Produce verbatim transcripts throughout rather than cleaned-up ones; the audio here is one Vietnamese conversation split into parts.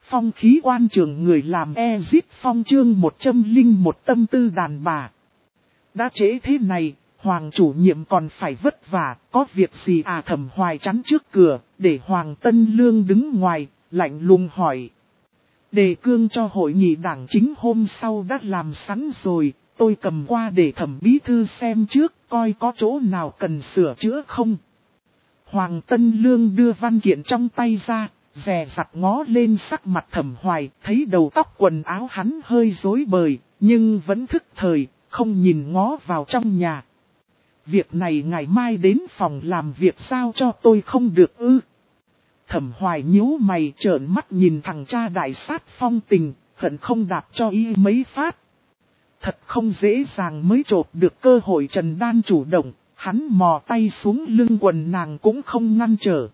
Phong khí quan trường người làm Ezit Phong chương một trăm linh một tâm tư đàn bà. Đã trễ thế này, Hoàng chủ nhiệm còn phải vất vả, có việc gì à? Thẩm Hoài chắn trước cửa, để Hoàng Tân Lương đứng ngoài, lạnh lùng hỏi. Đề cương cho hội nghị đảng chính hôm sau đã làm sẵn rồi, tôi cầm qua để Thẩm bí thư xem trước, coi có chỗ nào cần sửa chữa không. Hoàng Tân Lương đưa văn kiện trong tay ra, dè dặt ngó lên sắc mặt Thẩm Hoài, thấy đầu tóc quần áo hắn hơi rối bời, nhưng vẫn thức thời, không nhìn ngó vào trong nhà. Việc này ngày mai đến phòng làm việc sao cho tôi không được ư? Thẩm Hoài nhíu mày trợn mắt nhìn thằng cha đại sát Phong Tình, hận không đạp cho y mấy phát. Thật không dễ dàng mới chộp được cơ hội Trần Đan chủ động, hắn mò tay xuống lưng quần nàng cũng không ngăn trở.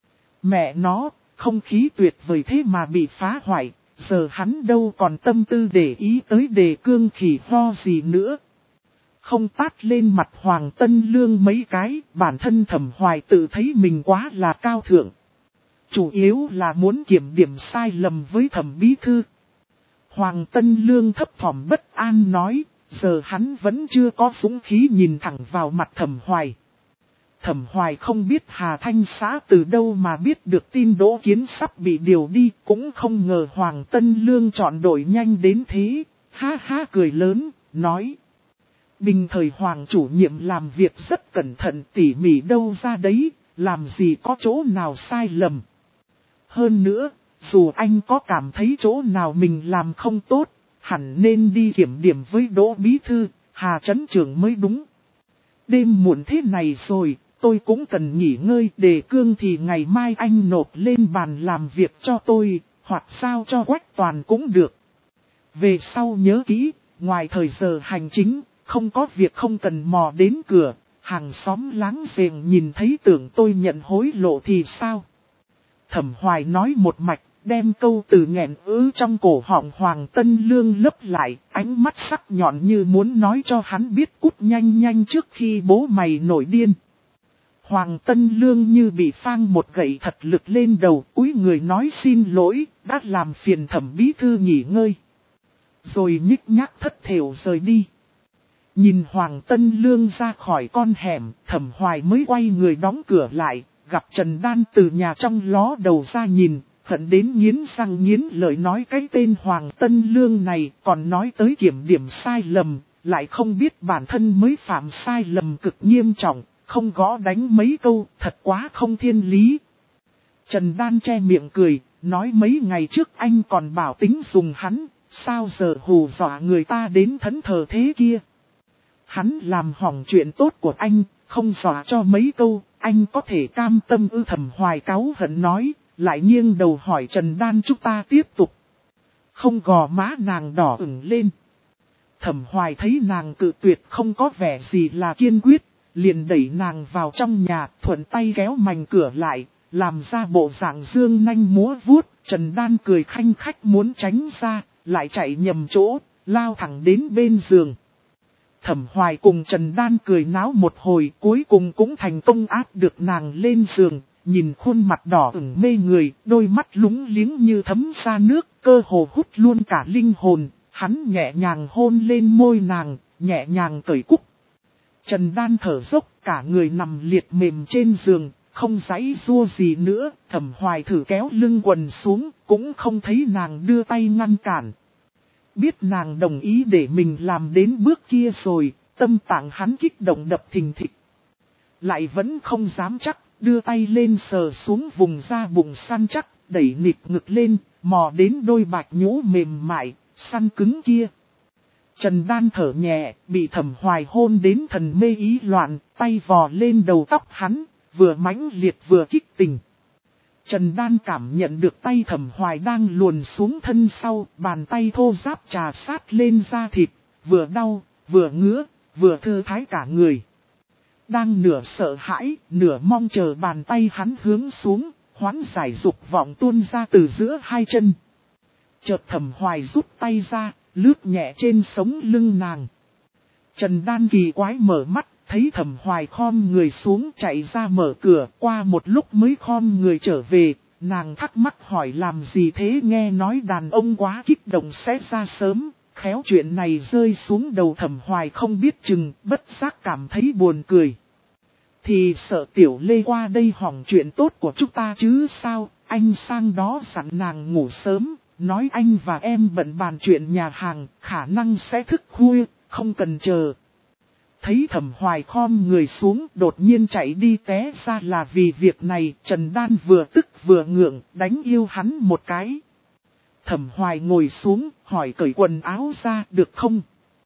Mẹ nó, không khí tuyệt vời thế mà bị phá hoại, giờ hắn đâu còn tâm tư để ý tới đề cương khỉ ho gì nữa. Không tát lên mặt Hoàng Tân Lương mấy cái, bản thân Thẩm Hoài tự thấy mình quá là cao thượng. Chủ yếu là muốn kiểm điểm sai lầm với Thẩm bí thư. Hoàng Tân Lương thấp thỏm bất an nói, giờ hắn vẫn chưa có dũng khí nhìn thẳng vào mặt Thẩm Hoài. Thẩm Hoài không biết Hà Thanh xã từ đâu mà biết được tin Đỗ Kiến sắp bị điều đi, cũng không ngờ Hoàng Tân Lương chọn đổi nhanh đến thế, ha ha cười lớn, nói. Bình thời Hoàng chủ nhiệm làm việc rất cẩn thận tỉ mỉ đâu ra đấy, làm gì có chỗ nào sai lầm. Hơn nữa, dù anh có cảm thấy chỗ nào mình làm không tốt, hẳn nên đi kiểm điểm với Đỗ bí thư, Hà trấn trưởng mới đúng. Đêm muộn thế này rồi, tôi cũng cần nghỉ ngơi, đề cương thì ngày mai anh nộp lên bàn làm việc cho tôi, hoặc sao cho Quách Toàn cũng được. Về sau nhớ kỹ, ngoài thời giờ hành chính, không có việc không cần mò đến cửa, hàng xóm láng giềng nhìn thấy tưởng tôi nhận hối lộ thì sao? Thẩm Hoài nói một mạch, đem câu từ nghẹn ứ trong cổ họng Hoàng Tân Lương lấp lại, ánh mắt sắc nhọn như muốn nói cho hắn biết cút nhanh nhanh trước khi bố mày nổi điên. Hoàng Tân Lương như bị phang một gậy thật lực lên đầu, cúi người nói xin lỗi, đã làm phiền Thẩm bí thư nghỉ ngơi. Rồi nhích nhác thất thểu rời đi. Nhìn Hoàng Tân Lương ra khỏi con hẻm, Thẩm Hoài mới quay người đóng cửa lại, gặp Trần Đan từ nhà trong ló đầu ra nhìn, hận đến nghiến răng nghiến lợi nói cái tên Hoàng Tân Lương này còn nói tới kiểm điểm sai lầm, lại không biết bản thân mới phạm sai lầm cực nghiêm trọng, không gõ đánh mấy câu, thật quá không thiên lý. Trần Đan che miệng cười, nói mấy ngày trước anh còn bảo tính dùng hắn, sao giờ hù dọa người ta đến thẫn thờ thế kia. Hắn làm hỏng chuyện tốt của anh, không dọa cho mấy câu, anh có thể cam tâm ư? Thẩm Hoài cáu hận nói, lại nghiêng đầu hỏi Trần Đan chúng ta tiếp tục. Không, gò má nàng đỏ ửng lên. Thẩm Hoài thấy nàng cự tuyệt không có vẻ gì là kiên quyết, liền đẩy nàng vào trong nhà, thuận tay kéo mành cửa lại, làm ra bộ dạng dương nanh múa vuốt. Trần Đan cười khanh khách muốn tránh ra, lại chạy nhầm chỗ, lao thẳng đến bên giường. Thẩm Hoài cùng Trần Đan cười náo một hồi, cuối cùng cũng thành công áp được nàng lên giường, nhìn khuôn mặt đỏ ửng mê người, đôi mắt lúng liếng như thấm ra nước, cơ hồ hút luôn cả linh hồn, hắn nhẹ nhàng hôn lên môi nàng, nhẹ nhàng cởi cúc. Trần Đan thở dốc, cả người nằm liệt mềm trên giường, không giãy giụa gì nữa. Thẩm Hoài thử kéo lưng quần xuống, cũng không thấy nàng đưa tay ngăn cản. Biết nàng đồng ý để mình làm đến bước kia rồi, tâm tạng hắn kích động đập thình thịch. Lại vẫn không dám chắc, đưa tay lên sờ xuống vùng da bụng săn chắc, đẩy nịt ngực lên, mò đến đôi bạch nhũ mềm mại, săn cứng kia. Trần Đan thở nhẹ, bị Thẩm Hoài hôn đến thần mê ý loạn, tay vò lên đầu tóc hắn, vừa mãnh liệt vừa kích tình. Trần Đan cảm nhận được tay Thẩm Hoài đang luồn xuống thân sau, bàn tay thô ráp trà sát lên da thịt, vừa đau, vừa ngứa, vừa thư thái cả người. Đang nửa sợ hãi, nửa mong chờ bàn tay hắn hướng xuống, hoán giải dục vọng tuôn ra từ giữa hai chân. Chợt Thẩm Hoài rút tay ra, lướt nhẹ trên sống lưng nàng. Trần Đan kỳ quái mở mắt, thấy Thẩm Hoài khom người xuống chạy ra mở cửa, qua một lúc mới khom người trở về, nàng thắc mắc hỏi làm gì thế, nghe nói đàn ông quá kích động sẽ ra sớm, khéo chuyện này rơi xuống đầu Thẩm Hoài không biết chừng, bất giác cảm thấy buồn cười. Thì sợ Tiểu Lê qua đây hỏng chuyện tốt của chúng ta chứ sao, anh sang đó dặn nàng ngủ sớm, nói anh và em bận bàn chuyện nhà hàng, khả năng sẽ thức khuya, không cần chờ. Thấy Thẩm Hoài khom người xuống đột nhiên chạy đi té ra là vì việc này, Trần Đan vừa tức vừa ngượng, đánh yêu hắn một cái. Thẩm Hoài ngồi xuống, hỏi cởi quần áo ra được không?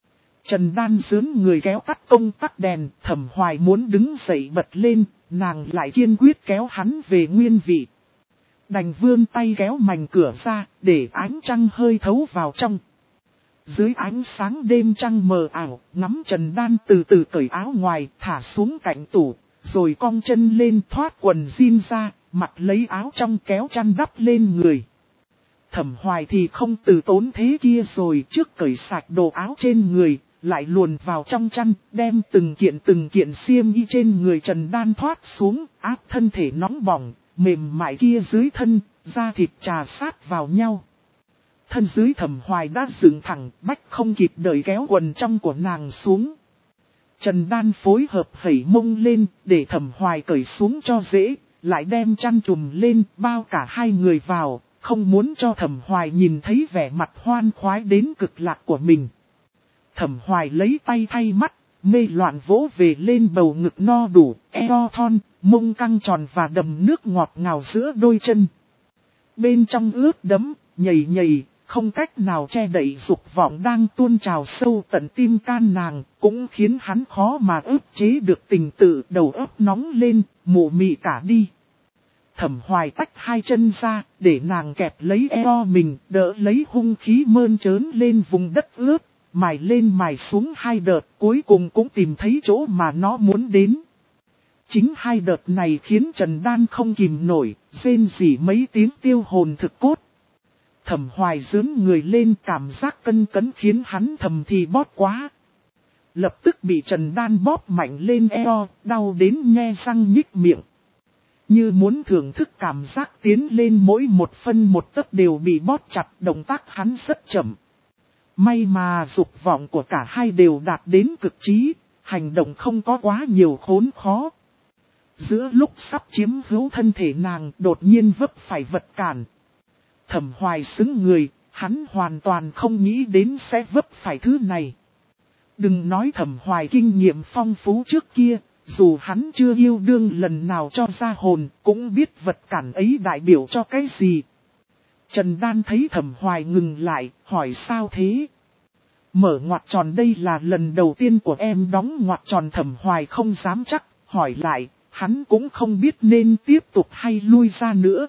Trần Đan dướn người kéo tắt công tắc đèn, Thẩm Hoài muốn đứng dậy bật lên, nàng lại kiên quyết kéo hắn về nguyên vị. Đành vươn tay kéo mảnh cửa ra, để ánh trăng hơi thấu vào trong. Dưới ánh sáng đêm trăng mờ ảo, ngắm Trần Đan từ từ cởi áo ngoài, thả xuống cạnh tủ, rồi cong chân lên thoát quần jean ra, mặc lấy áo trong kéo chăn đắp lên người. Thẩm Hoài thì không từ tốn thế kia rồi, trước cởi sạch đồ áo trên người, lại luồn vào trong chăn, đem từng kiện từng kiện xiêm y trên người Trần Đan thoát xuống, áp thân thể nóng bỏng, mềm mại kia dưới thân, da thịt trà sát vào nhau. Thân dưới Thẩm Hoài đã dựng thẳng, bách không kịp đợi kéo quần trong của nàng xuống. Trần Đan phối hợp hẩy mông lên, để Thẩm Hoài cởi xuống cho dễ, lại đem chăn trùm lên, bao cả hai người vào, không muốn cho Thẩm Hoài nhìn thấy vẻ mặt hoan khoái đến cực lạc của mình. Thẩm Hoài lấy tay thay mắt, mê loạn vỗ về lên bầu ngực no đủ, eo thon, mông căng tròn và đầm nước ngọt ngào giữa đôi chân. Bên trong ướt đẫm, nhầy nhầy, không cách nào che đậy dục vọng đang tuôn trào sâu tận tim can nàng, cũng khiến hắn khó mà ức chế được tình tự, đầu óc nóng lên, mụ mị cả đi. Thẩm Hoài tách hai chân ra, để nàng kẹp lấy eo mình, đỡ lấy hung khí mơn trớn lên vùng đất ướt, mài lên mài xuống hai đợt, cuối cùng cũng tìm thấy chỗ mà nó muốn đến. Chính hai đợt này khiến Trần Đan không kìm nổi, rên rỉ mấy tiếng tiêu hồn thực cốt. Thẩm Hoài dướn người lên, cảm giác cân cấn khiến hắn thầm thì bóp quá. Lập tức bị Trần Đan bóp mạnh lên eo, đau đến nhe răng nhích miệng. Như muốn thưởng thức cảm giác tiến lên mỗi một phân một tấc đều bị bóp chặt, động tác hắn rất chậm. May mà dục vọng của cả hai đều đạt đến cực trí, hành động không có quá nhiều khốn khó. Giữa lúc sắp chiếm hữu thân thể nàng, đột nhiên vấp phải vật cản. Thẩm Hoài xứng người, hắn hoàn toàn không nghĩ đến sẽ vấp phải thứ này. Đừng nói Thẩm Hoài kinh nghiệm phong phú trước kia, dù hắn chưa yêu đương lần nào cho ra hồn, cũng biết vật cản ấy đại biểu cho cái gì. Trần Đan thấy Thẩm Hoài ngừng lại, hỏi sao thế? Mở ngoặc tròn đây là lần đầu tiên của em đóng ngoặc tròn. Thẩm Hoài không dám chắc, hỏi lại, hắn cũng không biết nên tiếp tục hay lui ra nữa.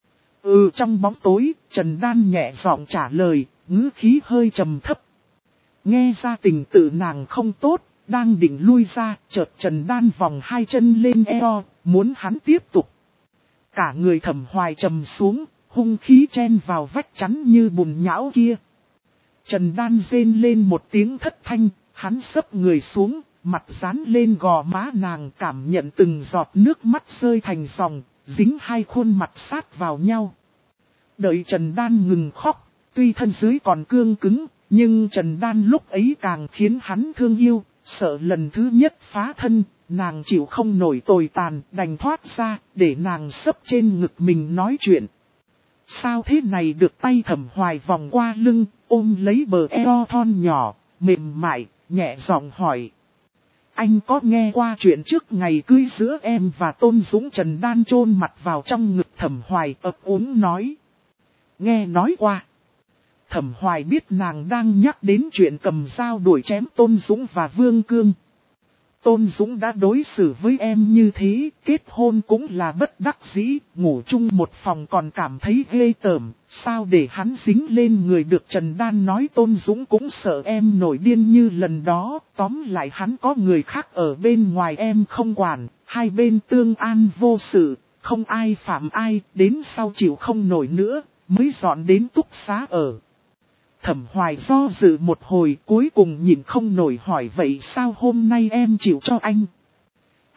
Ừ, trong bóng tối, Trần Đan nhẹ giọng trả lời, ngữ khí hơi trầm thấp. Nghe ra tình tự nàng không tốt, đang định lui ra, chợt Trần Đan vòng hai chân lên eo, muốn hắn tiếp tục. Cả người Thẩm Hoài trầm xuống, hung khí chen vào vách chắn như bùn nhão kia. Trần Đan rên lên một tiếng thất thanh, hắn xấp người xuống, mặt dán lên gò má nàng, cảm nhận từng giọt nước mắt rơi thành dòng, dính hai khuôn mặt sát vào nhau. Đợi Trần Đan ngừng khóc, tuy thân dưới còn cương cứng, nhưng Trần Đan lúc ấy càng khiến hắn thương yêu, sợ lần thứ nhất phá thân, nàng chịu không nổi tồi tàn, đành thoát ra, để nàng xấp trên ngực mình nói chuyện. Sao thế này được? Tay Thẩm Hoài vòng qua lưng, ôm lấy bờ eo thon nhỏ, mềm mại, nhẹ giọng hỏi. Anh có nghe qua chuyện trước ngày cưới giữa em và Tôn Dũng? Trần Đan chôn mặt vào trong ngực Thẩm Hoài ấp úng nói. Nghe nói qua. Thẩm Hoài biết nàng đang nhắc đến chuyện cầm dao đuổi chém Tôn Dũng và Vương Cương. Tôn Dũng đã đối xử với em như thế, kết hôn cũng là bất đắc dĩ, ngủ chung một phòng còn cảm thấy ghê tởm, sao để hắn dính lên người được? Trần Đan nói Tôn Dũng cũng sợ em nổi điên như lần đó, tóm lại hắn có người khác ở bên ngoài em không quản, hai bên tương an vô sự, không ai phạm ai, đến sau chịu không nổi nữa, mới dọn đến túc xá ở. Thẩm Hoài do dự một hồi, cuối cùng nhìn không nổi hỏi vậy sao hôm nay em chịu cho anh?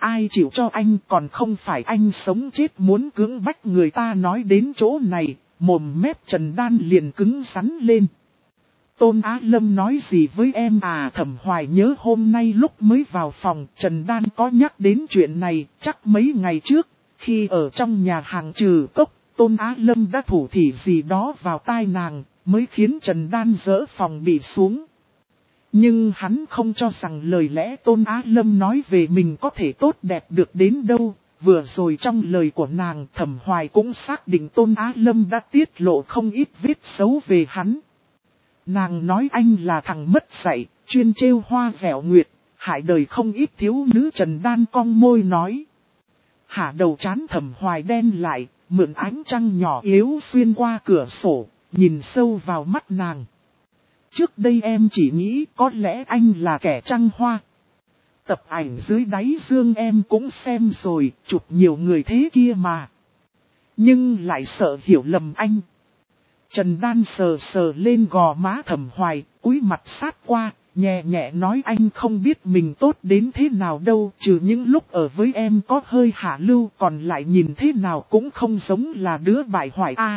ai chịu cho anh, còn không phải anh sống chết muốn cưỡng bách người ta. Nói đến chỗ này, mồm mép Trần Đan liền cứng rắn lên. Tôn Á Lâm nói gì với em à? Thẩm Hoài nhớ hôm nay lúc mới vào phòng, Trần Đan có nhắc đến chuyện này, chắc mấy ngày trước, khi ở trong nhà hàng Trừ Cốc, Tôn Á Lâm đã thủ thỉ gì đó vào tai nàng, mới khiến Trần Đan dỡ phòng bị xuống. Nhưng hắn không cho rằng lời lẽ Tôn Á Lâm nói về mình có thể tốt đẹp được đến đâu. Vừa rồi trong lời của nàng, Thẩm Hoài cũng xác định Tôn Á Lâm đã tiết lộ không ít vết xấu về hắn. Nàng nói anh là thằng mất dạy, chuyên trêu hoa vẻo nguyệt, hại đời không ít thiếu nữ. Trần Đan cong môi nói. Hả đầu trán Thẩm Hoài đen lại, mượn ánh trăng nhỏ yếu xuyên qua cửa sổ, nhìn sâu vào mắt nàng. Trước đây em chỉ nghĩ có lẽ anh là kẻ trăng hoa. Tập ảnh dưới đáy dương em cũng xem rồi, chụp nhiều người thế kia mà. Nhưng lại sợ hiểu lầm anh. Trần Đan sờ sờ lên gò má Thẩm Hoài, cúi mặt sát qua, nhẹ nhẹ nói anh không biết mình tốt đến thế nào đâu. Trừ những lúc ở với em có hơi hạ lưu, còn lại nhìn thế nào cũng không giống là đứa bại hoại a.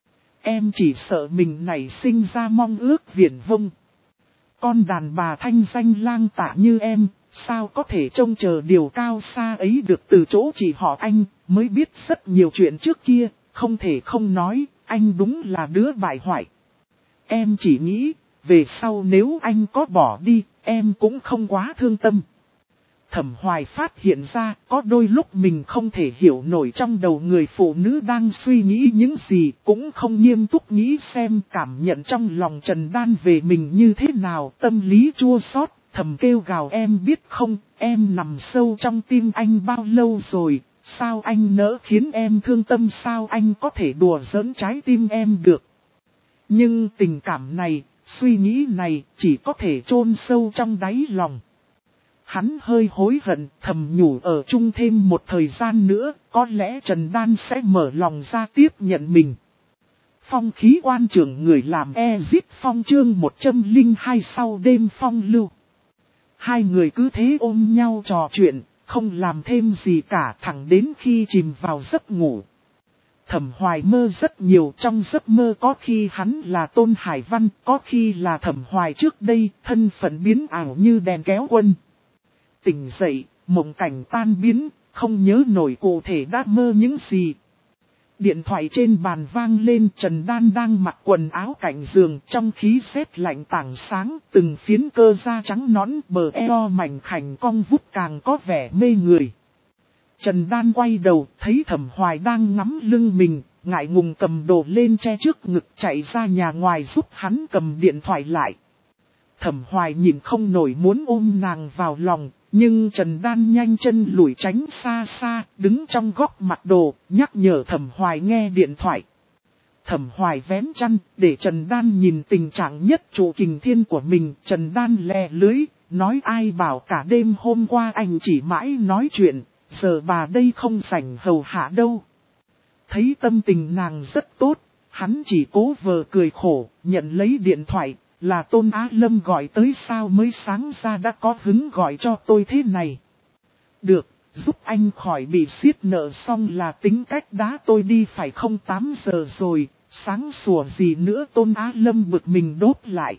Em chỉ sợ mình nảy sinh ra mong ước viển vông. Con đàn bà thanh danh lang tạ như em, sao có thể trông chờ điều cao xa ấy được. Từ chỗ chỉ họ anh, mới biết rất nhiều chuyện trước kia, không thể không nói, anh đúng là đứa bại hoại. Em chỉ nghĩ, về sau nếu anh có bỏ đi, em cũng không quá thương tâm. Thẩm Hoài phát hiện ra, có đôi lúc mình không thể hiểu nổi trong đầu người phụ nữ đang suy nghĩ những gì, cũng không nghiêm túc nghĩ xem cảm nhận trong lòng Trần Đan về mình như thế nào. Tâm lý chua xót, thầm kêu gào em biết không, em nằm sâu trong tim anh bao lâu rồi, sao anh nỡ khiến em thương tâm, sao anh có thể đùa giỡn trái tim em được. Nhưng tình cảm này, suy nghĩ này chỉ có thể chôn sâu trong đáy lòng. Hắn hơi hối hận, thầm nhủ ở chung thêm một thời gian nữa, có lẽ Trần Đan sẽ mở lòng ra tiếp nhận mình. Phong khí quan trưởng người làm Ezit Phong chương một trăm lẻ hai sau đêm phong lưu. Hai người cứ thế ôm nhau trò chuyện, không làm thêm gì cả thẳng đến khi chìm vào giấc ngủ. Thẩm Hoài mơ rất nhiều, trong giấc mơ có khi hắn là Tôn Hải Văn, có khi là Thẩm Hoài trước đây, thân phận biến ảo như đèn kéo quân. Tỉnh dậy, mộng cảnh tan biến, không nhớ nổi cụ thể đã mơ những gì. Điện thoại trên bàn vang lên, Trần Đan đang mặc quần áo cạnh giường, trong khí sét lạnh tảng sáng, từng phiến cơ da trắng nõn, bờ eo mảnh khảnh cong vút càng có vẻ mê người. Trần Đan quay đầu, thấy Thẩm Hoài đang ngắm lưng mình, ngại ngùng cầm đồ lên che trước ngực, chạy ra nhà ngoài giúp hắn cầm điện thoại lại. Thẩm Hoài nhìn không nổi muốn ôm nàng vào lòng, nhưng Trần Đan nhanh chân lùi tránh xa xa, đứng trong góc mặc đồ, nhắc nhở Thẩm Hoài nghe điện thoại. Thẩm Hoài vén chăn, để Trần Đan nhìn tình trạng nhất trụ kình thiên của mình. Trần Đan lè lưới, nói ai bảo cả đêm hôm qua anh chỉ mãi nói chuyện, giờ bà đây không rảnh hầu hạ đâu. Thấy tâm tình nàng rất tốt, hắn chỉ cố vờ cười khổ, nhận lấy điện thoại. Là Tôn Á Lâm gọi tới sao, mới sáng ra đã có hứng gọi cho tôi thế này. Được, giúp anh khỏi bị xiết nợ xong là tính cách đá tôi đi phải không? Tám giờ rồi, sáng sủa gì nữa? Tôn Á Lâm bực mình đốt lại.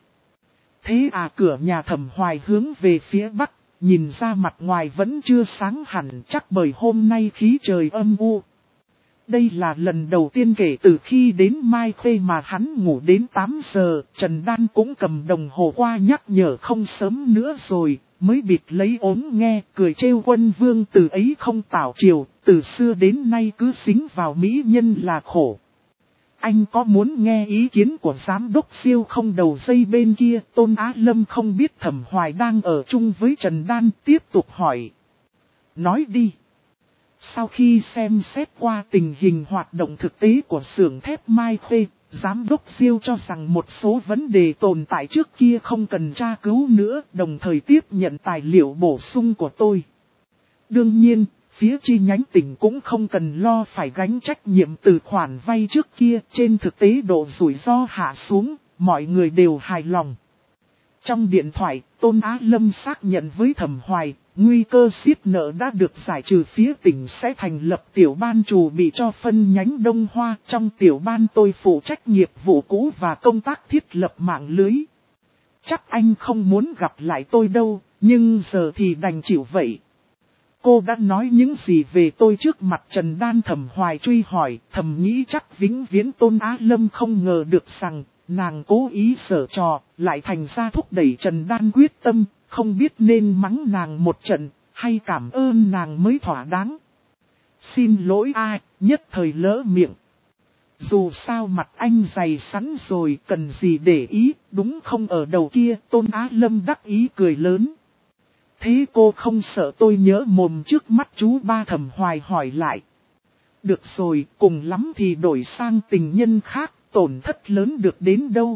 Thế à? Cửa nhà Thẩm Hoài hướng về phía bắc, nhìn ra mặt ngoài vẫn chưa sáng hẳn, chắc bởi hôm nay khí trời âm u. Đây là lần đầu tiên kể từ khi đến Mai Khê mà hắn ngủ đến tám giờ, Trần Đan cũng cầm đồng hồ qua nhắc nhở không sớm nữa rồi, mới bịt lấy ốm nghe, cười trêu Quân Vương từ ấy không tảo triều, từ xưa đến nay cứ xính vào mỹ nhân là khổ. Anh có muốn nghe ý kiến của giám đốc siêu không? Đầu dây bên kia, Tôn Á Lâm không biết Thẩm Hoài đang ở chung với Trần Đan, tiếp tục hỏi. Nói đi. Sau khi xem xét qua tình hình hoạt động thực tế của xưởng thép Mai Khê, giám đốc siêu cho rằng một số vấn đề tồn tại trước kia không cần tra cứu nữa, đồng thời tiếp nhận tài liệu bổ sung của tôi. Đương nhiên, phía chi nhánh tỉnh cũng không cần lo phải gánh trách nhiệm từ khoản vay trước kia, trên thực tế độ rủi ro hạ xuống, mọi người đều hài lòng. Trong điện thoại, Tôn Á Lâm xác nhận với Thẩm Hoài, nguy cơ xiết nợ đã được giải trừ, phía tỉnh sẽ thành lập tiểu ban chủ bị cho phân nhánh Đông Hoa. Trong tiểu ban tôi phụ trách nghiệp vụ cũ và công tác thiết lập mạng lưới. Chắc anh không muốn gặp lại tôi đâu, nhưng giờ thì đành chịu vậy. Cô đã nói những gì về tôi trước mặt Trần Đan? Thẩm Hoài truy hỏi, thầm nghĩ chắc vĩnh viễn Tôn Á Lâm không ngờ được rằng, nàng cố ý giở trò, lại thành ra thúc đẩy Trần Đan quyết tâm, không biết nên mắng nàng một trận, hay cảm ơn nàng mới thỏa đáng. Xin lỗi ai, nhất thời lỡ miệng. Dù sao mặt anh dày sẵn rồi, cần gì để ý, đúng không? Ở đầu kia, Tôn Á Lâm đắc ý cười lớn. Thế cô không sợ tôi nhớ mồm trước mắt chú ba? Thẩm Hoài hỏi lại. Được rồi, cùng lắm thì đổi sang tình nhân khác, tổn thất lớn được đến đâu.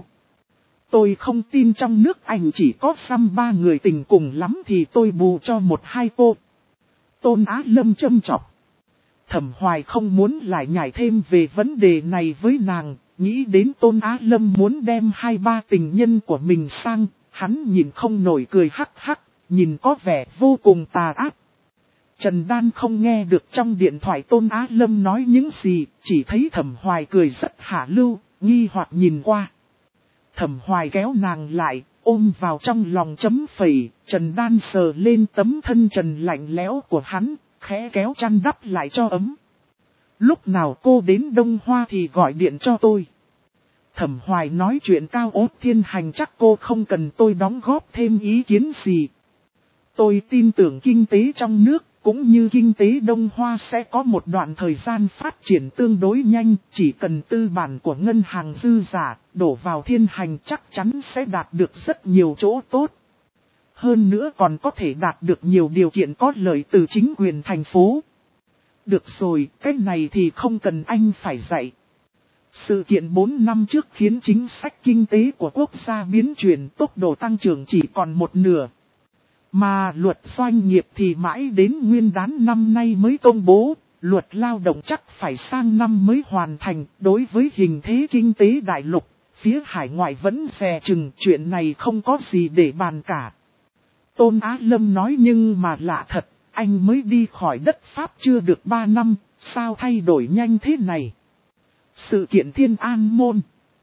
Tôi không tin trong nước anh chỉ có xăm ba người tình, cùng lắm thì tôi bù cho một hai cô. Tôn Á Lâm châm chọc. Thẩm Hoài không muốn lại nhảy thêm về vấn đề này với nàng, nghĩ đến Tôn Á Lâm muốn đem hai ba tình nhân của mình sang, hắn nhìn không nổi cười hắc hắc, nhìn có vẻ vô cùng tà ác. Trần Đan không nghe được trong điện thoại Tôn Á Lâm nói những gì, chỉ thấy Thẩm Hoài cười rất hạ lưu, nghi hoặc nhìn qua. Thẩm Hoài kéo nàng lại, ôm vào trong lòng chấm phẩy, Trần Đan sờ lên tấm thân trần lạnh lẽo của hắn, khẽ kéo chăn đắp lại cho ấm. Lúc nào cô đến Đông Hoa thì gọi điện cho tôi. Thẩm Hoài nói chuyện cao ốt thiên hành, chắc cô không cần tôi đóng góp thêm ý kiến gì. Tôi tin tưởng kinh tế trong nước, cũng như kinh tế Đông Hoa sẽ có một đoạn thời gian phát triển tương đối nhanh, chỉ cần tư bản của ngân hàng dư giả, đổ vào thiên hành chắc chắn sẽ đạt được rất nhiều chỗ tốt. Hơn nữa còn có thể đạt được nhiều điều kiện có lợi từ chính quyền thành phố. Được rồi, cái này thì không cần anh phải dạy. Sự kiện bốn năm trước khiến chính sách kinh tế của quốc gia biến chuyển, tốc độ tăng trưởng chỉ còn một nửa. Mà luật doanh nghiệp thì mãi đến nguyên đán năm nay mới công bố, luật lao động chắc phải sang năm mới hoàn thành. Đối với hình thế kinh tế đại lục, phía hải ngoại vẫn dè chừng, chuyện này không có gì để bàn cả. Tôn Á Lâm nói, nhưng mà lạ thật, anh mới đi khỏi đất Pháp chưa được ba năm, sao thay đổi nhanh thế này? Sự kiện Thiên An Môn.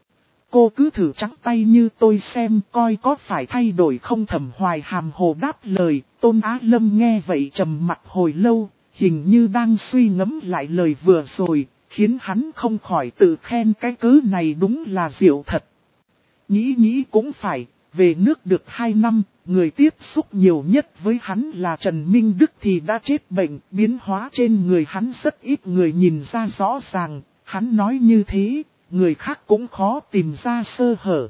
Cô cứ thử trắng tay như tôi xem coi có phải thay đổi không? Thẩm Hoài hàm hồ đáp lời. Tôn Á Lâm nghe vậy trầm mặt hồi lâu, hình như đang suy ngẫm lại lời vừa rồi, khiến hắn không khỏi tự khen cái cớ này đúng là diệu thật. Nghĩ nghĩ cũng phải, về nước được hai năm, người tiếp xúc nhiều nhất với hắn là Trần Minh Đức thì đã chết bệnh, biến hóa trên người hắn rất ít người nhìn ra rõ ràng, hắn nói như thế. Người khác cũng khó tìm ra sơ hở.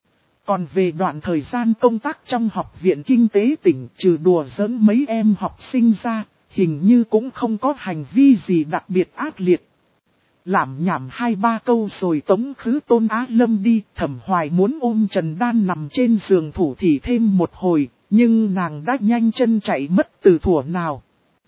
Còn về đoạn thời gian công tác trong học viện kinh tế tỉnh, trừ đùa giỡn mấy em học sinh ra, hình như cũng không có hành vi gì đặc biệt ác liệt. Lảm nhảm hai ba câu rồi tống khứ Tôn Á Lâm đi. Thẩm Hoài muốn ôm Trần Đan nằm trên giường thủ thỉ thêm một hồi, nhưng nàng đã nhanh chân chạy mất từ thuở nào.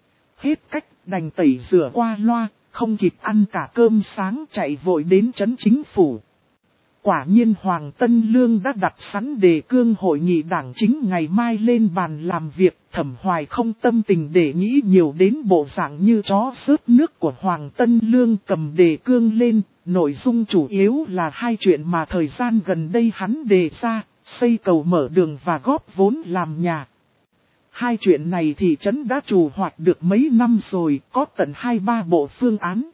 Hết cách, đành tẩy rửa qua loa. Không kịp ăn cả cơm sáng chạy vội đến trấn chính phủ. Quả nhiên Hoàng Tân Lương đã đặt sẵn đề cương hội nghị đảng chính ngày mai lên bàn làm việc. Thẩm Hoài không tâm tình để nghĩ nhiều đến bộ dạng như chó rớt nước của Hoàng Tân Lương, cầm đề cương lên. Nội dung chủ yếu là hai chuyện mà thời gian gần đây hắn đề ra, xây cầu mở đường và góp vốn làm nhà. Hai chuyện này thì trấn đã trù hoạch được mấy năm rồi, có tận hai ba bộ phương án.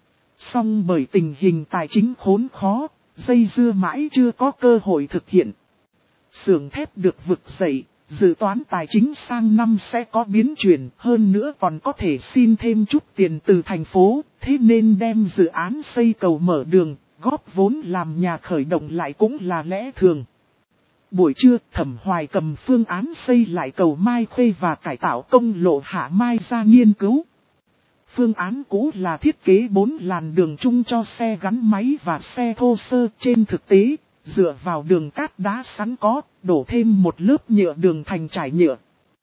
Song bởi tình hình tài chính khốn khó, dây dưa mãi chưa có cơ hội thực hiện. Xưởng thép được vực dậy, dự toán tài chính sang năm sẽ có biến chuyển, hơn nữa còn có thể xin thêm chút tiền từ thành phố, thế nên đem dự án xây cầu mở đường, góp vốn làm nhà khởi động lại cũng là lẽ thường. Buổi trưa, Thẩm Hoài cầm phương án xây lại cầu Mai Khuê và cải tạo công lộ Hạ Mai ra nghiên cứu. Phương án cũ là thiết kế bốn làn đường chung cho xe gắn máy và xe thô sơ. Trên thực tế, dựa vào đường cát đá sẵn có, đổ thêm một lớp nhựa đường thành trải nhựa.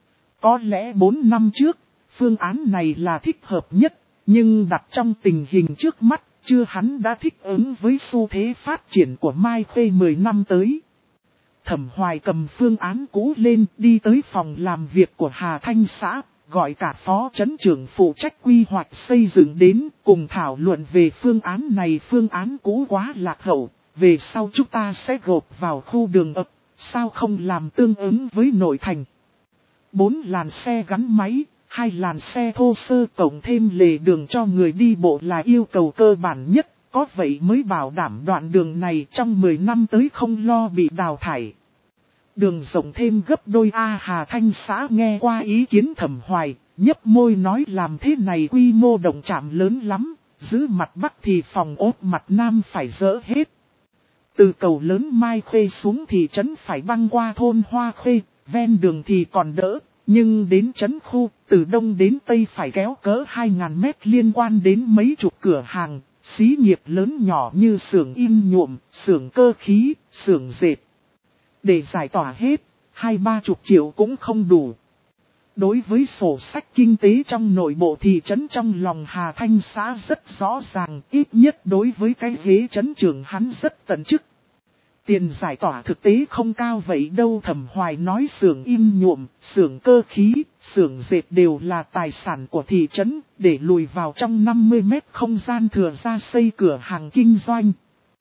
Có lẽ bốn năm trước, phương án này là thích hợp nhất, nhưng đặt trong tình hình trước mắt, chưa hắn đã thích ứng với xu thế phát triển của Mai Khuê mười năm tới. Thẩm Hoài cầm phương án cũ lên đi tới phòng làm việc của Hà Thanh xã, gọi cả phó trấn trưởng phụ trách quy hoạch xây dựng đến cùng thảo luận về phương án này. Phương án cũ quá lạc hậu, về sau chúng ta sẽ gộp vào khu đường ập, sao không làm tương ứng với nội thành. Bốn làn xe gắn máy, hai làn xe thô sơ cộng thêm lề đường cho người đi bộ là yêu cầu cơ bản nhất, có vậy mới bảo đảm đoạn đường này trong mười năm tới không lo bị đào thải. Đường rộng thêm gấp đôi. A Hà Thanh xã nghe qua ý kiến Thẩm Hoài, nhấp môi nói làm thế này quy mô động trạm lớn lắm, giữ mặt bắc thì phòng ốt mặt nam phải dỡ hết. Từ cầu lớn Mai Khê xuống thì trấn phải băng qua thôn Hoa Khê, ven đường thì còn đỡ, nhưng đến trấn khu, từ đông đến tây phải kéo cỡ hai ngàn mét liên quan đến mấy chục cửa hàng, xí nghiệp lớn nhỏ như xưởng in nhuộm, xưởng cơ khí, xưởng dệt. Để giải tỏa hết, hai ba chục triệu cũng không đủ. Đối với sổ sách kinh tế trong nội bộ thị trấn trong lòng Hà Thanh xã rất rõ ràng, ít nhất đối với cái ghế trấn trưởng hắn rất tận chức. Tiền giải tỏa thực tế không cao vậy đâu. Thẩm Hoài nói xưởng in nhuộm, xưởng cơ khí, xưởng dệt đều là tài sản của thị trấn, để lùi vào trong năm mươi mét không gian thừa ra xây cửa hàng kinh doanh.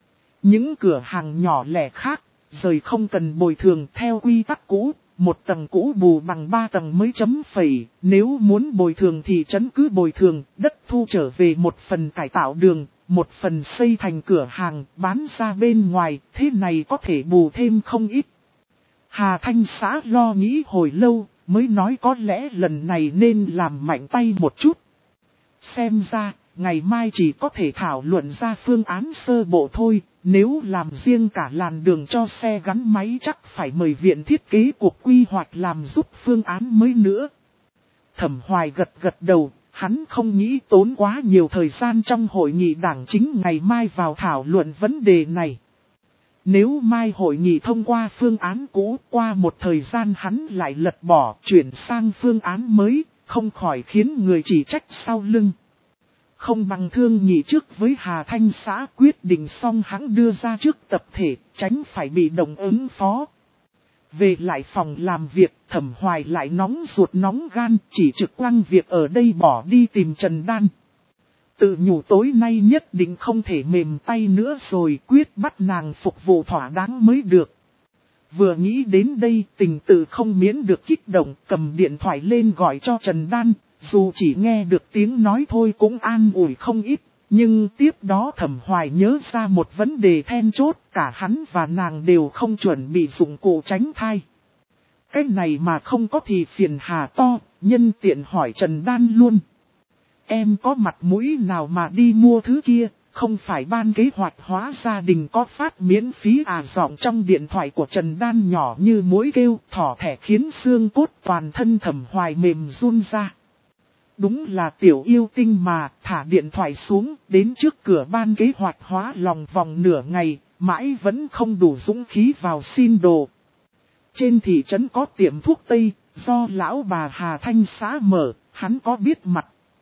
Những cửa hàng nhỏ lẻ khác, rời không cần bồi thường theo quy tắc cũ, một tầng cũ bù bằng ba tầng mới chấm phẩy, nếu muốn bồi thường thì trấn cứ bồi thường, đất thu trở về một phần cải tạo đường, một phần xây thành cửa hàng, bán ra bên ngoài, thế này có thể bù thêm không ít. Hà Thanh xã lo nghĩ hồi lâu, mới nói có lẽ lần này nên làm mạnh tay một chút. Xem ra, ngày mai chỉ có thể thảo luận ra phương án sơ bộ thôi, nếu làm riêng cả làn đường cho xe gắn máy chắc phải mời viện thiết kế cuộc quy hoạch làm giúp phương án mới nữa. Thẩm Hoài gật gật đầu, hắn không nghĩ tốn quá nhiều thời gian trong hội nghị đảng chính ngày mai vào thảo luận vấn đề này. Nếu mai hội nghị thông qua phương án cũ, qua một thời gian hắn lại lật bỏ chuyển sang phương án mới, không khỏi khiến người chỉ trách sau lưng. Không bằng thương nghị trước với Hà Thanh xã quyết định xong hắn đưa ra trước tập thể, tránh phải bị đồng ứng phó. Về lại phòng làm việc, Thẩm Hoài lại nóng ruột nóng gan, chỉ trực quăng việc ở đây bỏ đi tìm Trần Đan. Tự nhủ tối nay nhất định không thể mềm tay nữa rồi, quyết bắt nàng phục vụ thỏa đáng mới được. Vừa nghĩ đến đây, tình tự không miễn được kích động, cầm điện thoại lên gọi cho Trần Đan, dù chỉ nghe được tiếng nói thôi cũng an ủi không ít. Nhưng tiếp đó Thẩm Hoài nhớ ra một vấn đề then chốt, cả hắn và nàng đều không chuẩn bị dụng cụ tránh thai. Cái này mà không có thì phiền hà to, nhân tiện hỏi Trần Đan luôn. Em có mặt mũi nào mà đi mua thứ kia, không phải ban kế hoạch hóa gia đình có phát miễn phí à? Giọng trong điện thoại của Trần Đan nhỏ như muỗi kêu, thỏ thẻ khiến xương cốt toàn thân Thẩm Hoài mềm run ra. Đúng là tiểu yêu tinh mà, thả điện thoại xuống, đến trước cửa ban kế hoạch hóa lòng vòng nửa ngày, mãi vẫn không đủ dũng khí vào xin đồ. Trên thị trấn có tiệm thuốc Tây, do lão bà Hà Thanh xã mở, hắn có biết mặt.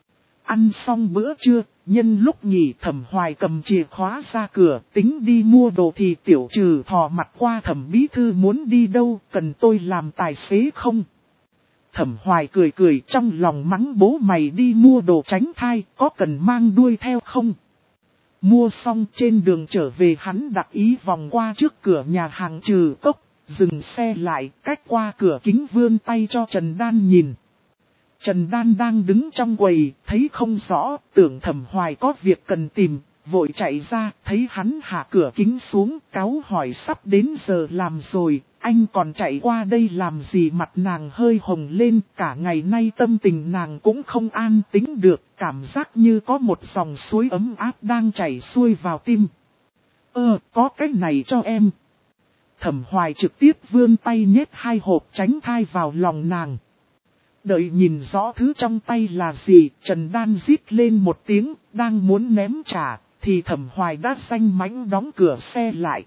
Ăn xong bữa trưa, nhân lúc nghỉ Thẩm Hoài cầm chìa khóa ra cửa, tính đi mua đồ thì tiểu trừ thò mặt qua Thẩm bí thư muốn đi đâu, cần tôi làm tài xế không? Thẩm Hoài cười cười trong lòng mắng bố mày đi mua đồ tránh thai, có cần mang đuôi theo không? Mua xong trên đường trở về hắn đặt ý vòng qua trước cửa nhà hàng Trừ Cốc, dừng xe lại, cách qua cửa kính vươn tay cho Trần Đan nhìn. Trần Đan đang đứng trong quầy, thấy không rõ, tưởng Thẩm Hoài có việc cần tìm, vội chạy ra, thấy hắn hạ cửa kính xuống, cáu hỏi sắp đến giờ làm rồi, anh còn chạy qua đây làm gì? Mặt nàng hơi hồng lên, cả ngày nay tâm tình nàng cũng không an tĩnh được, cảm giác như có một dòng suối ấm áp đang chảy xuôi vào tim. Ơ, có cái này cho em. Thẩm Hoài trực tiếp vươn tay nhét hai hộp tránh thai vào lòng nàng. Đợi nhìn rõ thứ trong tay là gì, Trần Đan rít lên một tiếng, đang muốn ném trả, thì Thẩm Hoài đã xanh mãnh đóng cửa xe lại.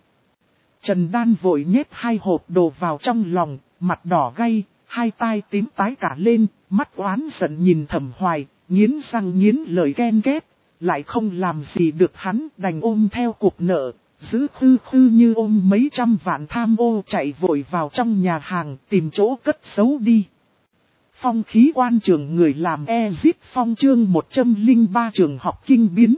Trần Đan vội nhét hai hộp đồ vào trong lòng, mặt đỏ gay, hai tai tím tái cả lên, mắt oán giận nhìn Thẩm Hoài, nghiến răng nghiến lời ghen ghét, lại không làm gì được hắn, đành ôm theo cục nợ, giữ tư tư như ôm mấy trăm vạn tham ô chạy vội vào trong nhà hàng tìm chỗ cất giấu đi. Phong khí quan trường người làm Ezit Phong chương một trăm lẻ ba trường học kinh biến.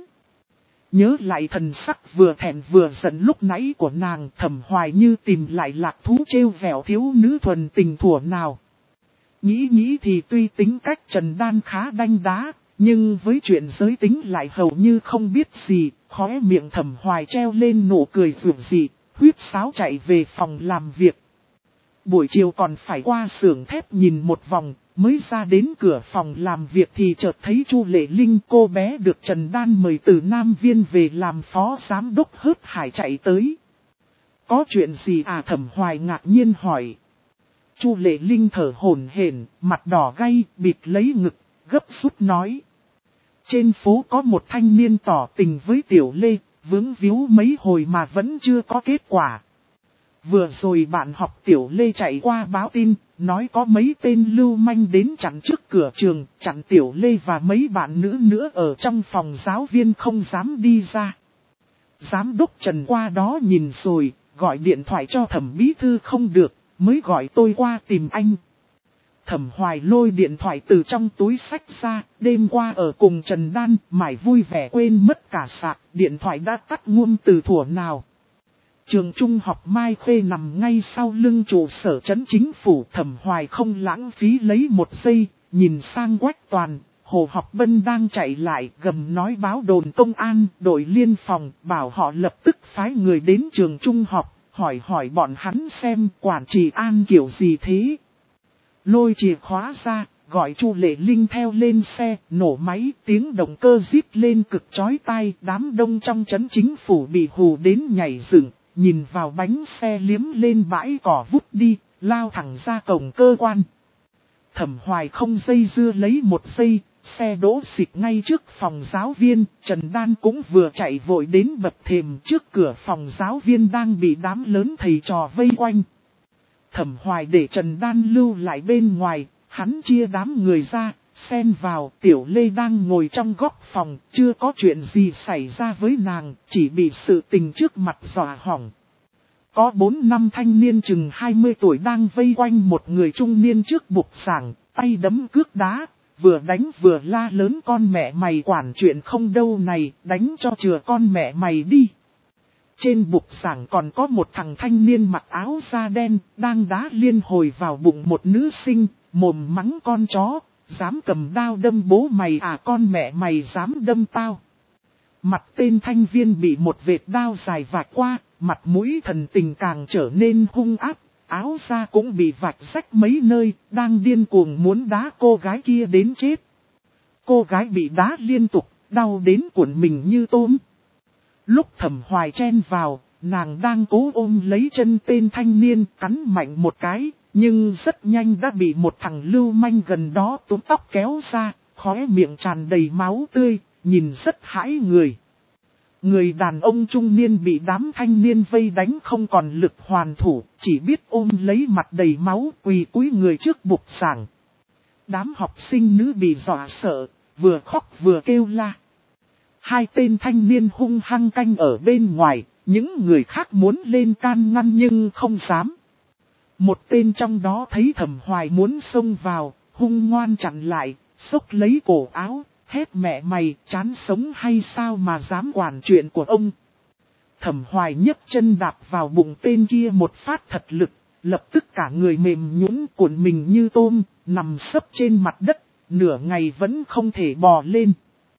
Nhớ lại thần sắc vừa thẹn vừa giận lúc nãy của nàng, Thẩm Hoài Như tìm lại lạc thú trêu vẻo thiếu nữ thuần tình thuở nào. Nghĩ nghĩ thì tuy tính cách Trần Đan khá đanh đá, nhưng với chuyện giới tính lại hầu như không biết gì, khóe miệng Thẩm Hoài treo lên nụ cười rủi dị, huyết sáo chạy về phòng làm việc. Buổi chiều còn phải qua xưởng thép nhìn một vòng, mới ra đến cửa phòng làm việc thì chợt thấy Chu Lệ Linh, cô bé được Trần Đan mời từ Nam Viên về làm phó giám đốc Hớt Hải chạy tới. Có chuyện gì à? Thẩm Hoài ngạc nhiên hỏi. Chu Lệ Linh thở hổn hển, mặt đỏ gay, bịt lấy ngực, gấp rút nói. Trên phố có một thanh niên tỏ tình với Tiểu Lê, vướng víu mấy hồi mà vẫn chưa có kết quả. Vừa rồi bạn học Tiểu Lê chạy qua báo tin, nói có mấy tên lưu manh đến chặn trước cửa trường, chặn Tiểu Lê và mấy bạn nữ nữa ở trong phòng giáo viên không dám đi ra. Giám đốc Trần qua đó nhìn rồi, gọi điện thoại cho Thẩm bí thư không được, mới gọi tôi qua tìm anh. Thẩm Hoài lôi điện thoại từ trong túi xách ra, đêm qua ở cùng Trần Đan, mải vui vẻ quên mất cả sạc, điện thoại đã tắt nguồn từ thuở nào. Trường trung học Mai Khê nằm ngay sau lưng trụ sở trấn chính phủ. Thẩm Hoài không lãng phí lấy một giây, nhìn sang Quách Toàn, Hồ Học Bân đang chạy lại, gầm nói báo đồn công an, đội liên phòng, bảo họ lập tức phái người đến trường trung học, hỏi hỏi bọn hắn xem quản trị an kiểu gì thế. Lôi chìa khóa ra, gọi Chu Lệ Linh theo lên xe, nổ máy, tiếng động cơ rít lên cực chói tai, đám đông trong trấn chính phủ bị hù đến nhảy dựng. Nhìn vào bánh xe liếm lên bãi cỏ vút đi, lao thẳng ra cổng cơ quan. Thẩm Hoài không dây dưa lấy một giây, xe đỗ xịt ngay trước phòng giáo viên, Trần Đan cũng vừa chạy vội đến bậc thềm trước cửa phòng giáo viên đang bị đám lớn thầy trò vây quanh. Thẩm Hoài để Trần Đan lưu lại bên ngoài, hắn chia đám người ra, xen vào. Tiểu Lê đang ngồi trong góc phòng, chưa có chuyện gì xảy ra với nàng, chỉ bị sự tình trước mặt dọa hỏng. Có bốn năm thanh niên chừng hai mươi tuổi đang vây quanh một người trung niên trước bục giảng, tay đấm cước đá, vừa đánh vừa la lớn con mẹ mày quản chuyện không đâu này, đánh cho chừa con mẹ mày đi. Trên bục giảng còn có một thằng thanh niên mặc áo da đen, đang đá liên hồi vào bụng một nữ sinh, mồm mắng con chó. Dám cầm đao đâm bố mày à, con mẹ mày dám đâm tao. Mặt tên thanh viên bị một vệt đao dài vạch qua, mặt mũi thần tình càng trở nên hung ác, áo da cũng bị vạch rách mấy nơi, đang điên cuồng muốn đá cô gái kia đến chết. Cô gái bị đá liên tục, đau đến cuộn mình như tôm. Lúc Thẩm Hoài chen vào, nàng đang cố ôm lấy chân tên thanh niên, cắn mạnh một cái. Nhưng rất nhanh đã bị một thằng lưu manh gần đó túm tóc kéo ra, khóe miệng tràn đầy máu tươi, nhìn rất hãi người. Người đàn ông trung niên bị đám thanh niên vây đánh không còn lực hoàn thủ, chỉ biết ôm lấy mặt đầy máu quỳ cúi người trước bục giảng. Đám học sinh nữ bị dọa sợ, vừa khóc vừa kêu la. Hai tên thanh niên hung hăng canh ở bên ngoài, những người khác muốn lên can ngăn nhưng không dám. Một tên trong đó thấy Thẩm Hoài muốn xông vào, hung ngoan chặn lại, xốc lấy cổ áo, hét mẹ mày, chán sống hay sao mà dám quản chuyện của ông. Thẩm Hoài nhấc chân đạp vào bụng tên kia một phát thật lực, lập tức cả người mềm nhũn cuộn mình như tôm, nằm sấp trên mặt đất, nửa ngày vẫn không thể bò lên.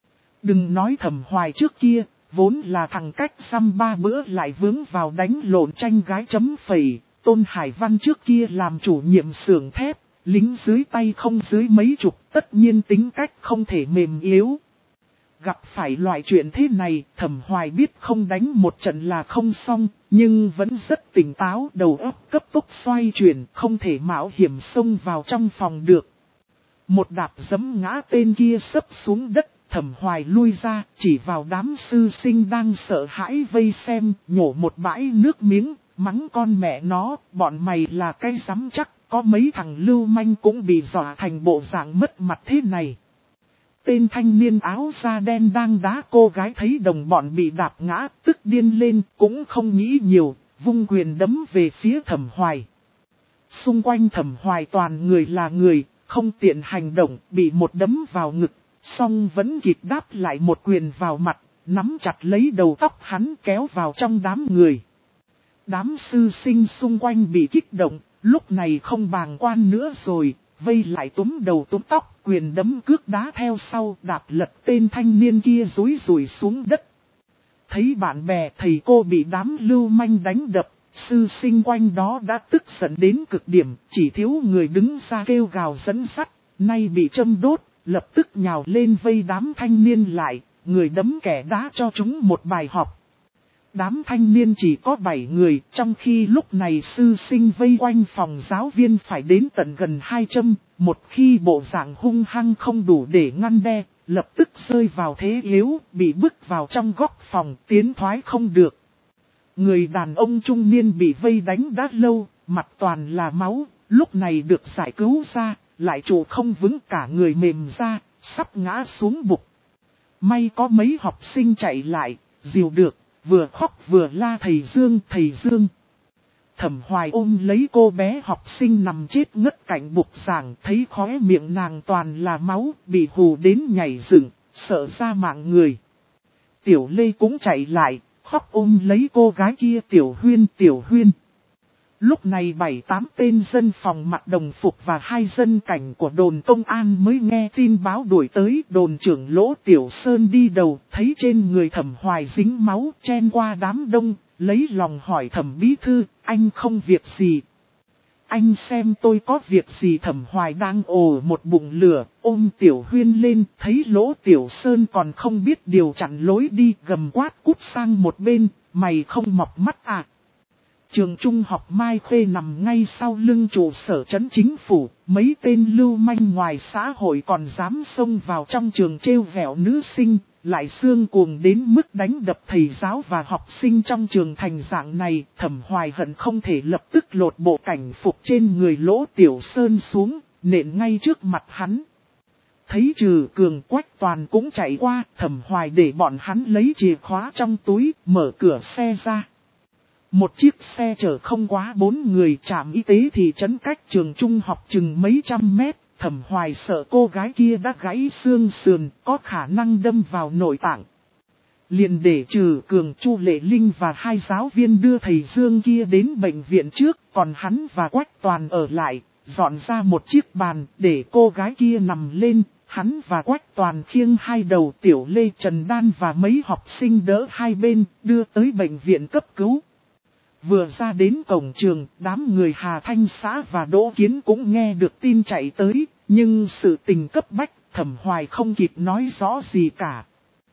Đừng nói Thẩm Hoài trước kia, vốn là thằng cách xăm ba bữa lại vướng vào đánh lộn tranh gái chấm phẩy. Tôn Hải Văn trước kia làm chủ nhiệm xưởng thép, lính dưới tay không dưới mấy chục, tất nhiên tính cách không thể mềm yếu. Gặp phải loại chuyện thế này, Thẩm Hoài biết không đánh một trận là không xong, nhưng vẫn rất tỉnh táo, đầu óc cấp tốc xoay chuyển, không thể mạo hiểm xông vào trong phòng được. Một đạp giẫm ngã tên kia sấp xuống đất, Thẩm Hoài lui ra, chỉ vào đám sư sinh đang sợ hãi vây xem, nhổ một bãi nước miếng. Mắng con mẹ nó, bọn mày là cái rắm chắc, có mấy thằng lưu manh cũng bị dọa thành bộ dạng mất mặt thế này. Tên thanh niên áo da đen đang đá cô gái thấy đồng bọn bị đạp ngã, tức điên lên, cũng không nghĩ nhiều, vung quyền đấm về phía Thẩm Hoài. Xung quanh Thẩm Hoài toàn người là người, không tiện hành động, bị một đấm vào ngực, song vẫn kịp đáp lại một quyền vào mặt, nắm chặt lấy đầu tóc hắn kéo vào trong đám người. Đám sư sinh xung quanh bị kích động, lúc này không bàng quan nữa rồi, vây lại túm đầu túm tóc, quyền đấm cước đá theo sau, đạp lật tên thanh niên kia rúi rủi xuống đất. Thấy bạn bè thầy cô bị đám lưu manh đánh đập, sư sinh quanh đó đã tức giận đến cực điểm, chỉ thiếu người đứng ra kêu gào dẫn sắt, nay bị châm đốt, lập tức nhào lên vây đám thanh niên lại, người đấm kẻ đá cho chúng một bài học. Đám thanh niên chỉ có bảy người, trong khi lúc này sư sinh vây quanh phòng giáo viên phải đến tận gần hai trăm, một khi bộ dạng hung hăng không đủ để ngăn đe, lập tức rơi vào thế yếu, bị bức vào trong góc phòng, tiến thoái không được. Người đàn ông trung niên bị vây đánh đã lâu, mặt toàn là máu, lúc này được giải cứu ra, lại trụ không vững cả người mềm ra, sắp ngã xuống bục. May có mấy học sinh chạy lại, dìu được. Vừa khóc vừa la thầy Dương, thầy Dương. Thẩm Hoài ôm lấy cô bé học sinh nằm chết ngất cạnh bục giảng, thấy khóe miệng nàng toàn là máu, bị hù đến nhảy dựng, sợ ra mạng người. Tiểu Lê cũng chạy lại, khóc ôm lấy cô gái kia Tiểu Huyên, Tiểu Huyên. Lúc này bảy tám tên dân phòng mặc đồng phục và hai dân cảnh của đồn công an mới nghe tin báo đuổi tới. Đồn trưởng Lỗ Tiểu Sơn đi đầu, thấy trên người Thẩm Hoài dính máu, chen qua đám đông, lấy lòng hỏi Thẩm bí thư, anh không việc gì. Anh xem tôi có việc gì. Thẩm Hoài đang ồ một bụng lửa, ôm Tiểu Huyên lên, thấy Lỗ Tiểu Sơn còn không biết điều chặn lối đi, gầm quát cút sang một bên, mày không mọc mắt à. Trường trung học Mai Khê nằm ngay sau lưng trụ sở trấn chính phủ, mấy tên lưu manh ngoài xã hội còn dám xông vào trong trường trêu vẹo nữ sinh, lại xương cuồng đến mức đánh đập thầy giáo và học sinh trong trường thành dạng này. Thẩm Hoài hận không thể lập tức lột bộ cảnh phục trên người Lỗ Tiểu Sơn xuống, nện ngay trước mặt hắn. Thấy Trừ Cường Quách Toàn cũng chạy qua, Thẩm Hoài để bọn hắn lấy chìa khóa trong túi, mở cửa xe ra. Một chiếc xe chở không quá bốn người, trạm y tế thị trấn cách trường trung học chừng mấy trăm mét. Thẩm Hoài sợ cô gái kia đã gãy xương sườn, có khả năng đâm vào nội tạng. Liền để Trừ Cường, Chu Lệ Linh và hai giáo viên đưa thầy Dương kia đến bệnh viện trước, còn hắn và Quách Toàn ở lại, dọn ra một chiếc bàn để cô gái kia nằm lên. Hắn và Quách Toàn khiêng hai đầu Tiểu Lê, Trần Đan và mấy học sinh đỡ hai bên, đưa tới bệnh viện cấp cứu. Vừa ra đến cổng trường, đám người Hà Thanh xã và Đỗ Kiến cũng nghe được tin chạy tới, nhưng sự tình cấp bách, Thẩm Hoài không kịp nói rõ gì cả.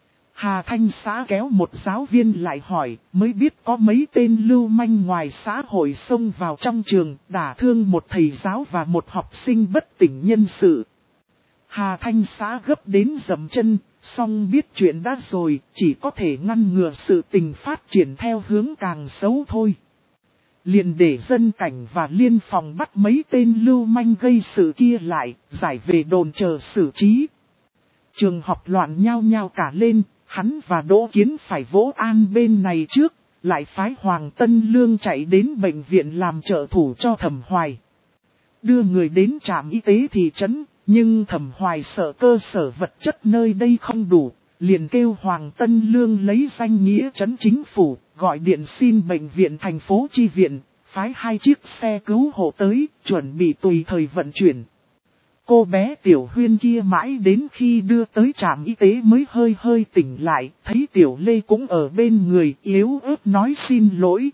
Hà Thanh xã kéo một giáo viên lại hỏi, mới biết có mấy tên lưu manh ngoài xã hội xông vào trong trường, đả thương một thầy giáo và một học sinh bất tỉnh nhân sự. Hà Thanh xã gấp đến dầm chân, song biết chuyện đã rồi, chỉ có thể ngăn ngừa sự tình phát triển theo hướng càng xấu thôi. Liền để dân cảnh và liên phòng bắt mấy tên lưu manh gây sự kia lại, giải về đồn chờ xử trí. Trường học loạn nhao nhao cả lên, hắn và Đỗ Kiến phải vỗ an bên này trước, lại phái Hoàng Tân Lương chạy đến bệnh viện làm trợ thủ cho Thẩm Hoài. Đưa người đến trạm y tế thị trấn, nhưng Thẩm Hoài sợ cơ sở vật chất nơi đây không đủ, liền kêu Hoàng Tân Lương lấy danh nghĩa trấn chính phủ, gọi điện xin bệnh viện thành phố chi viện, phái hai chiếc xe cứu hộ tới, chuẩn bị tùy thời vận chuyển. Cô bé Tiểu Huyên kia mãi đến khi đưa tới trạm y tế mới hơi hơi tỉnh lại, thấy Tiểu Lê cũng ở bên người, yếu ớt nói xin lỗi.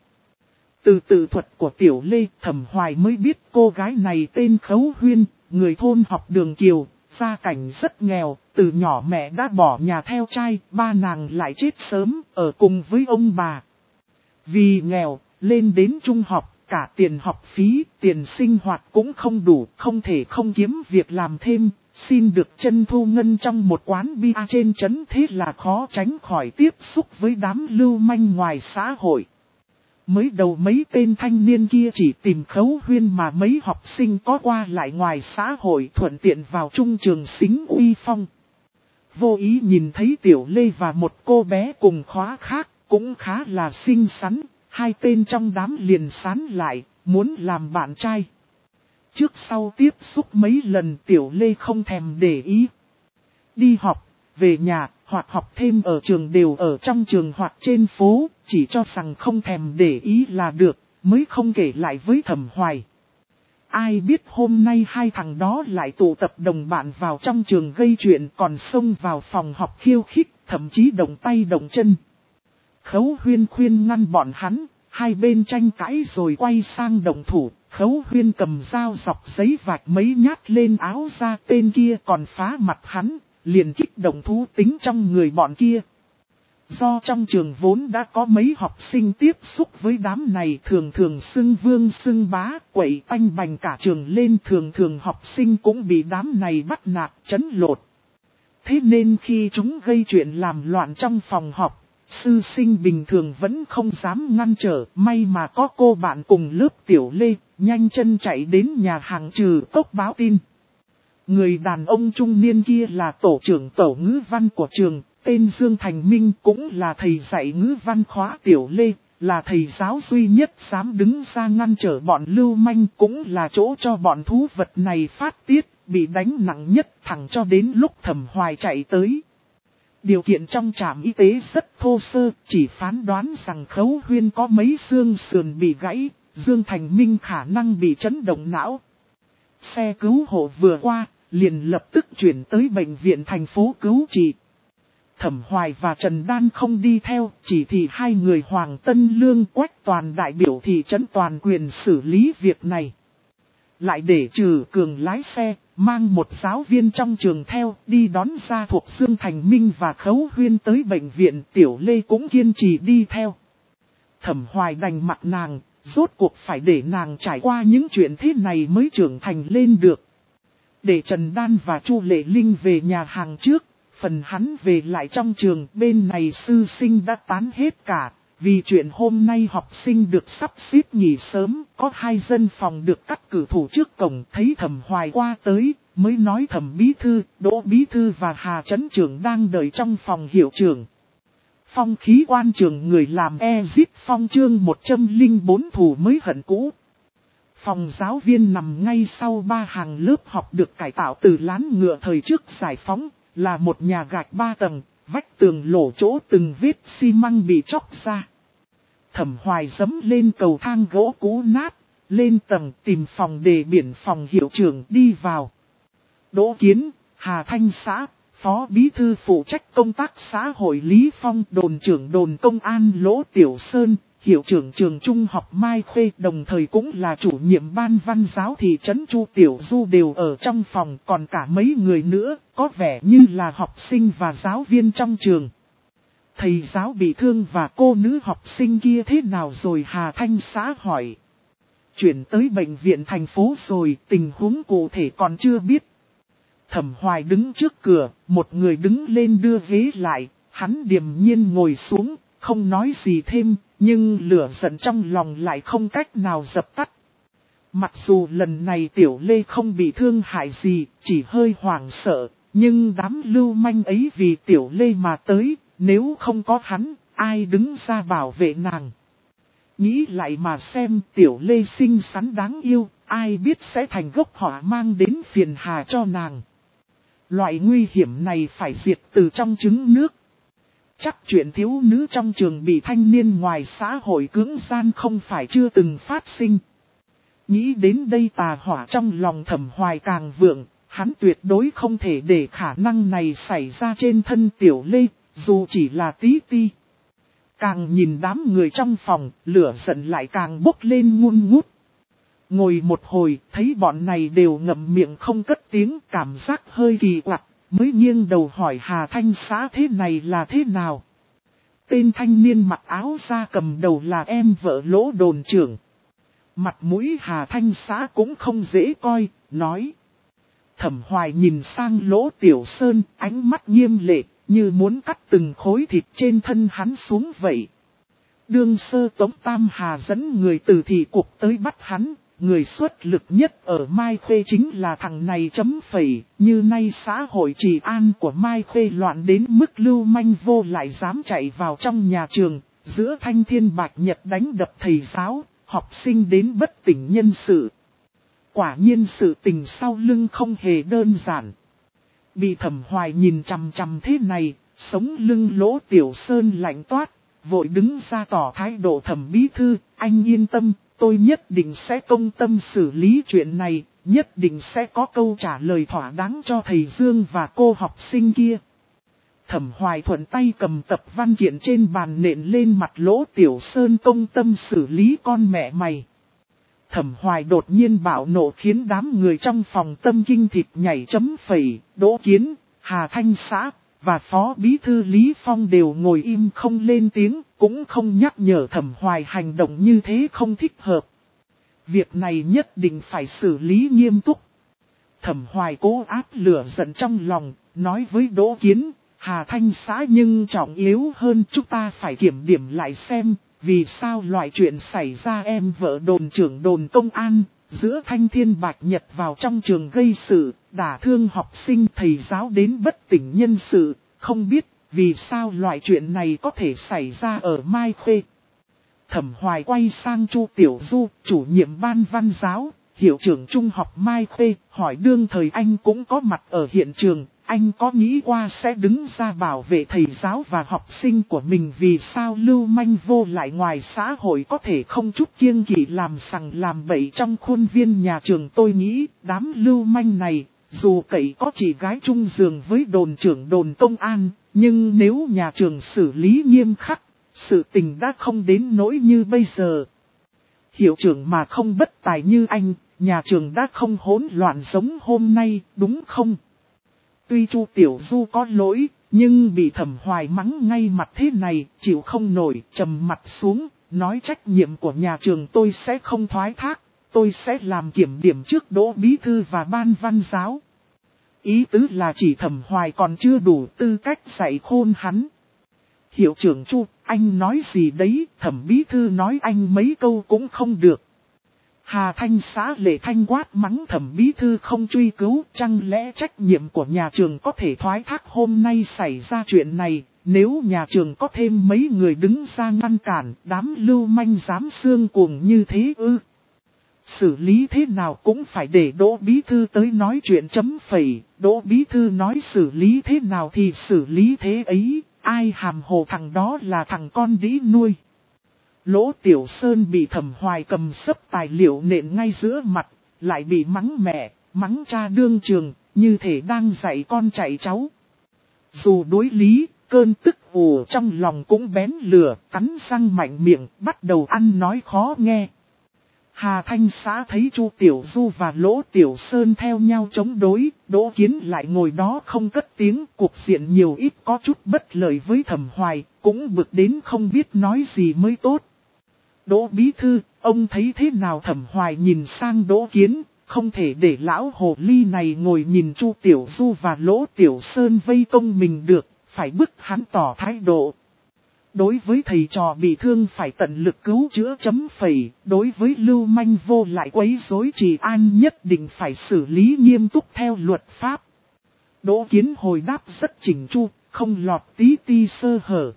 Từ tự thuật của Tiểu Lê, Thẩm Hoài mới biết cô gái này tên Khấu Huyên, người thôn học Đường Kiều, gia cảnh rất nghèo, từ nhỏ mẹ đã bỏ nhà theo trai, ba nàng lại chết sớm, ở cùng với ông bà. Vì nghèo, lên đến trung học, cả tiền học phí, tiền sinh hoạt cũng không đủ, không thể không kiếm việc làm thêm, xin được chân thu ngân trong một quán bia trên trấn, thế là khó tránh khỏi tiếp xúc với đám lưu manh ngoài xã hội. Mới đầu mấy tên thanh niên kia chỉ tìm Khấu Huyên mà mấy học sinh có qua lại ngoài xã hội thuận tiện vào trung trường Xính Uy Phong. vô ý nhìn thấy Tiểu Lê và một cô bé cùng khóa khác, cũng khá là xinh xắn, hai tên trong đám liền sán lại, muốn làm bạn trai. Trước sau tiếp xúc mấy lần Tiểu Lê không thèm để ý. Đi học, về nhà, hoặc học thêm ở trường đều ở trong trường hoặc trên phố, chỉ cho rằng không thèm để ý là được, mới không kể lại với Thẩm Hoài. Ai biết hôm nay hai thằng đó lại tụ tập đồng bạn vào trong trường gây chuyện, còn xông vào phòng học khiêu khích, thậm chí động tay động chân. Khấu Huyên khuyên ngăn bọn hắn, hai bên tranh cãi rồi quay sang động thủ. Khấu Huyên cầm dao dọc giấy vạch mấy nhát lên áo ra, tên kia còn phá mặt hắn, liền kích động thú tính trong người bọn kia. Do trong trường vốn đã có mấy học sinh tiếp xúc với đám này, thường thường xưng vương xưng bá, quậy tanh bành cả trường lên, thường thường học sinh cũng bị đám này bắt nạt trấn lột. Thế nên khi chúng gây chuyện làm loạn trong phòng học, sư sinh bình thường vẫn không dám ngăn trở, may mà có cô bạn cùng lớp Tiểu Lê, nhanh chân chạy đến nhà hàng Trừ Cốc báo tin. Người đàn ông trung niên kia là tổ trưởng tổ ngữ văn của trường, tên Dương Thành Minh, cũng là thầy dạy ngữ văn khóa Tiểu Lê, là thầy giáo duy nhất dám đứng ra ngăn trở bọn lưu manh, cũng là chỗ cho bọn thú vật này phát tiết, bị đánh nặng nhất thẳng cho đến lúc Thẩm Hoài chạy tới. Điều kiện trong trạm y tế rất thô sơ, chỉ phán đoán rằng Khấu Huyên có mấy xương sườn bị gãy, Dương Thành Minh khả năng bị chấn động não. Xe cứu hộ vừa qua, liền lập tức chuyển tới bệnh viện thành phố cứu trị. Thẩm Hoài và Trần Đan không đi theo, chỉ thị hai người Hoàng Tân Lương Quách Toàn đại biểu thị trấn toàn quyền xử lý việc này. Lại để Trừ Cường lái xe, mang một giáo viên trong trường theo, đi đón gia thuộc Dương Thành Minh và Khấu Huyên tới bệnh viện. Tiểu Lê cũng kiên trì đi theo. Thẩm Hoài đành mặt nàng, rốt cuộc phải để nàng trải qua những chuyện thế này mới trưởng thành lên được. Để Trần Đan và Chu Lệ Linh về nhà hàng trước, phần hắn về lại trong trường, bên này sư sinh đã tán hết cả. Vì chuyện hôm nay học sinh được sắp xếp nghỉ sớm, có hai dân phòng được cắt cử thủ trước cổng, thấy Thẩm Hoài qua tới, mới nói Thẩm Bí Thư, Đỗ Bí Thư và Hà Trấn Trưởng đang đợi trong phòng hiệu trưởng. Phong khí quan trường người làm e-zip phong chương một trăm lẻ bốn thù mới hận cũ. Phòng giáo viên nằm ngay sau ba hàng lớp học được cải tạo từ lán ngựa thời trước giải phóng, là một nhà gạch ba tầng, vách tường lỗ chỗ từng vết xi măng bị chóc ra. Thẩm Hoài dẫm lên cầu thang gỗ cũ nát, lên tầng tìm phòng đề biển phòng hiệu trưởng đi vào. Đỗ Kiến, Hà Thanh xã, Phó Bí Thư phụ trách công tác xã hội Lý Phong, đồn trưởng đồn công an Lỗ Tiểu Sơn, hiệu trưởng trường trung học Mai Khê, đồng thời cũng là chủ nhiệm ban văn giáo thị trấn Chu Tiểu Du đều ở trong phòng, còn cả mấy người nữa, có vẻ như là học sinh và giáo viên trong trường. Thầy giáo bị thương và cô nữ học sinh kia thế nào rồi? Hà Thanh xã hỏi. Chuyển tới bệnh viện thành phố rồi, tình huống cụ thể còn chưa biết. Thẩm Hoài đứng trước cửa, một người đứng lên đưa ghế lại, hắn điềm nhiên ngồi xuống, không nói gì thêm, nhưng lửa giận trong lòng lại không cách nào dập tắt. Mặc dù lần này Tiểu Lê không bị thương hại gì, chỉ hơi hoảng sợ, nhưng đám lưu manh ấy vì Tiểu Lê mà tới, nếu không có hắn, ai đứng ra bảo vệ nàng. Nghĩ lại mà xem, Tiểu Lê xinh xắn đáng yêu, ai biết sẽ thành gốc họa mang đến phiền hà cho nàng. Loại nguy hiểm này phải diệt từ trong trứng nước. Chắc chuyện thiếu nữ trong trường bị thanh niên ngoài xã hội cưỡng gian không phải chưa từng phát sinh. Nghĩ đến đây tà hỏa trong lòng Thẩm Hoài càng vượng, hắn tuyệt đối không thể để khả năng này xảy ra trên thân Tiểu Lê, dù chỉ là tí ti. Càng nhìn đám người trong phòng, lửa giận lại càng bốc lên ngun ngút. Ngồi một hồi, thấy bọn này đều ngậm miệng không cất tiếng, cảm giác hơi kỳ quặc, mới nghiêng đầu hỏi Hà Thanh xã thế này là thế nào. Tên thanh niên mặc áo da cầm đầu là em vợ Lỗ đồn trưởng. Mặt mũi Hà Thanh xã cũng không dễ coi, nói. Thẩm Hoài nhìn sang Lỗ Tiểu Sơn, ánh mắt nghiêm lệ, như muốn cắt từng khối thịt trên thân hắn xuống vậy. Đương sơ Tống Tam Hà dẫn người từ thị cục tới bắt hắn, người xuất lực nhất ở Mai Khê chính là thằng này chấm phẩy, như nay xã hội trì an của Mai Khê loạn đến mức lưu manh vô lại dám chạy vào trong nhà trường, giữa thanh thiên bạch nhật đánh đập thầy giáo, học sinh đến bất tỉnh nhân sự. Quả nhiên sự tình sau lưng không hề đơn giản. Bị Thẩm Hoài nhìn chằm chằm thế này, sống lưng Lỗ Tiểu Sơn lạnh toát, vội đứng ra tỏ thái độ. Thẩm bí thư, anh yên tâm, tôi nhất định sẽ công tâm xử lý chuyện này, nhất định sẽ có câu trả lời thỏa đáng cho thầy Dương và cô học sinh kia. Thẩm Hoài thuận tay cầm tập văn kiện trên bàn nện lên mặt Lỗ Tiểu Sơn, công tâm xử lý con mẹ mày. Thẩm Hoài đột nhiên bạo nộ khiến đám người trong phòng tâm kinh thịt nhảy chấm phẩy, Đỗ Kiến, Hà Thanh Xã và Phó Bí thư Lý Phong đều ngồi im không lên tiếng, cũng không nhắc nhở Thẩm Hoài hành động như thế không thích hợp. Việc này nhất định phải xử lý nghiêm túc. Thẩm Hoài cố áp lửa giận trong lòng, nói với Đỗ Kiến, Hà Thanh Xã, nhưng trọng yếu hơn chúng ta phải kiểm điểm lại xem, vì sao loại chuyện xảy ra em vợ đồn trưởng đồn công an, giữa thanh thiên bạch nhật vào trong trường gây sự, đả thương học sinh, thầy giáo đến bất tỉnh nhân sự, không biết vì sao loại chuyện này có thể xảy ra ở Mai Khê. Thẩm Hoài quay sang Chu Tiểu Du, chủ nhiệm ban văn giáo, hiệu trưởng trung học Mai Khê, hỏi đương thời anh cũng có mặt ở hiện trường, anh có nghĩ qua sẽ đứng ra bảo vệ thầy giáo và học sinh của mình, vì sao lưu manh vô lại ngoài xã hội có thể không chút kiêng kỵ làm sằng làm bậy trong khuôn viên nhà trường. Tôi nghĩ đám lưu manh này, dù cậy có chị gái chung giường với đồn trưởng đồn công an, nhưng nếu nhà trường xử lý nghiêm khắc, sự tình đã không đến nỗi như bây giờ. Hiệu trưởng mà không bất tài như anh, nhà trường đã không hỗn loạn giống hôm nay, đúng không? Tuy Chu Tiểu Du có lỗi, nhưng bị Thẩm Hoài mắng ngay mặt thế này, chịu không nổi, trầm mặt xuống, nói trách nhiệm của nhà trường tôi sẽ không thoái thác, tôi sẽ làm kiểm điểm trước Đỗ Bí thư và ban văn giáo. Ý tứ là chỉ Thẩm Hoài còn chưa đủ tư cách dạy khôn hắn. Hiệu trưởng Chu, anh nói gì đấy? Thẩm Bí thư nói anh mấy câu cũng không được. Hà Thanh Xã Lệ Thanh quát mắng Thẩm Bí thư không truy cứu, chẳng lẽ trách nhiệm của nhà trường có thể thoái thác hôm nay xảy ra chuyện này, nếu nhà trường có thêm mấy người đứng ra ngăn cản, đám lưu manh dám xương cuồng như thế ư? Xử lý thế nào cũng phải để Đỗ Bí thư tới nói chuyện chấm phẩy, Đỗ Bí thư nói xử lý thế nào thì xử lý thế ấy, ai hàm hồ thằng đó là thằng con đĩ nuôi. Lỗ Tiểu Sơn bị Thẩm Hoài cầm sấp tài liệu nện ngay giữa mặt, lại bị mắng mẹ, mắng cha đương trường, như thể đang dạy con chạy cháu. Dù đối lý, cơn tức ù trong lòng cũng bén lửa, cắn răng mạnh miệng, bắt đầu ăn nói khó nghe. Hà Thanh Xã thấy Chu Tiểu Du và Lỗ Tiểu Sơn theo nhau chống đối, Đỗ Kiến lại ngồi đó không cất tiếng, cuộc diện nhiều ít có chút bất lợi với Thẩm Hoài, cũng bực đến không biết nói gì mới tốt. Đỗ Bí thư, ông thấy thế nào? Thẩm Hoài nhìn sang Đỗ Kiến, không thể để lão hồ ly này ngồi nhìn Chu Tiểu Du và Lỗ Tiểu Sơn vây công mình được, phải bức hắn tỏ thái độ. Đối với thầy trò bị thương phải tận lực cứu chữa chấm phẩy, đối với lưu manh vô lại quấy rối trì an nhất định phải xử lý nghiêm túc theo luật pháp. Đỗ Kiến hồi đáp rất chỉnh chu, không lọt tí ti sơ hở.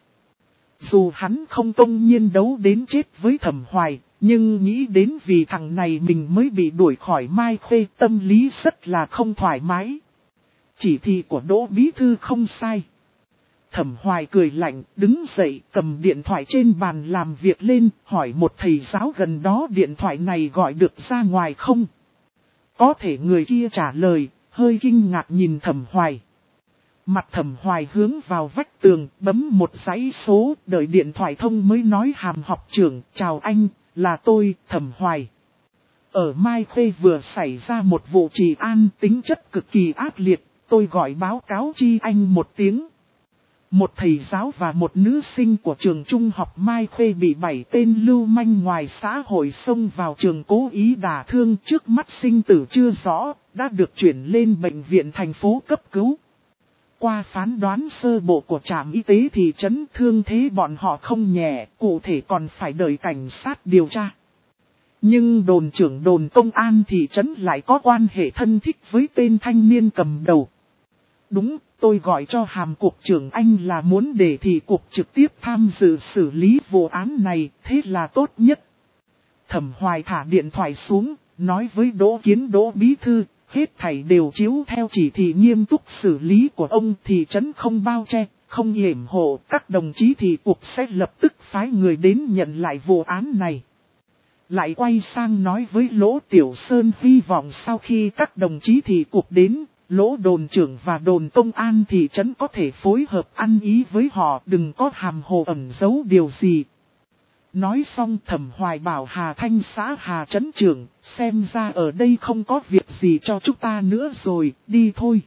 Dù hắn không công nhiên đấu đến chết với Thẩm Hoài, nhưng nghĩ đến vì thằng này mình mới bị đuổi khỏi Mai Khê, tâm lý rất là không thoải mái. Chỉ thị của Đỗ Bí thư không sai. Thẩm Hoài cười lạnh, đứng dậy cầm điện thoại trên bàn làm việc lên, hỏi một thầy giáo gần đó điện thoại này gọi được ra ngoài không? Có thể người kia trả lời, hơi kinh ngạc nhìn Thẩm Hoài. Mặt Thẩm Hoài hướng vào vách tường, bấm một dãy số, đợi điện thoại thông mới nói hàm học trưởng, chào anh, là tôi, Thẩm Hoài. Ở Mai Khê vừa xảy ra một vụ trì an tính chất cực kỳ ác liệt, tôi gọi báo cáo chi anh một tiếng. Một thầy giáo và một nữ sinh của trường trung học Mai Khê bị bảy tên lưu manh ngoài xã hội xông vào trường cố ý đả thương, trước mắt sinh tử chưa rõ, đã được chuyển lên bệnh viện thành phố cấp cứu. Qua phán đoán sơ bộ của trạm y tế thị trấn, thương thế bọn họ không nhẹ, cụ thể còn phải đợi cảnh sát điều tra. Nhưng đồn trưởng đồn công an thị trấn lại có quan hệ thân thích với tên thanh niên cầm đầu. Đúng, tôi gọi cho hàm cục trưởng anh là muốn để thị cục trực tiếp tham dự xử lý vụ án này, thế là tốt nhất. Thẩm Hoài thả điện thoại xuống, nói với Đỗ Kiến Đỗ bí thư, hết thảy đều chiếu theo chỉ thị nghiêm túc xử lý của ông, thị trấn không bao che, không yểm hộ, các đồng chí thị cục sẽ lập tức phái người đến nhận lại vụ án này. Lại quay sang nói với Lỗ Tiểu Sơn hy vọng sau khi các đồng chí thị cục đến, Lỗ đồn trưởng và đồn công an thị trấn có thể phối hợp ăn ý với họ, đừng có hàm hồ ẩn giấu điều gì. Nói xong Thẩm Hoài bảo Hà Thanh xã Hà trấn trưởng, xem ra ở đây không có việc gì cho chúng ta nữa rồi, đi thôi.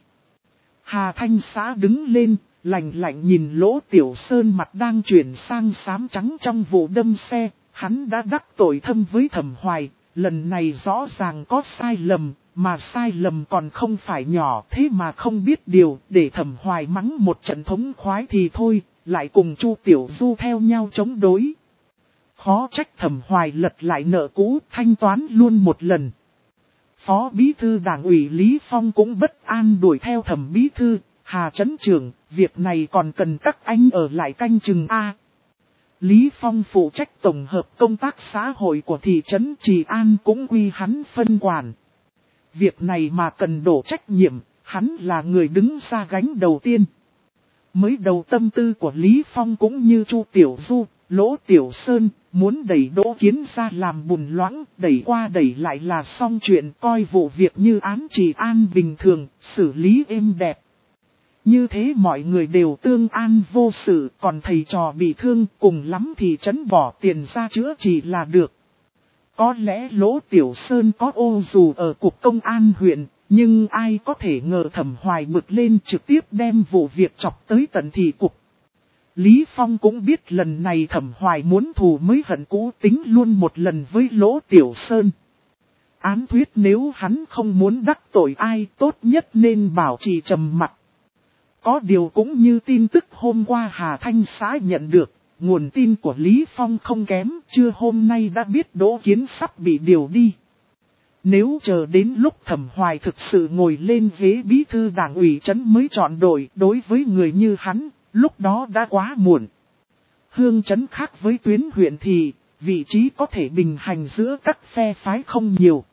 Hà Thanh xã đứng lên, lạnh lạnh nhìn Lỗ Tiểu Sơn mặt đang chuyển sang xám trắng trong vụ đâm xe, hắn đã đắc tội thâm với Thẩm Hoài, lần này rõ ràng có sai lầm, mà sai lầm còn không phải nhỏ, thế mà không biết điều, để Thẩm Hoài mắng một trận thống khoái thì thôi, lại cùng Chu Tiểu Du theo nhau chống đối. Khó trách Thẩm Hoài lật lại nợ cũ, thanh toán luôn một lần. Phó bí thư đảng ủy Lý Phong cũng bất an đuổi theo Thẩm bí thư, Hà trấn trưởng, việc này còn cần các anh ở lại canh chừng A. Lý Phong phụ trách tổng hợp công tác xã hội của thị trấn Trì An cũng quy hắn phân quản. Việc này mà cần đổ trách nhiệm, hắn là người đứng ra gánh đầu tiên. Mới đầu tâm tư của Lý Phong cũng như Chu Tiểu Du, Lỗ Tiểu Sơn, muốn đẩy Đỗ Kiến ra làm bùn loãng, đẩy qua đẩy lại là xong chuyện, coi vụ việc như án Trì An bình thường, xử lý êm đẹp. Như thế mọi người đều tương an vô sự, còn thầy trò bị thương cùng lắm thì trấn bỏ tiền ra chữa trị là được. Có lẽ Lỗ Tiểu Sơn có ô dù ở cục công an huyện, nhưng ai có thể ngờ Thẩm Hoài bực lên trực tiếp đem vụ việc chọc tới tận thị cục. Lý Phong cũng biết lần này Thẩm Hoài muốn thù mới hận cũ, tính luôn một lần với Lỗ Tiểu Sơn. Án thuyết nếu hắn không muốn đắc tội ai, tốt nhất nên bảo trì trầm mặc. Có điều cũng như tin tức hôm qua Hà Thanh xã nhận được, nguồn tin của Lý Phong không kém, trưa hôm nay đã biết Đỗ Kiến sắp bị điều đi. Nếu chờ đến lúc Thẩm Hoài thực sự ngồi lên ghế bí thư đảng ủy trấn mới chọn đổi, đối với người như hắn, lúc đó đã quá muộn. Hương trấn khác với tuyến huyện thì, vị trí có thể bình hành giữa các phe phái không nhiều.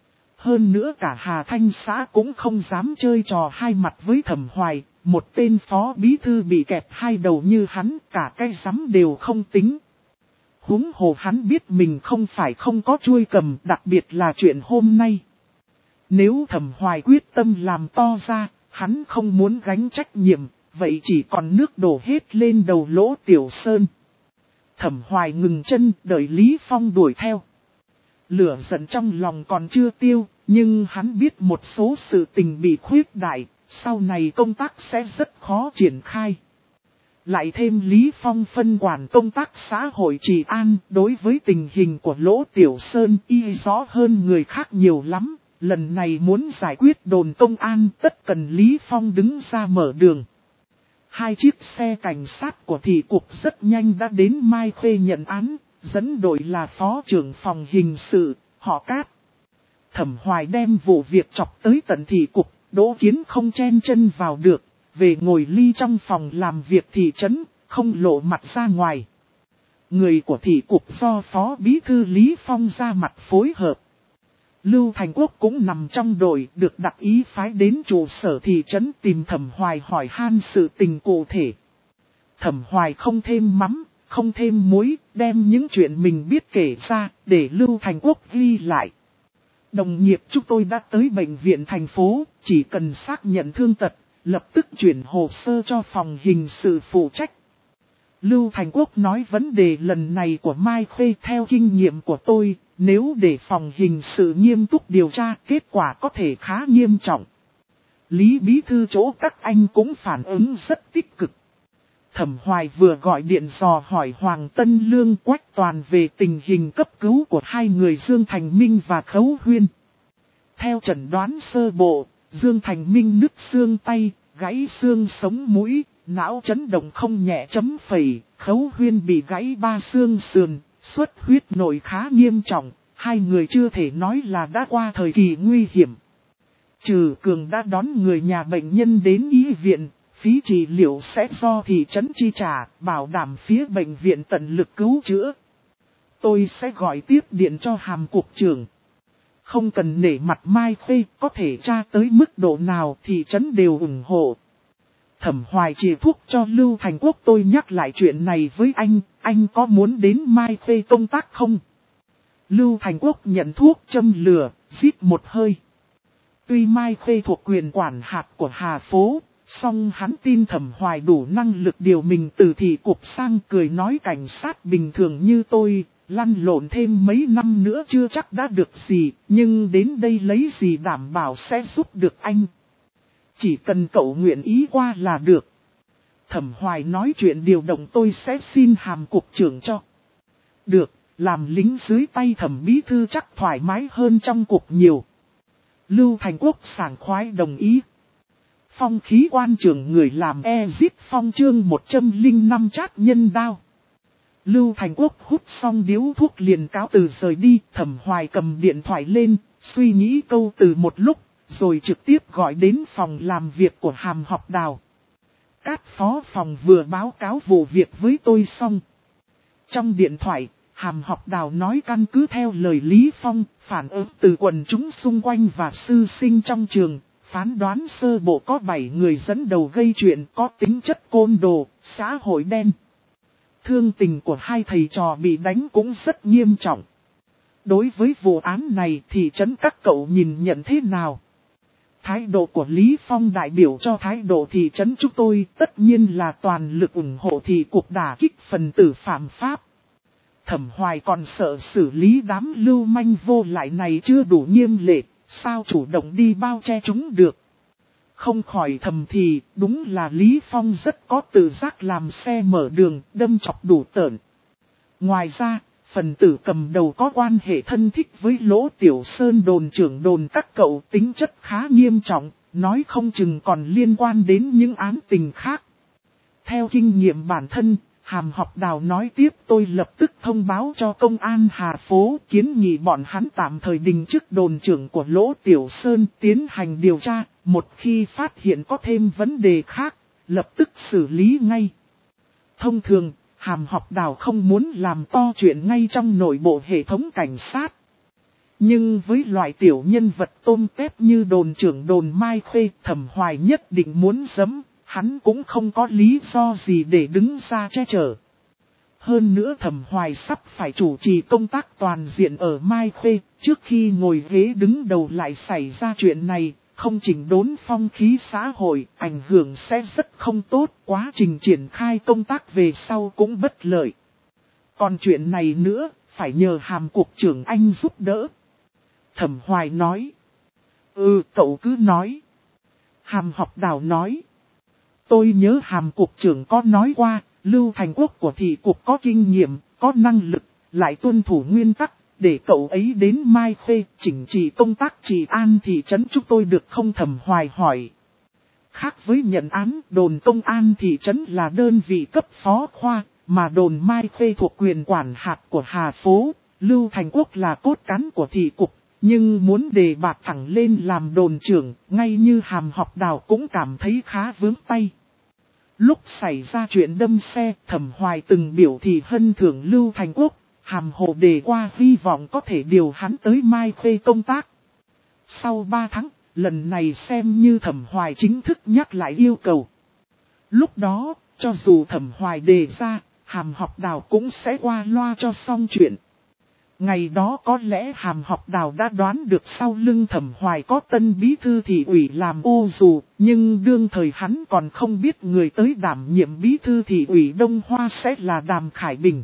Hơn nữa cả Hà Thanh xã cũng không dám chơi trò hai mặt với Thẩm Hoài, một tên phó bí thư bị kẹp hai đầu như hắn, cả cái rắm đều không tính. Huống hồ hắn biết mình không phải không có chuôi cầm, đặc biệt là chuyện hôm nay. Nếu Thẩm Hoài quyết tâm làm to ra, hắn không muốn gánh trách nhiệm, vậy chỉ còn nước đổ hết lên đầu Lỗ Tiểu Sơn. Thẩm Hoài ngừng chân, đợi Lý Phong đuổi theo. Lửa giận trong lòng còn chưa tiêu, nhưng hắn biết một số sự tình bị khuyết đại, sau này công tác sẽ rất khó triển khai. Lại thêm Lý Phong phân quản công tác xã hội Trì An, đối với tình hình của Lỗ Tiểu Sơn y rõ hơn người khác nhiều lắm, lần này muốn giải quyết đồn công an tất cần Lý Phong đứng ra mở đường. Hai chiếc xe cảnh sát của thị cục rất nhanh đã đến Mai Khê nhận án, dẫn đội là phó trưởng phòng hình sự, họ Cát. Thẩm Hoài đem vụ việc chọc tới tận thị cục, Đỗ Kiến không chen chân vào được, về ngồi ly trong phòng làm việc thị trấn, không lộ mặt ra ngoài. Người của thị cục do phó bí thư Lý Phong ra mặt phối hợp. Lưu Thành Quốc cũng nằm trong đội, được đặc ý phái đến trụ sở thị trấn tìm Thẩm Hoài hỏi han sự tình cụ thể. Thẩm Hoài không thêm mắm, không thêm muối, đem những chuyện mình biết kể ra, để Lưu Thành Quốc ghi lại. Đồng nghiệp chúng tôi đã tới bệnh viện thành phố, chỉ cần xác nhận thương tật, lập tức chuyển hồ sơ cho phòng hình sự phụ trách. Lưu Thành Quốc nói vấn đề lần này của Mai Khê theo kinh nghiệm của tôi, nếu để phòng hình sự nghiêm túc điều tra, kết quả có thể khá nghiêm trọng. Lý Bí Thư chỗ các anh cũng phản ứng rất tích cực. Thẩm Hoài vừa gọi điện dò hỏi Hoàng Tân Lương Quách Toàn về tình hình cấp cứu của hai người Dương Thành Minh và Khấu Huyên. Theo chẩn đoán sơ bộ, Dương Thành Minh nứt xương tay, gãy xương sống mũi, não chấn động không nhẹ chấm phẩy, Khấu Huyên bị gãy ba xương sườn, xuất huyết nội khá nghiêm trọng, hai người chưa thể nói là đã qua thời kỳ nguy hiểm. Trừ Cường đã đón người nhà bệnh nhân đến y viện, phí trị liệu sẽ do thị trấn chi trả, bảo đảm phía bệnh viện tận lực cứu chữa. Tôi sẽ gọi tiếp điện cho Hàm cục trưởng. Không cần nể mặt Mai Khê, có thể tra tới mức độ nào thị trấn đều ủng hộ. Thẩm Hoài chỉ thuốc cho Lưu Thành Quốc, tôi nhắc lại chuyện này với anh, anh có muốn đến Mai Khê công tác không? Lưu Thành Quốc nhận thuốc châm lửa, rít một hơi. Tuy Mai Khê thuộc quyền quản hạt của Hà Phố, song hắn tin Thẩm Hoài đủ năng lực điều mình từ thị cục sang, cười nói cảnh sát bình thường như tôi, lăn lộn thêm mấy năm nữa chưa chắc đã được gì, nhưng đến đây lấy gì đảm bảo sẽ giúp được anh. Chỉ cần cậu nguyện ý qua là được. Thẩm Hoài nói chuyện điều động tôi sẽ xin Hàm cục trưởng cho. Được, làm lính dưới tay Thẩm bí thư chắc thoải mái hơn trong cục nhiều. Lưu Thành Quốc sảng khoái đồng ý. Phong khí quan trưởng người làm Ezit Phong chương một trăm linh năm chát nhân đao. Lưu Thành Quốc hút xong điếu thuốc liền cáo từ rời đi. Thẩm Hoài cầm điện thoại lên, suy nghĩ câu từ một lúc, rồi trực tiếp gọi đến phòng làm việc của Hàm Học Đào. Các phó phòng vừa báo cáo vụ việc với tôi xong. Trong điện thoại, Hàm Học Đào nói căn cứ theo lời Lý Phong, phản ứng từ quần chúng xung quanh và sư sinh trong trường, phán đoán sơ bộ có bảy người dẫn đầu gây chuyện có tính chất côn đồ, xã hội đen. Thương tình của hai thầy trò bị đánh cũng rất nghiêm trọng. Đối với vụ án này thì trấn các cậu nhìn nhận thế nào? Thái độ của Lý Phong đại biểu cho thái độ thị trấn chúng tôi tất nhiên là toàn lực ủng hộ thị cục đả kích phần tử phạm pháp. Thẩm Hoài còn sợ xử lý đám lưu manh vô lại này chưa đủ nghiêm lệ, sao chủ động đi bao che chúng được. Không khỏi thầm thì, đúng là Lý Phong rất có tự giác làm xe mở đường, đâm chọc đủ tợn. Ngoài ra, phần tử cầm đầu có quan hệ thân thích với Lỗ Tiểu Sơn đồn trưởng đồn các cậu, tính chất khá nghiêm trọng, nói không chừng còn liên quan đến những án tình khác. Theo kinh nghiệm bản thân, Hàm Học Đào nói tiếp, tôi lập tức thông báo cho công an Hà Phố, kiến nghị bọn hắn tạm thời đình chức đồn trưởng của Lỗ Tiểu Sơn tiến hành điều tra, một khi phát hiện có thêm vấn đề khác, lập tức xử lý ngay. Thông thường, Hàm Học Đào không muốn làm to chuyện ngay trong nội bộ hệ thống cảnh sát. Nhưng với loại tiểu nhân vật tôm tép như đồn trưởng đồn Mai Khê, Thẩm Hoài nhất định muốn giấm. Hắn cũng không có lý do gì để đứng ra che chở. Hơn nữa Thẩm Hoài sắp phải chủ trì công tác toàn diện ở Mai Khê, trước khi ngồi ghế đứng đầu lại xảy ra chuyện này, không chỉnh đốn phong khí xã hội, ảnh hưởng sẽ rất không tốt, quá trình triển khai công tác về sau cũng bất lợi. Còn chuyện này nữa, phải nhờ Hàm cục trưởng anh giúp đỡ. Thẩm Hoài nói. Ừ, cậu cứ nói. Hàm Học Đào nói. Tôi nhớ Hàm cục trưởng có nói qua, Lưu Thành Quốc của thị cục có kinh nghiệm, có năng lực, lại tuân thủ nguyên tắc, để cậu ấy đến Mai Khê chỉnh trị công tác trị an thị trấn chúng tôi được không? Thẩm Hoài hỏi. Khác với nhận án, đồn công an thị trấn là đơn vị cấp phó khoa, mà đồn Mai Khê thuộc quyền quản hạt của Hà Phố, Lưu Thành Quốc là cốt cán của thị cục. Nhưng muốn đề bạt thẳng lên làm đồn trưởng, ngay như Hàm Học Đào cũng cảm thấy khá vướng tay. Lúc xảy ra chuyện đâm xe, Thẩm Hoài từng biểu thị hân thưởng Lưu Thành Quốc, Hàm Hồ đề qua hy vọng có thể điều hắn tới Mai Khê công tác. Sau ba tháng, lần này xem như Thẩm Hoài chính thức nhắc lại yêu cầu. Lúc đó, cho dù Thẩm Hoài đề ra, Hàm Học Đào cũng sẽ qua loa cho xong chuyện. Ngày đó có lẽ Hàm Học Đào đã đoán được sau lưng Thẩm Hoài có tân bí thư thị ủy làm ô dù, nhưng đương thời hắn còn không biết người tới đảm nhiệm bí thư thị ủy Đông Hoa sẽ là Đàm Khải Bình.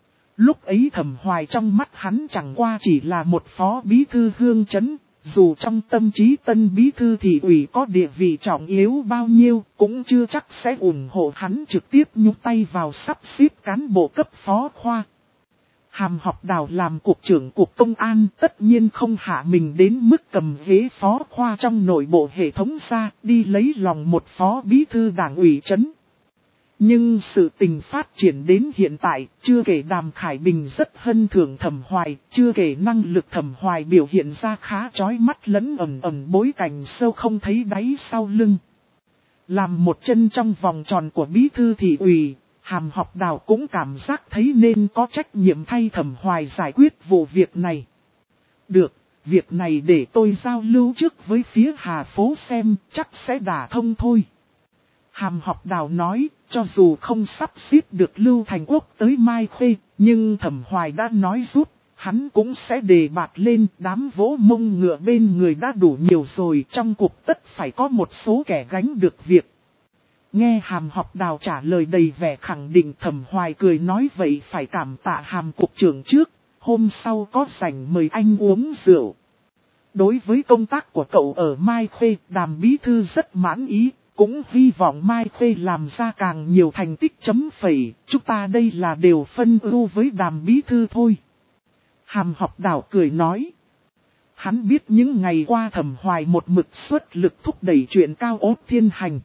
Lúc ấy Thẩm Hoài trong mắt hắn chẳng qua chỉ là một phó bí thư hương chấn, dù trong tâm trí tân bí thư thị ủy có địa vị trọng yếu bao nhiêu, cũng chưa chắc sẽ ủng hộ hắn trực tiếp nhúc tay vào sắp xếp cán bộ cấp phó khoa. Hàm Học Đào làm cục trưởng cục công an tất nhiên không hạ mình đến mức cầm ghế phó khoa trong nội bộ hệ thống ra đi lấy lòng một phó bí thư đảng ủy trấn. Nhưng sự tình phát triển đến hiện tại, chưa kể Đàm Khải Bình rất hân thưởng Thẩm Hoài, chưa kể năng lực Thẩm Hoài biểu hiện ra khá chói mắt lẫn ẩn ẩn bối cảnh sâu không thấy đáy sau lưng. Làm một chân trong vòng tròn của bí thư thị ủy, Hàm Học Đào cũng cảm giác thấy nên có trách nhiệm thay Thẩm Hoài giải quyết vụ việc này. Được, việc này để tôi giao lưu trước với phía Hà Phố xem, chắc sẽ đả thông thôi. Hàm Học Đào nói, cho dù không sắp xếp được Lưu Thành Quốc tới Mai Khê, nhưng Thẩm Hoài đã nói rút, hắn cũng sẽ đề bạt lên. Đám vỗ mông ngựa bên người đã đủ nhiều rồi, trong cuộc tất phải có một số kẻ gánh được việc. Nghe Hàm Học Đào trả lời đầy vẻ khẳng định, Thẩm Hoài cười nói vậy phải cảm tạ Hàm cục trưởng trước, hôm sau có rảnh mời anh uống rượu. Đối với công tác của cậu ở Mai Khê, Đàm bí thư rất mãn ý. Cũng hy vọng Mai Khê làm ra càng nhiều thành tích chấm phẩy, chúng ta đây là đều phân ưu với Đàm bí thư thôi. Hàm Học Đào cười nói. Hắn biết những ngày qua Thẩm Hoài một mực xuất lực thúc đẩy chuyện cao ốt thiên hành.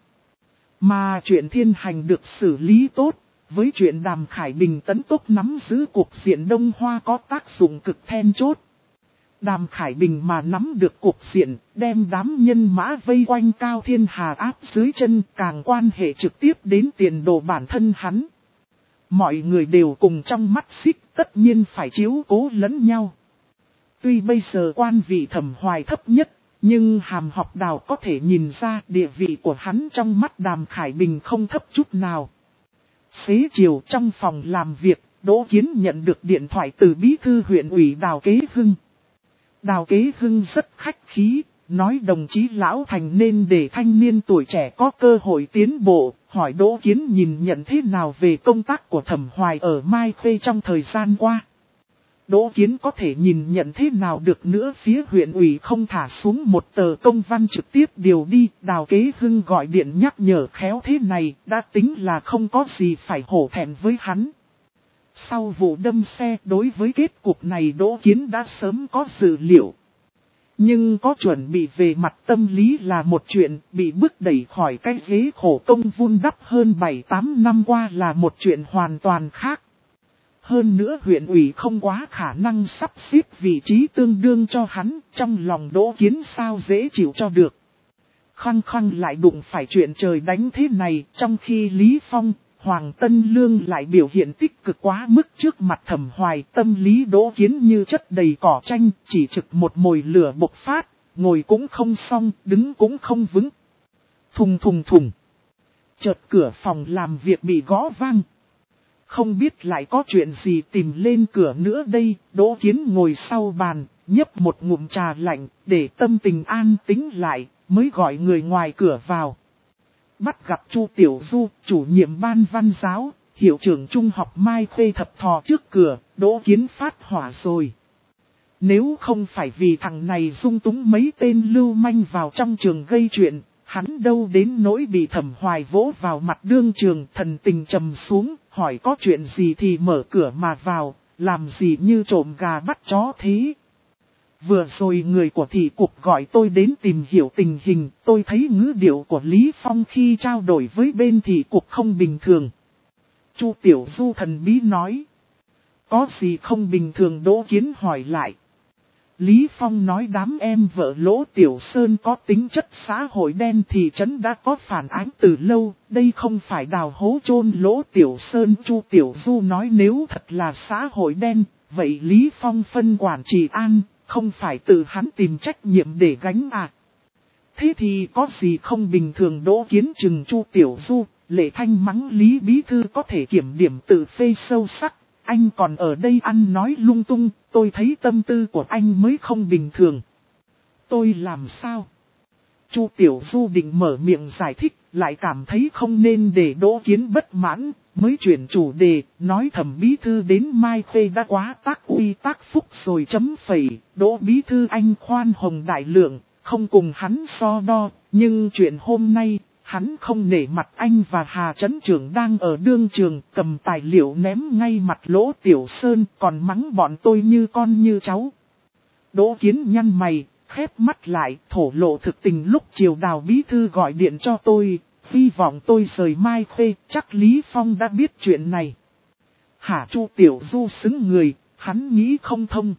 Mà chuyện thiên hành được xử lý tốt, với chuyện Đàm Khải Bình tấn tốc nắm giữ cuộc diện Đông Hoa có tác dụng cực then chốt. Đàm Khải Bình mà nắm được cuộc diện, đem đám nhân mã vây quanh Cao Thiên Hà áp dưới chân, càng quan hệ trực tiếp đến tiền đồ bản thân hắn. Mọi người đều cùng trong mắt xích, tất nhiên phải chiếu cố lẫn nhau. Tuy bây giờ quan vị Thẩm Hoài thấp nhất, nhưng Hàm Học Đào có thể nhìn ra địa vị của hắn trong mắt Đàm Khải Bình không thấp chút nào. Xế chiều trong phòng làm việc, Đỗ Kiến nhận được điện thoại từ bí thư huyện ủy Đào Kế Hưng. Đào Kế Hưng rất khách khí, nói đồng chí Lão Thành nên để thanh niên tuổi trẻ có cơ hội tiến bộ, hỏi Đỗ Kiến nhìn nhận thế nào về công tác của Thẩm Hoài ở Mai Khê trong thời gian qua. Đỗ Kiến có thể nhìn nhận thế nào được nữa, phía huyện ủy không thả xuống một tờ công văn trực tiếp điều đi. Đào Kế Hưng gọi điện nhắc nhở khéo thế này, đã tính là không có gì phải hổ thẹn với hắn. Sau vụ đâm xe, đối với kết cục này Đỗ Kiến đã sớm có dự liệu. Nhưng có chuẩn bị về mặt tâm lý là một chuyện, bị bước đẩy khỏi cái ghế khổ công vun đắp hơn bảy tám năm qua là một chuyện hoàn toàn khác. Hơn nữa huyện ủy không quá khả năng sắp xếp vị trí tương đương cho hắn, trong lòng Đỗ Kiến sao dễ chịu cho được. Khăng khăng lại đụng phải chuyện trời đánh thế này, trong khi Lý Phong, Hoàng Tân Lương lại biểu hiện tích cực quá mức trước mặt Thẩm Hoài. Tâm lý Đỗ Kiến như chất đầy cỏ tranh, chỉ trực một mồi lửa bộc phát, ngồi cũng không xong, đứng cũng không vững. Thùng thùng thùng. Chợt cửa phòng làm việc bị gõ vang. Không biết lại có chuyện gì tìm lên cửa nữa đây. Đỗ Kiến ngồi sau bàn, nhấp một ngụm trà lạnh, để tâm tình an tĩnh lại, mới gọi người ngoài cửa vào. Bắt gặp Chu Tiểu Du, chủ nhiệm ban văn giáo, hiệu trưởng trung học Mai Khê thập thò trước cửa. Đỗ Kiến phát hỏa rồi. Nếu không phải vì thằng này dung túng mấy tên lưu manh vào trong trường gây chuyện, hắn đâu đến nỗi bị Thẩm Hoài vỗ vào mặt đương trường. Thần tình trầm xuống, hỏi có chuyện gì thì mở cửa mà vào, làm gì như trộm gà bắt chó thế. Vừa rồi người của thị cục gọi tôi đến tìm hiểu tình hình, tôi thấy ngữ điệu của Lý Phong khi trao đổi với bên thị cục không bình thường. Chu Tiểu Du thần bí nói. Có gì không bình thường? Đỗ Kiến hỏi lại. Lý Phong nói đám em vợ Lỗ Tiểu Sơn có tính chất xã hội đen, thị trấn đã có phản ánh từ lâu, đây không phải đào hố chôn Lỗ Tiểu Sơn. Chu Tiểu Du nói nếu thật là xã hội đen, vậy Lý Phong phân quản trị an, không phải tự hắn tìm trách nhiệm để gánh à? Thế thì có gì không bình thường? Đỗ Kiến chừng Chu Tiểu Du, Lệ Thanh mắng Lý Bí Thư có thể kiểm điểm tự phê sâu sắc. Anh còn ở đây ăn nói lung tung, tôi thấy tâm tư của anh mới không bình thường. Tôi làm sao? Chu Tiểu Du định mở miệng giải thích, lại cảm thấy không nên để Đỗ Kiến bất mãn, mới chuyển chủ đề, nói Thẩm Bí Thư đến Mai Khê đã quá tác uy tác phúc rồi chấm phẩy. Đỗ Bí Thư anh khoan hồng đại lượng, không cùng hắn so đo, nhưng chuyện hôm nay, hắn không nể mặt anh và Hà Trấn Trưởng đang ở đương trường, cầm tài liệu ném ngay mặt Lỗ Tiểu Sơn, còn mắng bọn tôi như con như cháu. Đỗ Kiến nhăn mày, khép mắt lại, thổ lộ thực tình lúc chiều Đào Bí Thư gọi điện cho tôi, hy vọng tôi rời Mai Khê, chắc Lý Phong đã biết chuyện này. Hả? Chu Tiểu Du xứng người, hắn nghĩ không thông.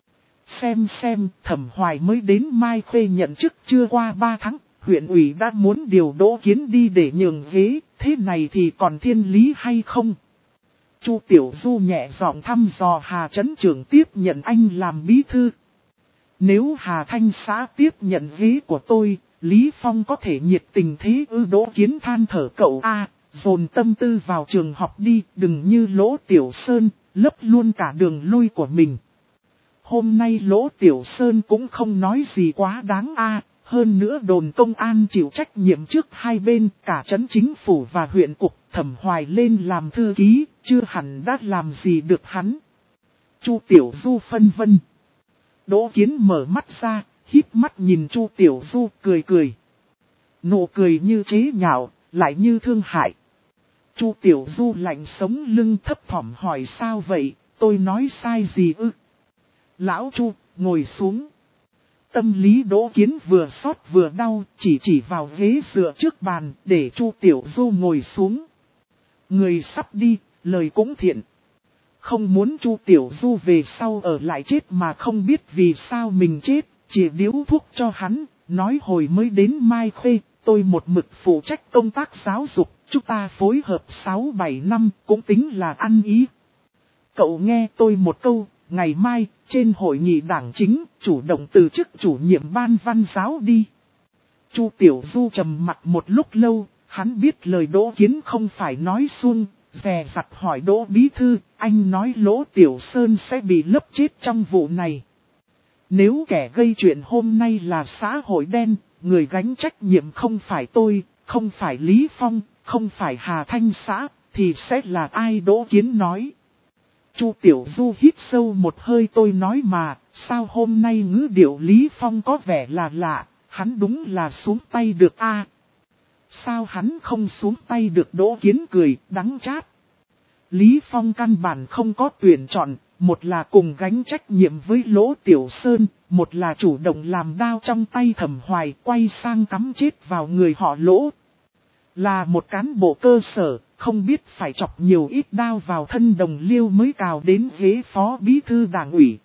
Xem xem, Thẩm Hoài mới đến Mai Khê nhận chức chưa qua ba tháng, huyện ủy đã muốn điều Đỗ Kiến đi để nhường ghế, thế này thì còn thiên lý hay không? Chu Tiểu Du nhẹ giọng thăm dò Hà Trấn Trưởng tiếp nhận anh làm bí thư. Nếu Hà Thanh xã tiếp nhận ghế của tôi, Lý Phong có thể nhiệt tình thế ư? Đỗ Kiến than thở cậu a, dồn tâm tư vào trường học đi, đừng như Lỗ Tiểu Sơn, lấp luôn cả đường lui của mình. Hôm nay Lỗ Tiểu Sơn cũng không nói gì quá đáng a, hơn nữa đồn công an chịu trách nhiệm trước hai bên, cả trấn chính phủ và huyện cục, Thẩm Hoài lên làm thư ký, chưa hẳn đã làm gì được hắn. Chu Tiểu Du phân vân. Đỗ Kiến mở mắt ra, híp mắt nhìn Chu Tiểu Du cười cười. Nụ cười như chế nhạo, lại như thương hại. Chu Tiểu Du lạnh sống lưng thấp thỏm hỏi sao vậy, tôi nói sai gì ư? Lão Chu, ngồi xuống. Tâm lý Đỗ Kiến vừa xót vừa đau, chỉ chỉ vào ghế dựa trước bàn, để Chu Tiểu Du ngồi xuống. Người sắp đi, lời cũng thiện. Không muốn Chu Tiểu Du về sau ở lại chết mà không biết vì sao mình chết, chỉ điếu thuốc cho hắn, nói hồi mới đến Mai Khê, tôi một mực phụ trách công tác giáo dục, chúng ta phối hợp sáu bảy năm cũng tính là ăn ý. Cậu nghe tôi một câu, ngày mai, trên hội nghị đảng chính, chủ động từ chức chủ nhiệm ban văn giáo đi. Chu Tiểu Du trầm mặt một lúc lâu, hắn biết lời Đỗ Kiến không phải nói suông, dè dặt hỏi Đỗ Bí Thư, anh nói Lỗ Tiểu Sơn sẽ bị lấp chết trong vụ này. Nếu kẻ gây chuyện hôm nay là xã hội đen, người gánh trách nhiệm không phải tôi, không phải Lý Phong, không phải Hà Thanh xã, thì sẽ là ai? Đỗ Kiến nói. Chu Tiểu Du hít sâu một hơi, tôi nói mà, sao hôm nay ngữ điệu Lý Phong có vẻ là lạ, hắn đúng là xuống tay được a. Sao hắn không xuống tay được? Đỗ Kiến cười, đắng chát. Lý Phong căn bản không có tuyển chọn, một là cùng gánh trách nhiệm với Lỗ Tiểu Sơn, một là chủ động làm đao trong tay Thẩm Hoài quay sang cắm chết vào người họ Lỗ. Là một cán bộ cơ sở, không biết phải chọc nhiều ít đao vào thân đồng liêu mới cào đến ghế phó bí thư đảng ủy.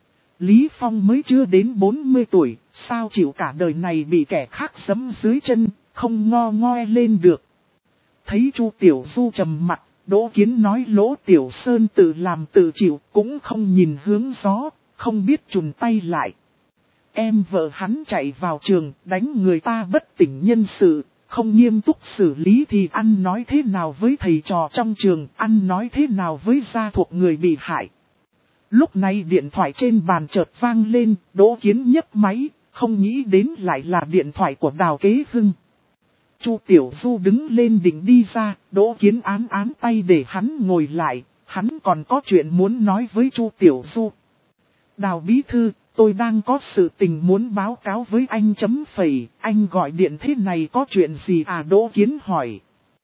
Lý Phong mới chưa đến bốn mươi tuổi, sao chịu cả đời này bị kẻ khác giẫm dưới chân, không ngo ngoe lên được. Thấy Chu Tiểu Du trầm mặt, Đỗ Kiến nói Lỗ Tiểu Sơn tự làm tự chịu, cũng không nhìn hướng gió, không biết chùn tay lại. Em vợ hắn chạy vào trường, đánh người ta bất tỉnh nhân sự, không nghiêm túc xử lý thì ăn nói thế nào với thầy trò trong trường, ăn nói thế nào với gia thuộc người bị hại. Lúc này điện thoại trên bàn chợt vang lên, Đỗ Kiến nhấc máy, không nghĩ đến lại là điện thoại của Đào Kế Hưng. Chu Tiểu Du đứng lên định đi ra, Đỗ Kiến án án tay để hắn ngồi lại, hắn còn có chuyện muốn nói với Chu Tiểu Du. Đào Bí Thư, tôi đang có sự tình muốn báo cáo với anh chấm phẩy, anh gọi điện thế này có chuyện gì à? Đỗ Kiến hỏi.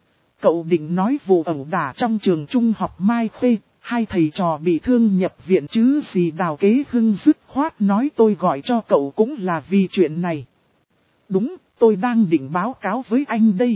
Cậu định nói vụ ẩu đả trong trường trung học Mai Khê, hai thầy trò bị thương nhập viện chứ gì? Đào Kế Hưng dứt khoát nói tôi gọi cho cậu cũng là vì chuyện này. Đúng, tôi đang định báo cáo với anh đây.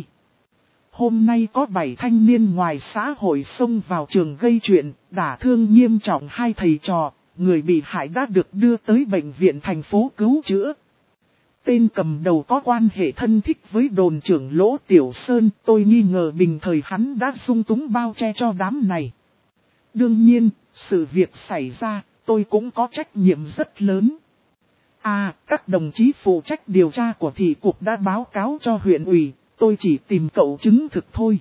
Hôm nay có bảy thanh niên ngoài xã hội xông vào trường gây chuyện, đả thương nghiêm trọng hai thầy trò, người bị hại đã được đưa tới bệnh viện thành phố cứu chữa. Tên cầm đầu có quan hệ thân thích với đồn trưởng Lỗ Tiểu Sơn, tôi nghi ngờ bình thời hắn đã dung túng bao che cho đám này. Đương nhiên, sự việc xảy ra, tôi cũng có trách nhiệm rất lớn. À, các đồng chí phụ trách điều tra của thị cục đã báo cáo cho huyện ủy, tôi chỉ tìm cậu chứng thực thôi.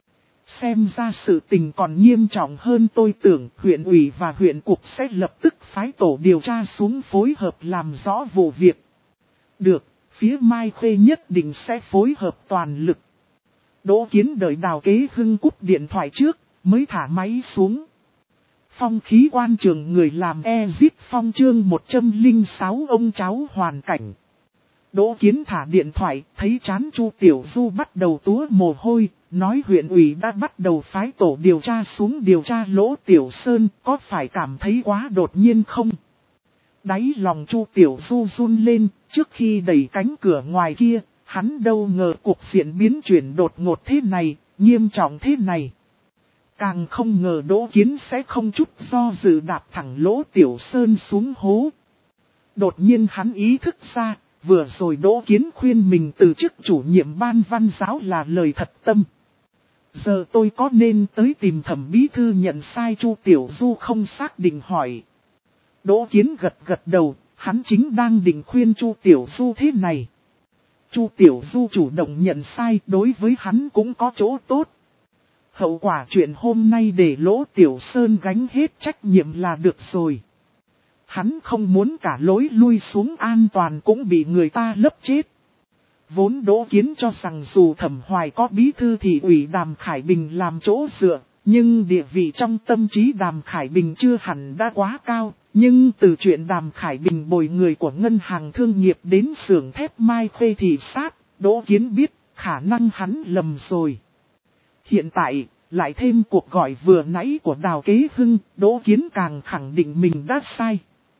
Xem ra sự tình còn nghiêm trọng hơn tôi tưởng, huyện ủy và huyện cục sẽ lập tức phái tổ điều tra xuống phối hợp làm rõ vụ việc. Được, phía Mai Khê nhất định sẽ phối hợp toàn lực. Đỗ Kiến đợi Đào Kế Hưng cúp điện thoại trước, mới thả máy xuống. Phong khí quan trường người làm e-zip phong chương một trăm lẻ sáu ông cháu hoàn cảnh. Đỗ Kiến thả điện thoại, thấy chán Chu Tiểu Du bắt đầu túa mồ hôi, nói huyện ủy đã bắt đầu phái tổ điều tra xuống điều tra Lỗ Tiểu Sơn, có phải cảm thấy quá đột nhiên không? Đáy lòng Chu Tiểu Du run lên, trước khi đẩy cánh cửa ngoài kia, Hắn đâu ngờ cuộc diện biến chuyển đột ngột thế này, nghiêm trọng thế này. Càng không ngờ Đỗ Kiến sẽ không chút do dự đạp thẳng Lỗ Tiểu Sơn xuống hố. Đột nhiên hắn ý thức ra, vừa rồi Đỗ Kiến khuyên mình từ chức chủ nhiệm ban văn giáo là lời thật tâm. Giờ tôi có nên tới tìm Thẩm bí thư nhận sai? Chu Tiểu Du không xác định hỏi. Đỗ Kiến gật gật đầu, hắn chính đang định khuyên Chu Tiểu Du thế này. Chu Tiểu Du chủ động nhận sai, đối với hắn cũng có chỗ tốt. Hậu quả chuyện hôm nay để Lỗ Tiểu Sơn gánh hết trách nhiệm là được rồi. Hắn không muốn cả lối lui xuống an toàn cũng bị người ta lấp chết. Vốn Đỗ Kiến cho rằng dù Thẩm Hoài có bí thư thị ủy Đàm Khải Bình làm chỗ dựa, nhưng địa vị trong tâm trí Đàm Khải Bình chưa hẳn đã quá cao. Nhưng từ chuyện Đàm Khải Bình bồi người của ngân hàng thương nghiệp đến xưởng thép Mai Khê thị sát, Đỗ Kiến biết khả năng hắn lầm rồi. Hiện tại, lại thêm cuộc gọi vừa nãy của Đào Kế Hưng, Đỗ Kiến càng khẳng định mình đã sai.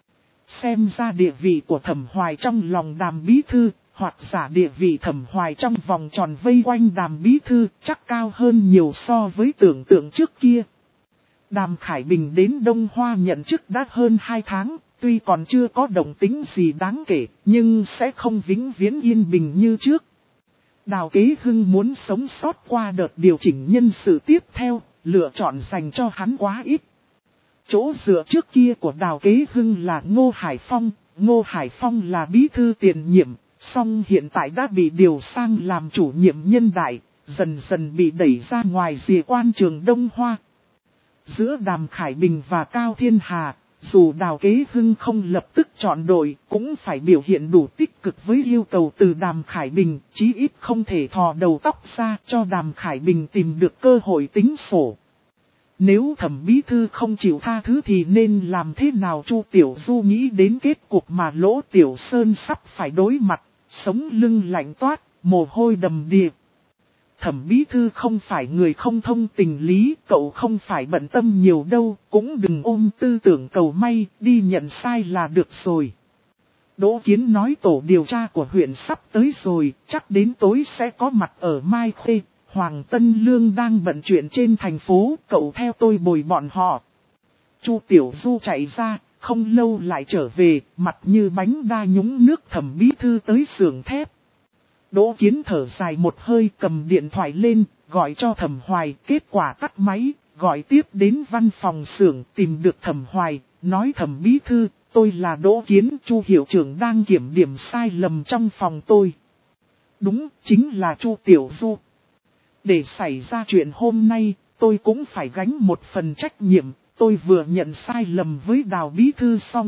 Xem ra địa vị của Thẩm Hoài trong lòng Đàm bí thư, hoặc giả địa vị Thẩm Hoài trong vòng tròn vây quanh Đàm bí thư chắc cao hơn nhiều so với tưởng tượng trước kia. Đàm Khải Bình đến Đông Hoa nhận chức đã hơn hai tháng, tuy còn chưa có động tĩnh gì đáng kể, nhưng sẽ không vĩnh viễn yên bình như trước. Đào Kế Hưng muốn sống sót qua đợt điều chỉnh nhân sự tiếp theo, lựa chọn dành cho hắn quá ít. Chỗ dựa trước kia của Đào Kế Hưng là Ngô Hải Phong, Ngô Hải Phong là bí thư tiền nhiệm, song hiện tại đã bị điều sang làm chủ nhiệm nhân đại, dần dần bị đẩy ra ngoài rìa quan trường Đông Hoa. Giữa Đàm Khải Bình và Cao Thiên Hà, dù Đào Kế Hưng không lập tức chọn đội, cũng phải biểu hiện đủ tích cực với yêu cầu từ Đàm Khải Bình, chí ít không thể thò đầu tóc ra cho Đàm Khải Bình tìm được cơ hội tính sổ. Nếu Thẩm bí thư không chịu tha thứ thì nên làm thế nào? Chu Tiểu Du nghĩ đến kết cục mà Lỗ Tiểu Sơn sắp phải đối mặt, sống lưng lạnh toát, mồ hôi đầm đìa. Thẩm bí thư không phải người không thông tình lý, cậu không phải bận tâm nhiều đâu, cũng đừng ôm tư tưởng cầu may, đi nhận sai là được rồi. Đỗ Kiến nói tổ điều tra của huyện sắp tới rồi, chắc đến tối sẽ có mặt ở Mai Khê. Hoàng Tân Lương đang bận chuyện trên thành phố, cậu theo tôi bồi bọn họ. Chu Tiểu Du chạy ra, không lâu lại trở về, mặt như bánh đa nhúng nước. Thẩm bí thư tới xưởng thép. Đỗ Kiến thở dài một hơi, cầm điện thoại lên, gọi cho Thẩm Hoài, kết quả tắt máy, gọi tiếp đến văn phòng xưởng, tìm được Thẩm Hoài, nói Thẩm bí thư, tôi là Đỗ Kiến, Chu hiệu trưởng đang kiểm điểm sai lầm trong phòng tôi. Đúng, chính là Chu Tiểu Du. Để xảy ra chuyện hôm nay, tôi cũng phải gánh một phần trách nhiệm, tôi vừa nhận sai lầm với Đào bí thư xong.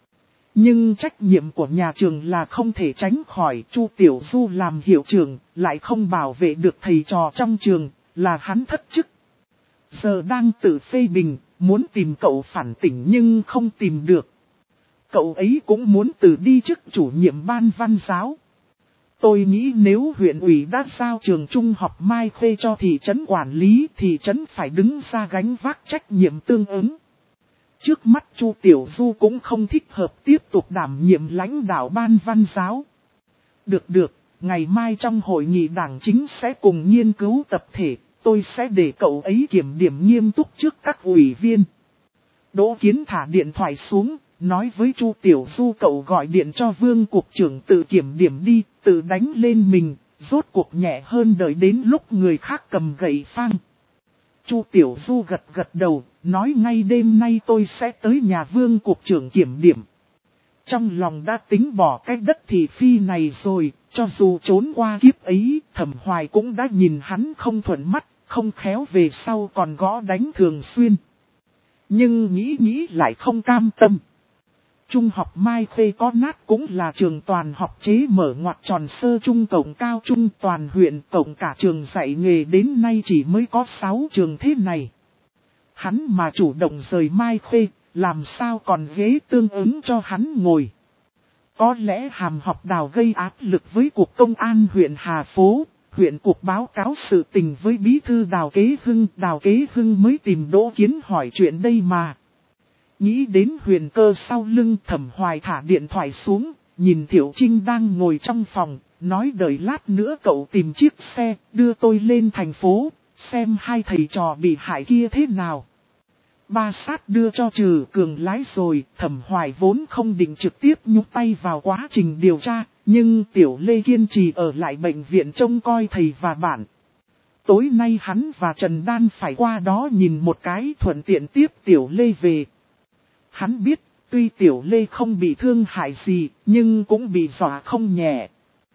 Nhưng trách nhiệm của nhà trường là không thể tránh khỏi. Chu Tiểu Du làm hiệu trưởng, lại không bảo vệ được thầy trò trong trường, là hắn thất chức. Giờ đang tự phê bình, muốn tìm cậu phản tỉnh nhưng không tìm được. Cậu ấy cũng muốn từ đi chức chủ nhiệm ban văn giáo. Tôi nghĩ nếu huyện ủy đã giao trường trung học Mai Khê cho thị trấn quản lý, thị trấn phải đứng ra gánh vác trách nhiệm tương ứng. Trước mắt Chu Tiểu Du cũng không thích hợp tiếp tục đảm nhiệm lãnh đạo ban văn giáo. Được được, ngày mai trong hội nghị đảng chính sẽ cùng nghiên cứu tập thể, tôi sẽ để cậu ấy kiểm điểm nghiêm túc trước các ủy viên. Đỗ Kiến thả điện thoại xuống, nói với Chu Tiểu Du cậu gọi điện cho Vương cục trưởng tự kiểm điểm đi, tự đánh lên mình, rốt cuộc nhẹ hơn đợi đến lúc người khác cầm gậy phang. Chu Tiểu Du gật gật đầu, nói ngay đêm nay tôi sẽ tới nhà Vương cục trưởng kiểm điểm. Trong lòng đã tính bỏ cái đất thị phi này rồi, cho dù trốn qua kiếp ấy, Thẩm Hoài cũng đã nhìn hắn không thuận mắt, không khéo về sau còn gõ đánh thường xuyên. Nhưng nghĩ nghĩ lại không cam tâm. Trung học Mai Khê có nát cũng là trường toàn học chế mở ngoặt tròn sơ trung cộng cao trung toàn huyện, cộng cả trường dạy nghề đến nay chỉ mới có sáu trường thế này. Hắn mà chủ động rời Mai Khê, làm sao còn ghế tương ứng cho hắn ngồi. Có lẽ hàm học Đào gây áp lực với Cục Công an huyện Hà Phố, huyện Cục báo cáo sự tình với bí thư Đào Kế Hưng, Đào Kế Hưng mới tìm Đỗ Kiến hỏi chuyện đây mà. Nghĩ đến Huyền Cơ sau lưng, Thẩm Hoài thả điện thoại xuống, nhìn Thiệu Trinh đang ngồi trong phòng, nói đợi lát nữa cậu tìm chiếc xe, đưa tôi lên thành phố, xem hai thầy trò bị hại kia thế nào. Ba sát đưa cho Trừ Cường lái rồi, Thẩm Hoài vốn không định trực tiếp nhúc tay vào quá trình điều tra, nhưng Tiểu Lê kiên trì ở lại bệnh viện trông coi thầy và bạn. Tối nay hắn và Trần Đan phải qua đó nhìn một cái, thuận tiện tiếp Tiểu Lê về. Hắn biết, tuy Tiểu Lê không bị thương hại gì, nhưng cũng bị dọa không nhẹ.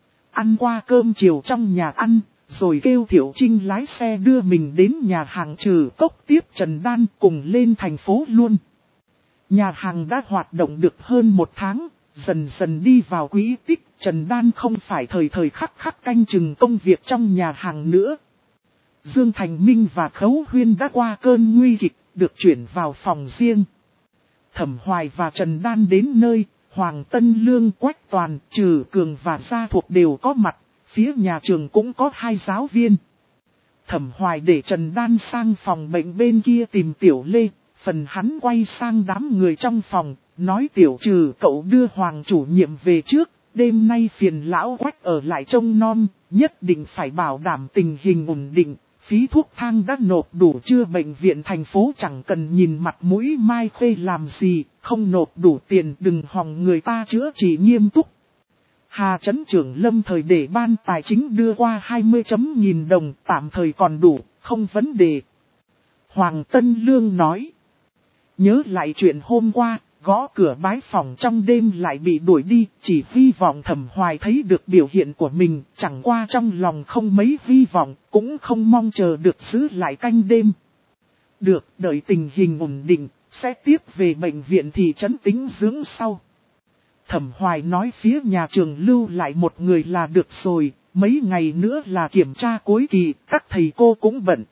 Ăn qua cơm chiều trong nhà ăn, rồi kêu Thiệu Trinh lái xe đưa mình đến nhà hàng Trừ Cốc tiếp Trần Đan cùng lên thành phố luôn. Nhà hàng đã hoạt động được hơn một tháng, dần dần đi vào quỹ tích, Trần Đan không phải thời thời khắc khắc canh chừng công việc trong nhà hàng nữa. Dương Thành Minh và Khấu Huyên đã qua cơn nguy kịch, được chuyển vào phòng riêng. Thẩm Hoài và Trần Đan đến nơi, Hoàng Tân Lương, Quách Toàn, Trừ Cường và Gia Thuộc đều có mặt, phía nhà trường cũng có hai giáo viên. Thẩm Hoài để Trần Đan sang phòng bệnh bên kia tìm Tiểu Lê, phần hắn quay sang đám người trong phòng, nói Tiểu Trừ cậu đưa Hoàng chủ nhiệm về trước, đêm nay phiền lão Quách ở lại trông nom, nhất định phải bảo đảm tình hình ổn định. Phí thuốc thang đã nộp đủ chưa, bệnh viện thành phố chẳng cần nhìn mặt mũi Mai Khê làm gì, không nộp đủ tiền đừng hòng người ta chữa trị nghiêm túc. Hà Trấn trưởng lâm thời để ban tài chính đưa qua hai mươi chấm nghìn đồng, tạm thời còn đủ, không vấn đề. Hoàng Tân Lương nói. Nhớ lại chuyện hôm qua, gõ cửa bái phòng trong đêm lại bị đuổi đi, chỉ hy vọng Thẩm Hoài thấy được biểu hiện của mình, chẳng qua trong lòng không mấy hy vọng, cũng không mong chờ được giữ lại canh đêm. Được, đợi tình hình ổn định, sẽ tiếp về bệnh viện thị trấn tính dưỡng sau. Thẩm Hoài nói phía nhà trường lưu lại một người là được rồi, mấy ngày nữa là kiểm tra cuối kỳ, các thầy cô cũng bận.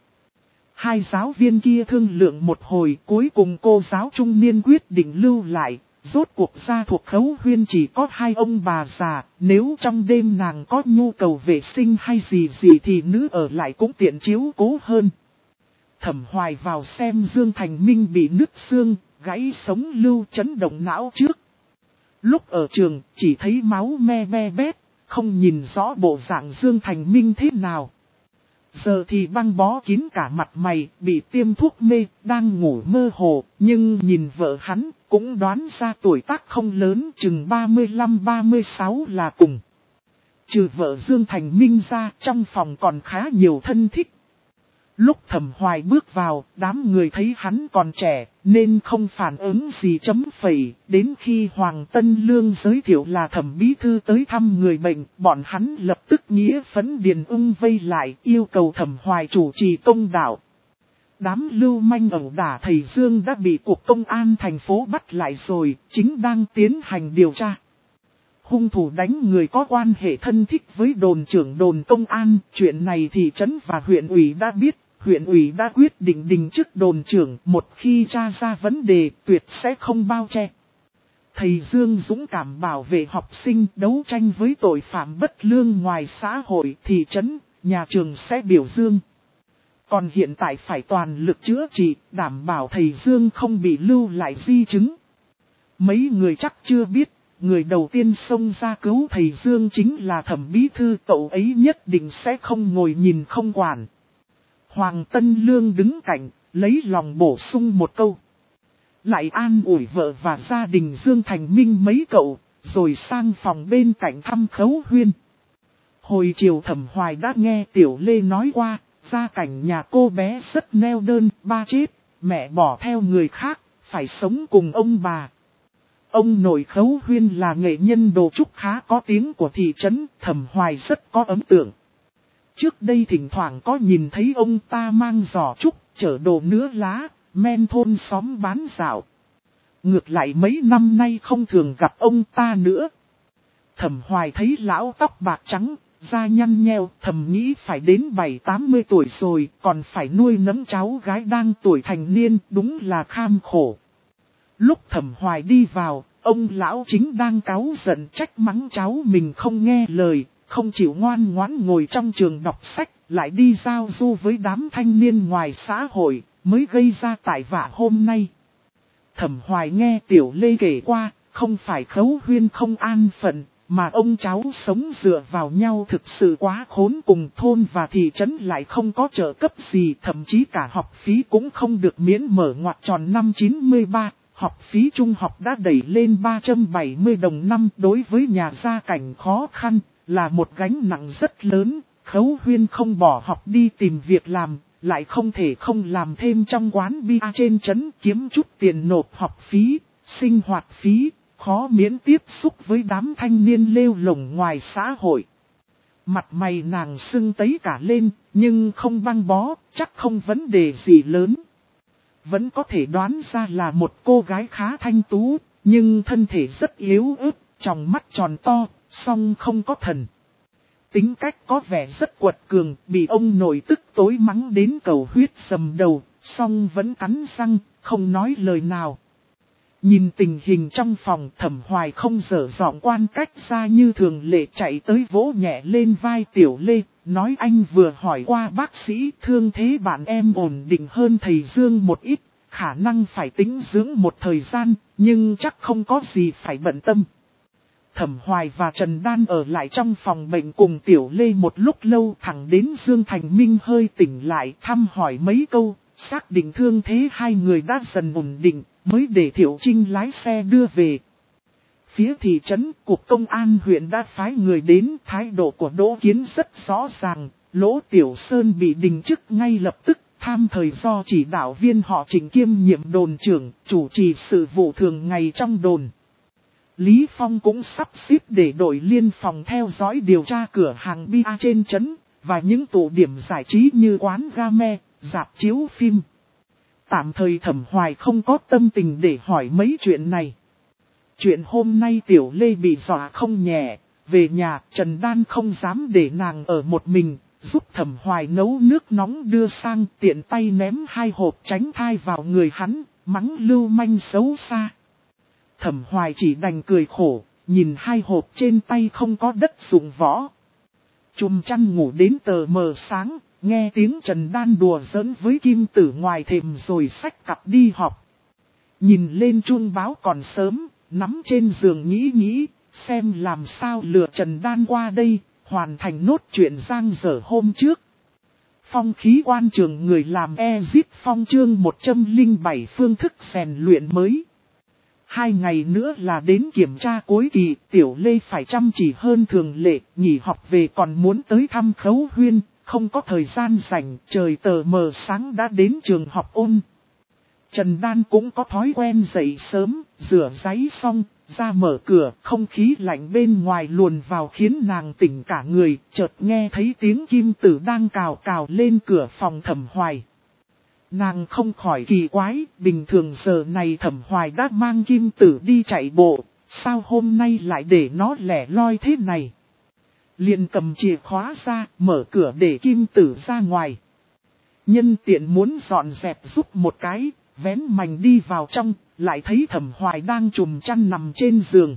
Hai giáo viên kia thương lượng một hồi, cuối cùng cô giáo trung niên quyết định lưu lại, rốt cuộc Gia Thuộc Khấu Huyên chỉ có hai ông bà già, nếu trong đêm nàng có nhu cầu vệ sinh hay gì gì thì nữ ở lại cũng tiện chiếu cố hơn. Thẩm Hoài vào xem Dương Thành Minh bị nứt xương, gãy sống lưu chấn động não trước. Lúc ở trường, chỉ thấy máu me be bét, không nhìn rõ bộ dạng Dương Thành Minh thế nào. Giờ thì băng bó kín cả mặt mày, bị tiêm thuốc mê, đang ngủ mơ hồ, nhưng nhìn vợ hắn, cũng đoán ra tuổi tác không lớn, chừng ba mươi lăm ba mươi sáu là cùng. Trừ vợ Dương Thành Minh ra, trong phòng còn khá nhiều thân thích. Lúc Thẩm Hoài bước vào, đám người thấy hắn còn trẻ, nên không phản ứng gì chấm phẩy. Đến khi Hoàng Tân Lương giới thiệu là Thẩm Bí Thư tới thăm người bệnh, bọn hắn lập tức nghĩa phấn điền ung vây lại, yêu cầu Thẩm Hoài chủ trì công đạo. Đám lưu manh ẩu đả thầy Dương đã bị Cục Công an thành phố bắt lại rồi, chính đang tiến hành điều tra. Hung thủ đánh người có quan hệ thân thích với đồn trưởng đồn công an, chuyện này thị trấn và huyện ủy đã biết. Huyện ủy đã quyết định đình chức đồn trưởng, một khi tra ra vấn đề tuyệt sẽ không bao che. Thầy Dương dũng cảm bảo vệ học sinh, đấu tranh với tội phạm bất lương ngoài xã hội, thị trấn, nhà trường sẽ biểu dương. Còn hiện tại phải toàn lực chữa trị, đảm bảo thầy Dương không bị lưu lại di chứng. Mấy người chắc chưa biết, người đầu tiên xông ra cứu thầy Dương chính là Thẩm Bí Thư, cậu ấy nhất định sẽ không ngồi nhìn không quản. Hoàng Tân Lương đứng cạnh, lấy lòng bổ sung một câu. Lại an ủi vợ và gia đình Dương Thành Minh mấy cậu, rồi sang phòng bên cạnh thăm Khấu Huyên. Hồi chiều Thẩm Hoài đã nghe Tiểu Lê nói qua, gia cảnh nhà cô bé rất neo đơn, ba chết, mẹ bỏ theo người khác, phải sống cùng ông bà. Ông nội Khấu Huyên là nghệ nhân đồ trúc khá có tiếng của thị trấn, Thẩm Hoài rất có ấn tượng. Trước đây thỉnh thoảng có nhìn thấy ông ta mang giỏ trúc, chở đồ nứa lá, men thôn xóm bán dạo. Ngược lại mấy năm nay không thường gặp ông ta nữa. Thẩm Hoài thấy lão tóc bạc trắng, da nhăn nheo, thầm nghĩ phải đến bảy tám mươi tuổi rồi, còn phải nuôi nấng cháu gái đang tuổi thành niên, đúng là kham khổ. Lúc Thẩm Hoài đi vào, ông lão chính đang cáu giận trách mắng cháu mình không nghe lời. Không chịu ngoan ngoãn ngồi trong trường đọc sách, lại đi giao du với đám thanh niên ngoài xã hội, mới gây ra tai vạ hôm nay. Thẩm Hoài nghe Tiểu Lê kể qua, không phải Khấu Huyên không an phận, Mà ông cháu sống dựa vào nhau thực sự quá khốn cùng, thôn và thị trấn lại không có trợ cấp gì, thậm chí cả học phí cũng không được miễn. Mở ngoặc tròn năm chín mươi ba, học phí trung học đã đẩy lên ba trăm bảy mươi đồng năm, đối với nhà gia cảnh khó khăn, là một gánh nặng rất lớn. Khấu Huyên không bỏ học đi tìm việc làm, lại không thể không làm thêm trong quán bia trên trấn kiếm chút tiền nộp học phí, sinh hoạt phí, khó miễn tiếp xúc với đám thanh niên lêu lổng ngoài xã hội. Mặt mày nàng sưng tấy cả lên, nhưng không băng bó, chắc không vấn đề gì lớn. Vẫn có thể đoán ra là một cô gái khá thanh tú, nhưng thân thể rất yếu ớt, tròng mắt tròn to, song không có thần. Tính cách có vẻ rất quật cường, bị ông nội tức tối mắng đến cầu huyết sầm đầu, song vẫn cắn răng, không nói lời nào. Nhìn tình hình trong phòng, Thẩm Hoài không dở giọng quan cách ra như thường lệ, chạy tới vỗ nhẹ lên vai Tiểu Lê, nói anh vừa hỏi qua bác sĩ, thương thế bạn em ổn định hơn thầy Dương một ít, khả năng phải tĩnh dưỡng một thời gian, nhưng chắc không có gì phải bận tâm. Thẩm Hoài và Trần Đan ở lại trong phòng bệnh cùng Tiểu Lê một lúc lâu, thẳng đến Dương Thành Minh hơi tỉnh lại thăm hỏi mấy câu, xác định thương thế hai người đã dần ổn định, mới để Thiệu Trinh lái xe đưa về. Phía thị trấn, Cục Công an huyện đã phái người đến, thái độ của Đỗ Kiến rất rõ ràng, Lỗ Tiểu Sơn bị đình chức ngay lập tức, tham thời do chỉ đạo viên họ Trịnh kiêm nhiệm đồn trưởng, chủ trì sự vụ thường ngày trong đồn. Lý Phong cũng sắp xếp để đội liên phòng theo dõi điều tra cửa hàng bia trên trấn, và những tụ điểm giải trí như quán game, rạp chiếu phim. Tạm thời Thẩm Hoài không có tâm tình để hỏi mấy chuyện này. Chuyện hôm nay Tiểu Lê bị dọa không nhẹ, về nhà Trần Đan không dám để nàng ở một mình, giúp Thẩm Hoài nấu nước nóng đưa sang, tiện tay ném hai hộp tránh thai vào người hắn, mắng lưu manh xấu xa. Thẩm Hoài chỉ đành cười khổ, nhìn hai hộp trên tay không có đất dụng võ. Chùm chăn ngủ đến tờ mờ sáng, nghe tiếng Trần Đan đùa giỡn với Kim Tử ngoài thềm rồi xách cặp đi học. Nhìn lên chuông báo còn sớm, nắm trên giường nghĩ nghĩ, xem làm sao lừa Trần Đan qua đây, hoàn thành nốt chuyện giang dở hôm trước. Phong khí quan trường người làm Exit Phong chương một trăm lẻ bảy phương thức rèn luyện mới. Hai ngày nữa là đến kiểm tra cuối kỳ, Tiểu Lê phải chăm chỉ hơn thường lệ, nghỉ học về còn muốn tới thăm Khấu Huyên, không có thời gian rảnh, trời tờ mờ sáng đã đến trường học ôn. Trần Đan cũng có thói quen dậy sớm, rửa ráy xong, ra mở cửa, không khí lạnh bên ngoài luồn vào khiến nàng tỉnh cả người, chợt nghe thấy tiếng Kim Tử đang cào cào lên cửa phòng Thẩm Hoài. Nàng không khỏi kỳ quái, bình thường giờ này Thẩm Hoài đã mang Kim Tử đi chạy bộ, sao hôm nay lại để nó lẻ loi thế này. Liền cầm chìa khóa ra, mở cửa để Kim Tử ra ngoài. Nhân tiện muốn dọn dẹp giúp một cái, vén mành đi vào trong, lại thấy Thẩm Hoài đang trùm chăn nằm trên giường.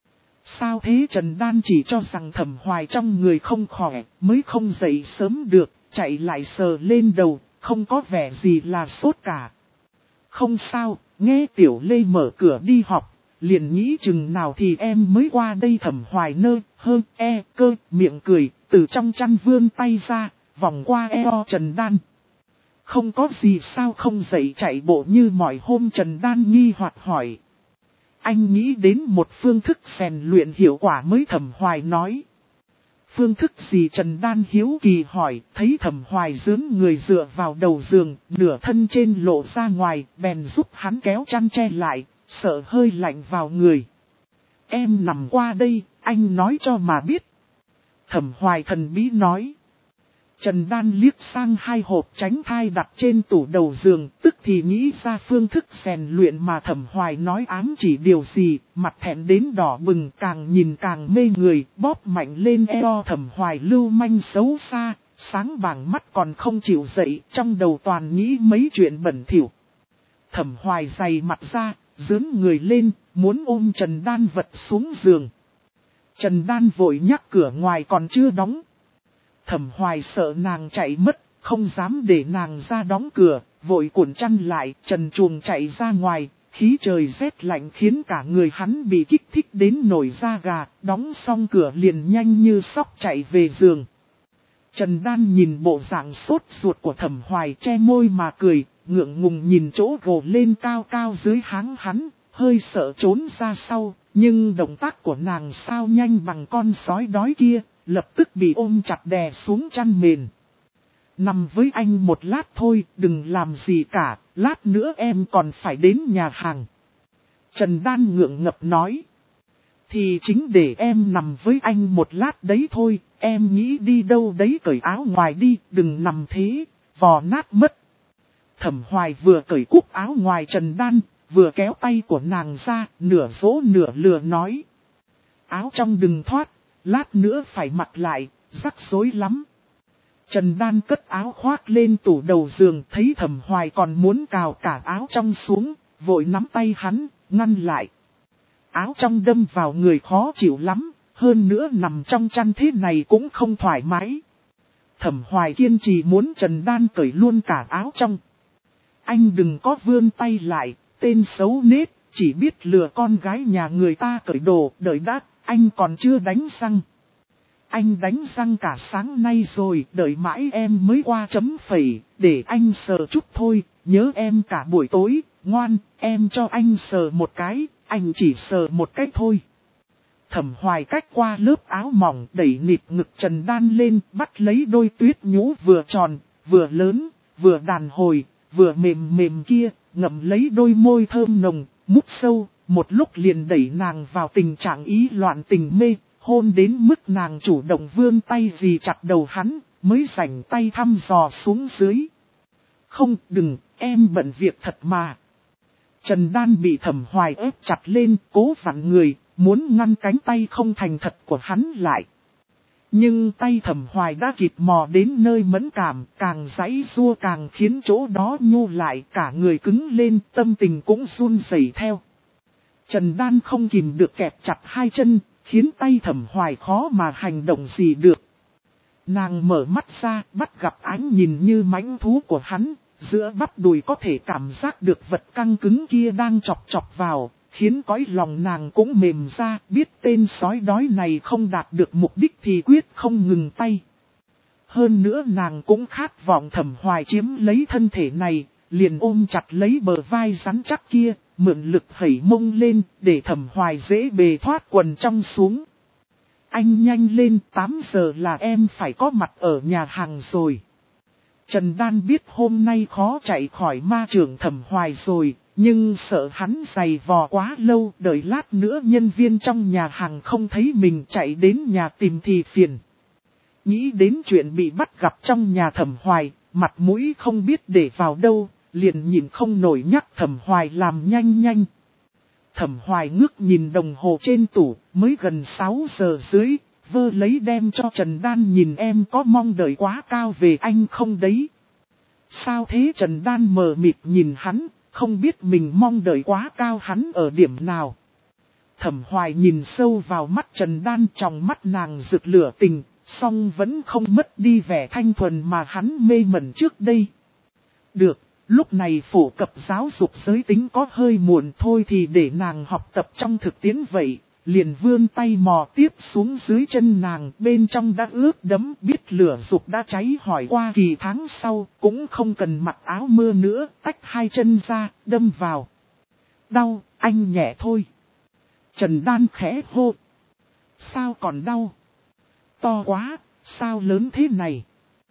Sao thế? Trần Đan chỉ cho rằng Thẩm Hoài trong người không khỏe, mới không dậy sớm được, chạy lại sờ lên đầu, không có vẻ gì là sốt cả. Không sao, nghe Tiểu Lê mở cửa đi học, liền nghĩ chừng nào thì em mới qua đây. Thẩm Hoài nơ, hơ, e, cơ, miệng cười, từ trong chăn vươn tay ra, vòng qua eo Trần Đan. Không có gì sao không dậy chạy bộ như mọi hôm? Trần Đan nghi hoặc hỏi. Anh nghĩ đến một phương thức rèn luyện hiệu quả mới. Thẩm Hoài nói. Phương thức gì? Trần Đan hiếu kỳ hỏi, thấy Thẩm Hoài dướn người dựa vào đầu giường, nửa thân trên lộ ra ngoài, bèn giúp hắn kéo chăn che lại, sợ hơi lạnh vào người. Em nằm qua đây, anh nói cho mà biết. Thẩm Hoài thần bí nói. Trần Đan liếc sang hai hộp tránh thai đặt trên tủ đầu giường, tức thì nghĩ ra phương thức rèn luyện mà Thẩm Hoài nói ám chỉ điều gì, mặt thẹn đến đỏ bừng, càng nhìn càng mê người, bóp mạnh lên eo Thẩm Hoài lưu manh xấu xa, sáng bảng mắt còn không chịu dậy, trong đầu toàn nghĩ mấy chuyện bẩn thỉu. Thẩm Hoài dày mặt ra, dướn người lên, muốn ôm Trần Đan vật xuống giường. Trần Đan vội nhắc cửa ngoài còn chưa đóng. Thẩm Hoài sợ nàng chạy mất, không dám để nàng ra đóng cửa, vội cuộn chăn lại, trần truồng chạy ra ngoài, khí trời rét lạnh khiến cả người hắn bị kích thích đến nổi da gà, đóng xong cửa liền nhanh như sóc chạy về giường. Trần Đan nhìn bộ dạng sốt ruột của Thẩm Hoài che môi mà cười, ngượng ngùng nhìn chỗ gồ lên cao cao dưới háng hắn, hơi sợ trốn ra sau, nhưng động tác của nàng sao nhanh bằng con sói đói kia, lập tức bị ôm chặt đè xuống chăn mền. Nằm với anh một lát thôi, đừng làm gì cả, lát nữa em còn phải đến nhà hàng. Trần Đan ngượng ngập nói. Thì chính để em nằm với anh một lát đấy thôi, em nghĩ đi đâu đấy cởi áo ngoài đi, đừng nằm thế, vò nát mất. Thẩm Hoài vừa cởi cúc áo ngoài Trần Đan, vừa kéo tay của nàng ra, nửa dỗ nửa lừa nói. Áo trong đừng thoát, lát nữa phải mặc lại, rắc rối lắm. Trần Đan cất áo khoác lên tủ đầu giường, thấy Thẩm Hoài còn muốn cào cả áo trong xuống, vội nắm tay hắn, ngăn lại. Áo trong đâm vào người khó chịu lắm, hơn nữa nằm trong chăn thế này cũng không thoải mái. Thẩm Hoài kiên trì muốn Trần Đan cởi luôn cả áo trong. Anh đừng có vươn tay lại, tên xấu nết, chỉ biết lừa con gái nhà người ta cởi đồ, đợi đã, anh còn chưa đánh răng. Anh đánh răng cả sáng nay rồi, đợi mãi em mới qua chấm phẩy, để anh sờ chút thôi, nhớ em cả buổi tối, ngoan, em cho anh sờ một cái, anh chỉ sờ một cái thôi. Thẩm Hoài cách qua lớp áo mỏng đẩy nịt ngực Trần Đan lên, bắt lấy đôi tuyết nhũ vừa tròn, vừa lớn, vừa đàn hồi, vừa mềm mềm kia, ngậm lấy đôi môi thơm nồng, mút sâu, một lúc liền đẩy nàng vào tình trạng ý loạn tình mê, hôn đến mức nàng chủ động vươn tay vì chặt đầu hắn, mới rảnh tay thăm dò xuống dưới. Không, đừng, em bận việc thật mà. Trần Đan bị Thẩm Hoài ép chặt lên, cố vặn người, muốn ngăn cánh tay không thành thật của hắn lại. Nhưng tay Thẩm Hoài đã kịp mò đến nơi mẫn cảm, càng giãy giụa càng khiến chỗ đó nhô lại, cả người cứng lên, tâm tình cũng run rẩy theo. Trần Đan không kìm được kẹp chặt hai chân, khiến tay Thẩm Hoài khó mà hành động gì được. Nàng mở mắt ra, bắt gặp ánh nhìn như mãnh thú của hắn, giữa bắp đùi có thể cảm giác được vật căng cứng kia đang chọc chọc vào, khiến cõi lòng nàng cũng mềm ra, biết tên sói đói này không đạt được mục đích thì quyết không ngừng tay. Hơn nữa nàng cũng khát vọng Thẩm Hoài chiếm lấy thân thể này, liền ôm chặt lấy bờ vai rắn chắc kia, mượn lực hẩy mông lên, để Thẩm Hoài dễ bề thoát quần trong xuống. Anh nhanh lên, tám giờ là em phải có mặt ở nhà hàng rồi. Trần Đan biết hôm nay khó chạy khỏi ma trưởng Thẩm Hoài rồi, nhưng sợ hắn giày vò quá lâu, đợi lát nữa nhân viên trong nhà hàng không thấy mình chạy đến nhà tìm thì phiền. Nghĩ đến chuyện bị bắt gặp trong nhà Thẩm Hoài, mặt mũi không biết để vào đâu, liền nhìn không nổi nhắc Thẩm Hoài làm nhanh nhanh. Thẩm Hoài ngước nhìn đồng hồ trên tủ, mới gần sáu giờ dưới, vơ lấy đem cho Trần Đan nhìn em có mong đợi quá cao về anh không đấy. Sao thế? Trần Đan mờ mịt nhìn hắn, không biết mình mong đợi quá cao hắn ở điểm nào. Thẩm Hoài nhìn sâu vào mắt Trần Đan, trong mắt nàng rực lửa tình, song vẫn không mất đi vẻ thanh thuần mà hắn mê mẩn trước đây. Được, lúc này phổ cập giáo dục giới tính có hơi muộn thôi thì để nàng học tập trong thực tiễn vậy. Liền vươn tay mò tiếp xuống dưới chân nàng, bên trong đã ướt đẫm, biết lửa dục đã cháy hỏi qua kỳ tháng sau, cũng không cần mặc áo mưa nữa, tách hai chân ra, đâm vào. Đau, anh nhẹ thôi. Trần Đan khẽ hô. Sao còn đau? To quá, sao lớn thế này?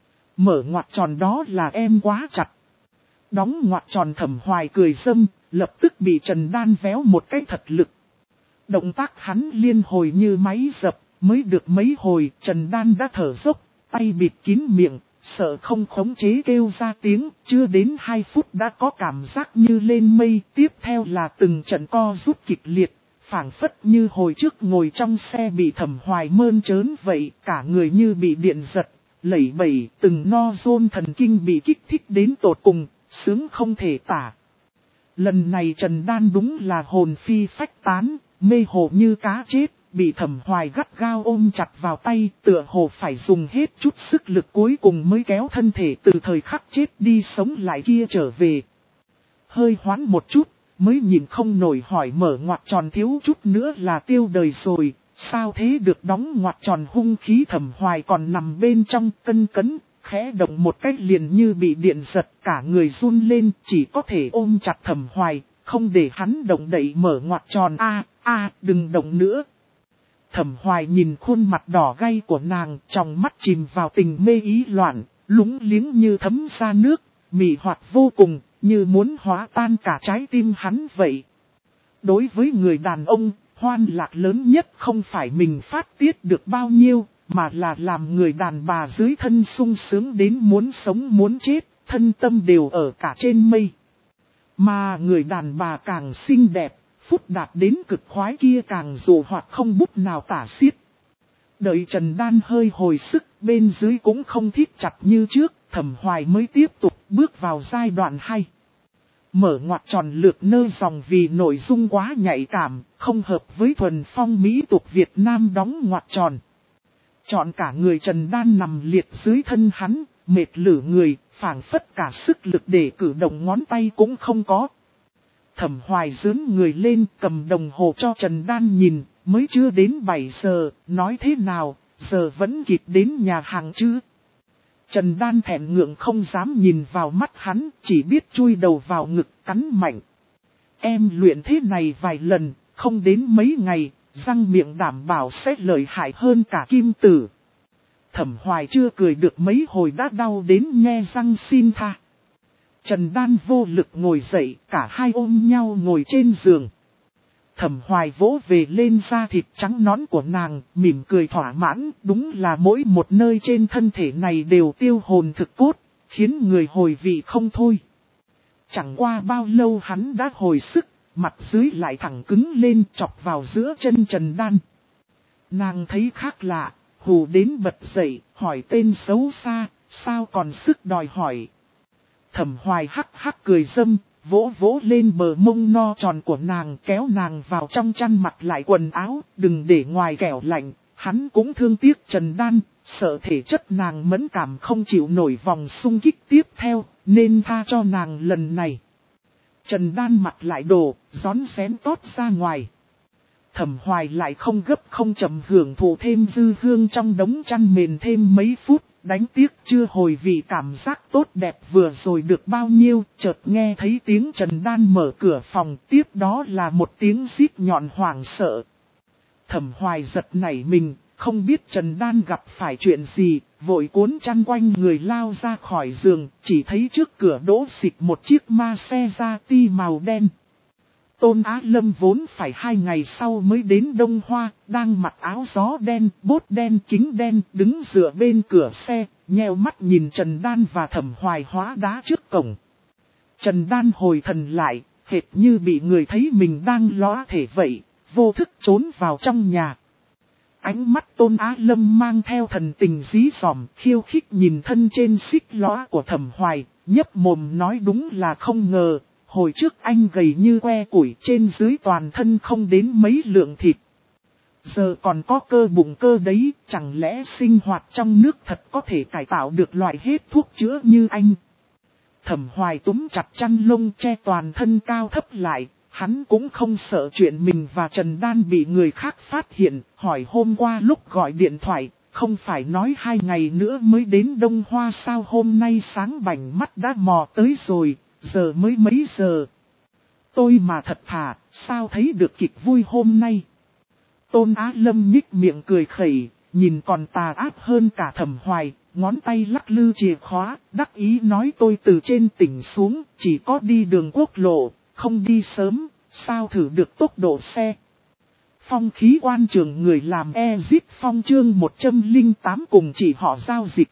Mở ngoặc tròn đó là em quá chặt. Đóng ngoặc tròn. Thẩm Hoài cười râm, lập tức bị Trần Đan véo một cái thật lực. Động tác hắn liên hồi như máy dập, mới được mấy hồi, Trần Đan đã thở dốc, tay bịt kín miệng, sợ không khống chế kêu ra tiếng, chưa đến hai phút đã có cảm giác như lên mây, tiếp theo là từng trận co rút kịch liệt, phảng phất như hồi trước ngồi trong xe bị Thẩm Hoài mơn trớn vậy, cả người như bị điện giật, lẩy bẩy, từng no rôn thần kinh bị kích thích đến tột cùng, sướng không thể tả. Lần này Trần Đan đúng là hồn phi phách tán, mê hồ như cá chết, bị Thẩm Hoài gắt gao ôm chặt vào tay, tựa hồ phải dùng hết chút sức lực cuối cùng mới kéo thân thể từ thời khắc chết đi sống lại kia trở về. Hơi hoán một chút, mới nhìn không nổi hỏi mở ngoặc tròn thiếu chút nữa là tiêu đời rồi, sao thế được đóng ngoặc tròn hung khí. Thẩm Hoài còn nằm bên trong cân cấn, khẽ động một cách liền như bị điện giật, cả người run lên, chỉ có thể ôm chặt Thẩm Hoài, không để hắn động đậy mở ngoặc tròn. A a đừng động nữa. Thẩm Hoài nhìn khuôn mặt đỏ gay của nàng, trong mắt chìm vào tình mê ý loạn, lúng liếng như thấm ra nước, mị hoạt vô cùng, như muốn hóa tan cả trái tim hắn vậy. Đối với người đàn ông, hoan lạc lớn nhất không phải mình phát tiết được bao nhiêu, mà là làm người đàn bà dưới thân sung sướng đến muốn sống muốn chết, thân tâm đều ở cả trên mây. Mà người đàn bà càng xinh đẹp, phút đạt đến cực khoái kia càng dù hoạt không bút nào tả xiết. Đợi Trần Đan hơi hồi sức, bên dưới cũng không thít chặt như trước, Thẩm Hoài mới tiếp tục bước vào giai đoạn hai. Mở ngoặc tròn lược nơ dòng vì nội dung quá nhạy cảm, không hợp với thuần phong mỹ tục Việt Nam đóng ngoặc tròn. Chọn cả người Trần Đan nằm liệt dưới thân hắn, mệt lử người, phảng phất cả sức lực để cử động ngón tay cũng không có. Thẩm Hoài dướn người lên cầm đồng hồ cho Trần Đan nhìn, mới chưa đến bảy giờ, nói thế nào, giờ vẫn kịp đến nhà hàng chứ. Trần Đan thẹn ngượng không dám nhìn vào mắt hắn, chỉ biết chui đầu vào ngực cắn mạnh. Em luyện thế này vài lần, không đến mấy ngày, răng miệng đảm bảo sẽ lợi hại hơn cả kim tử. Thẩm Hoài chưa cười được mấy hồi đã đau đến nghe răng xin tha. Trần Đan vô lực ngồi dậy, cả hai ôm nhau ngồi trên giường. Thẩm Hoài vỗ về lên da thịt trắng nõn của nàng, mỉm cười thỏa mãn, đúng là mỗi một nơi trên thân thể này đều tiêu hồn thực cốt, khiến người hồi vị không thôi. Chẳng qua bao lâu hắn đã hồi sức, mặt dưới lại thẳng cứng lên chọc vào giữa chân Trần Đan. Nàng thấy khác lạ, hù đến bật dậy, hỏi tên xấu xa, sao còn sức đòi hỏi. Thẩm Hoài hắc hắc cười dâm, vỗ vỗ lên bờ mông no tròn của nàng, kéo nàng vào trong chăn mặc lại quần áo, đừng để ngoài kẻo lạnh. Hắn cũng thương tiếc Trần Đan, sợ thể chất nàng mẫn cảm không chịu nổi vòng xung kích tiếp theo, nên tha cho nàng lần này. Trần Đan mặc lại đồ, gión xén tót ra ngoài. Thẩm Hoài lại không gấp không chậm hưởng thụ thêm dư hương trong đống chăn mền thêm mấy phút, đánh tiếc chưa hồi vị cảm giác tốt đẹp vừa rồi được bao nhiêu, chợt nghe thấy tiếng Trần Đan mở cửa phòng, tiếp đó là một tiếng rít nhọn hoảng sợ. Thẩm Hoài giật nảy mình, không biết Trần Đan gặp phải chuyện gì, vội cuốn chăn quanh người lao ra khỏi giường, chỉ thấy trước cửa đỗ xịt một chiếc Maserati màu đen. Tôn Á Lâm vốn phải hai ngày sau mới đến Đông Hoa, đang mặc áo gió đen, bốt đen, kính đen, đứng dựa bên cửa xe, nheo mắt nhìn Trần Đan và Thẩm Hoài hóa đá trước cổng. Trần Đan hồi thần lại, hệt như bị người thấy mình đang lóa thể vậy, vô thức trốn vào trong nhà. Ánh mắt Tôn Á Lâm mang theo thần tình dí dỏm, khiêu khích nhìn thân trên xích lóa của Thẩm Hoài, nhấp mồm nói đúng là không ngờ. Hồi trước anh gầy như que củi, trên dưới toàn thân không đến mấy lượng thịt. Giờ còn có cơ bụng cơ đấy, chẳng lẽ sinh hoạt trong nước thật có thể cải tạo được loại hết thuốc chữa như anh. Thẩm Hoài túm chặt chăn lông che toàn thân cao thấp lại, hắn cũng không sợ chuyện mình và Trần Đan bị người khác phát hiện, hỏi hôm qua lúc gọi điện thoại, không phải nói hai ngày nữa mới đến Đông Hoa sao, hôm nay sáng bảnh mắt đã mò tới rồi. Giờ mới mấy giờ. Tôi mà thật thà, sao thấy được kịch vui hôm nay. Tôn Á Lâm nhích miệng cười khẩy, nhìn còn tà ác hơn cả Thẩm Hoài, ngón tay lắc lư chìa khóa, đắc ý nói tôi từ trên tỉnh xuống, chỉ có đi đường quốc lộ, không đi sớm, sao thử được tốc độ xe. Phong khí quan trường người làm Exit Phong chương một trăm lẻ tám cùng chỉ họ giao dịch.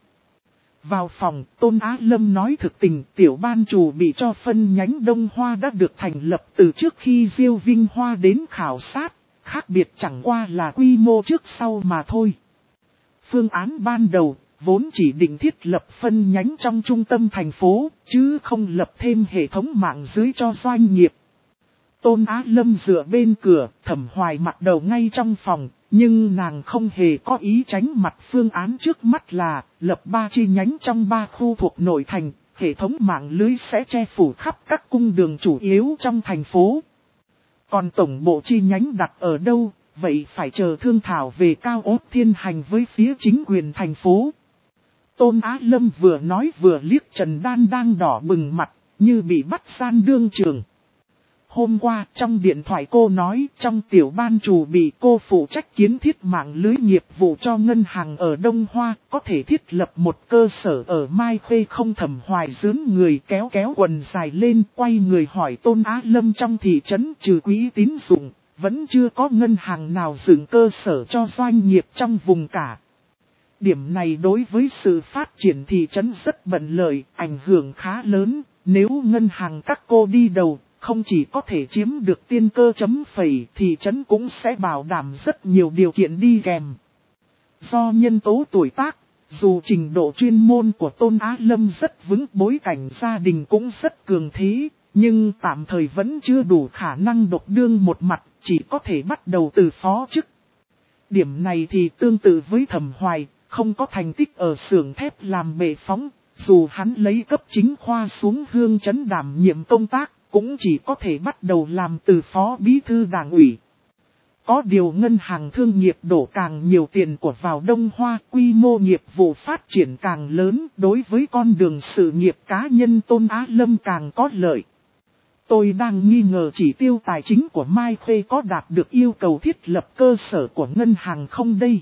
Vào phòng, Tôn Á Lâm nói thực tình, tiểu ban chủ bị cho phân nhánh Đông Hoa đã được thành lập từ trước khi Diêu Vinh Hoa đến khảo sát, khác biệt chẳng qua là quy mô trước sau mà thôi. Phương án ban đầu, vốn chỉ định thiết lập phân nhánh trong trung tâm thành phố, chứ không lập thêm hệ thống mạng dưới cho doanh nghiệp. Tôn Á Lâm dựa bên cửa, Thẩm Hoài mặt đầu ngay trong phòng, nhưng nàng không hề có ý tránh mặt. Phương án trước mắt là lập ba chi nhánh trong ba khu thuộc nội thành, hệ thống mạng lưới sẽ che phủ khắp các cung đường chủ yếu trong thành phố. Còn tổng bộ chi nhánh đặt ở đâu, vậy phải chờ thương thảo về cao ốt thiên hành với phía chính quyền thành phố. Tôn Á Lâm vừa nói vừa liếc Trần Đan đang đỏ bừng mặt, như bị bắt gian đương trường. Hôm qua trong điện thoại cô nói trong tiểu ban chủ bị cô phụ trách kiến thiết mạng lưới nghiệp vụ cho ngân hàng ở Đông Hoa, có thể thiết lập một cơ sở ở Mai Khê. Không Thẩm Hoài dướn người kéo kéo quần dài lên, quay người hỏi Tôn Á Lâm trong thị trấn trừ quỹ tín dụng, vẫn chưa có ngân hàng nào dựng cơ sở cho doanh nghiệp trong vùng cả. Điểm này đối với sự phát triển thị trấn rất bận lợi, ảnh hưởng khá lớn, nếu ngân hàng các cô đi đầu, không chỉ có thể chiếm được tiên cơ chấm phẩy, thị trấn cũng sẽ bảo đảm rất nhiều điều kiện đi kèm. Do nhân tố tuổi tác, dù trình độ chuyên môn của Tôn Á Lâm rất vững, bối cảnh gia đình cũng rất cường thế, nhưng tạm thời vẫn chưa đủ khả năng độc đương một mặt, chỉ có thể bắt đầu từ phó chức. Điểm này thì tương tự với Thẩm Hoài, không có thành tích ở xưởng thép làm bệ phóng, dù hắn lấy cấp chính khoa xuống Hương trấn đảm nhiệm công tác, cũng chỉ có thể bắt đầu làm từ phó bí thư đảng ủy. Có điều ngân hàng thương nghiệp đổ càng nhiều tiền của vào Đông Hoa, quy mô nghiệp vụ phát triển càng lớn, đối với con đường sự nghiệp cá nhân Tôn Á Lâm càng có lợi. Tôi đang nghi ngờ chỉ tiêu tài chính của Mai Khê có đạt được yêu cầu thiết lập cơ sở của ngân hàng không đây.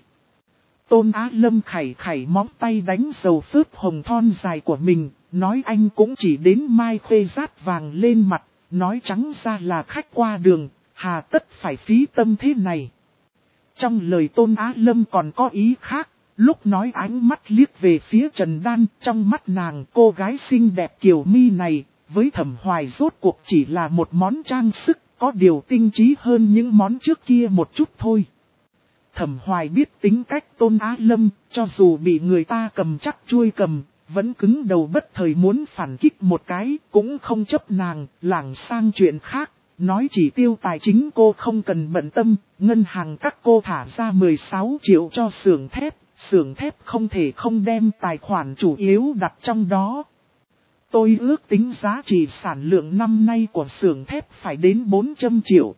Tôn Á Lâm khảy khảy móng tay đánh dầu phớt hồng thon dài của mình, nói anh cũng chỉ đến Mai Khê rát vàng lên mặt, nói trắng ra là khách qua đường, hà tất phải phí tâm thế này. Trong lời Tôn Á Lâm còn có ý khác, lúc nói ánh mắt liếc về phía Trần Đan, trong mắt nàng cô gái xinh đẹp kiều mi này, với Thẩm Hoài rốt cuộc chỉ là một món trang sức, có điều tinh trí hơn những món trước kia một chút thôi. Thẩm Hoài biết tính cách Tôn Á Lâm, cho dù bị người ta cầm chắc chuôi cầm, vẫn cứng đầu bất thời muốn phản kích một cái, cũng không chấp nàng, lảng sang chuyện khác, nói chỉ tiêu tài chính cô không cần bận tâm, ngân hàng các cô thả ra mười sáu triệu cho xưởng thép, xưởng thép không thể không đem tài khoản chủ yếu đặt trong đó. Tôi ước tính giá trị sản lượng năm nay của xưởng thép phải đến bốn trăm triệu.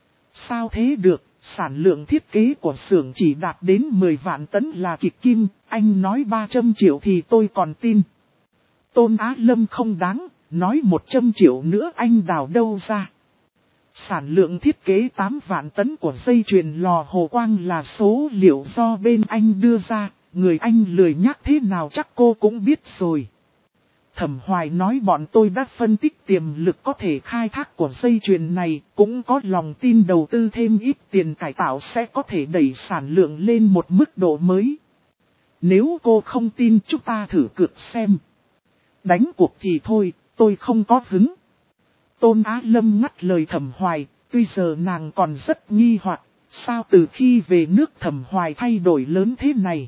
Sao thế được? Sản lượng thiết kế của xưởng chỉ đạt đến mười vạn tấn là kịch kim, anh nói ba trăm triệu thì tôi còn tin. Tôn Á Lâm không đáng, nói một trăm triệu nữa anh đào đâu ra. Sản lượng thiết kế tám vạn tấn của dây chuyền lò Hồ Quang là số liệu do bên anh đưa ra, người anh lười nhắc thế nào chắc cô cũng biết rồi. Thẩm Hoài nói bọn tôi đã phân tích tiềm lực có thể khai thác của dây chuyền này, cũng có lòng tin đầu tư thêm ít tiền cải tạo sẽ có thể đẩy sản lượng lên một mức độ mới. Nếu cô không tin chúng ta thử cược xem. Đánh cuộc thì thôi, tôi không có hứng. Tôn Á Lâm ngắt lời Thẩm Hoài, tuy giờ nàng còn rất nghi hoặc, sao từ khi về nước Thẩm Hoài thay đổi lớn thế này.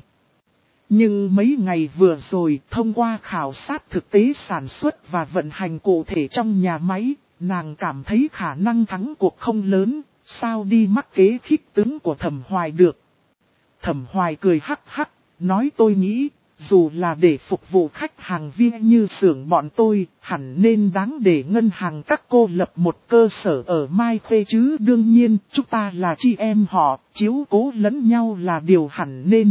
Nhưng mấy ngày vừa rồi, thông qua khảo sát thực tế sản xuất và vận hành cụ thể trong nhà máy, nàng cảm thấy khả năng thắng cuộc không lớn, sao đi mắc kế khích tướng của Thẩm Hoài được. Thẩm Hoài cười hắc hắc, nói tôi nghĩ, dù là để phục vụ khách hàng viên như xưởng bọn tôi, hẳn nên đáng để ngân hàng các cô lập một cơ sở ở Mai Khê chứ. Đương nhiên, chúng ta là chị em họ, chiếu cố lẫn nhau là điều hẳn nên.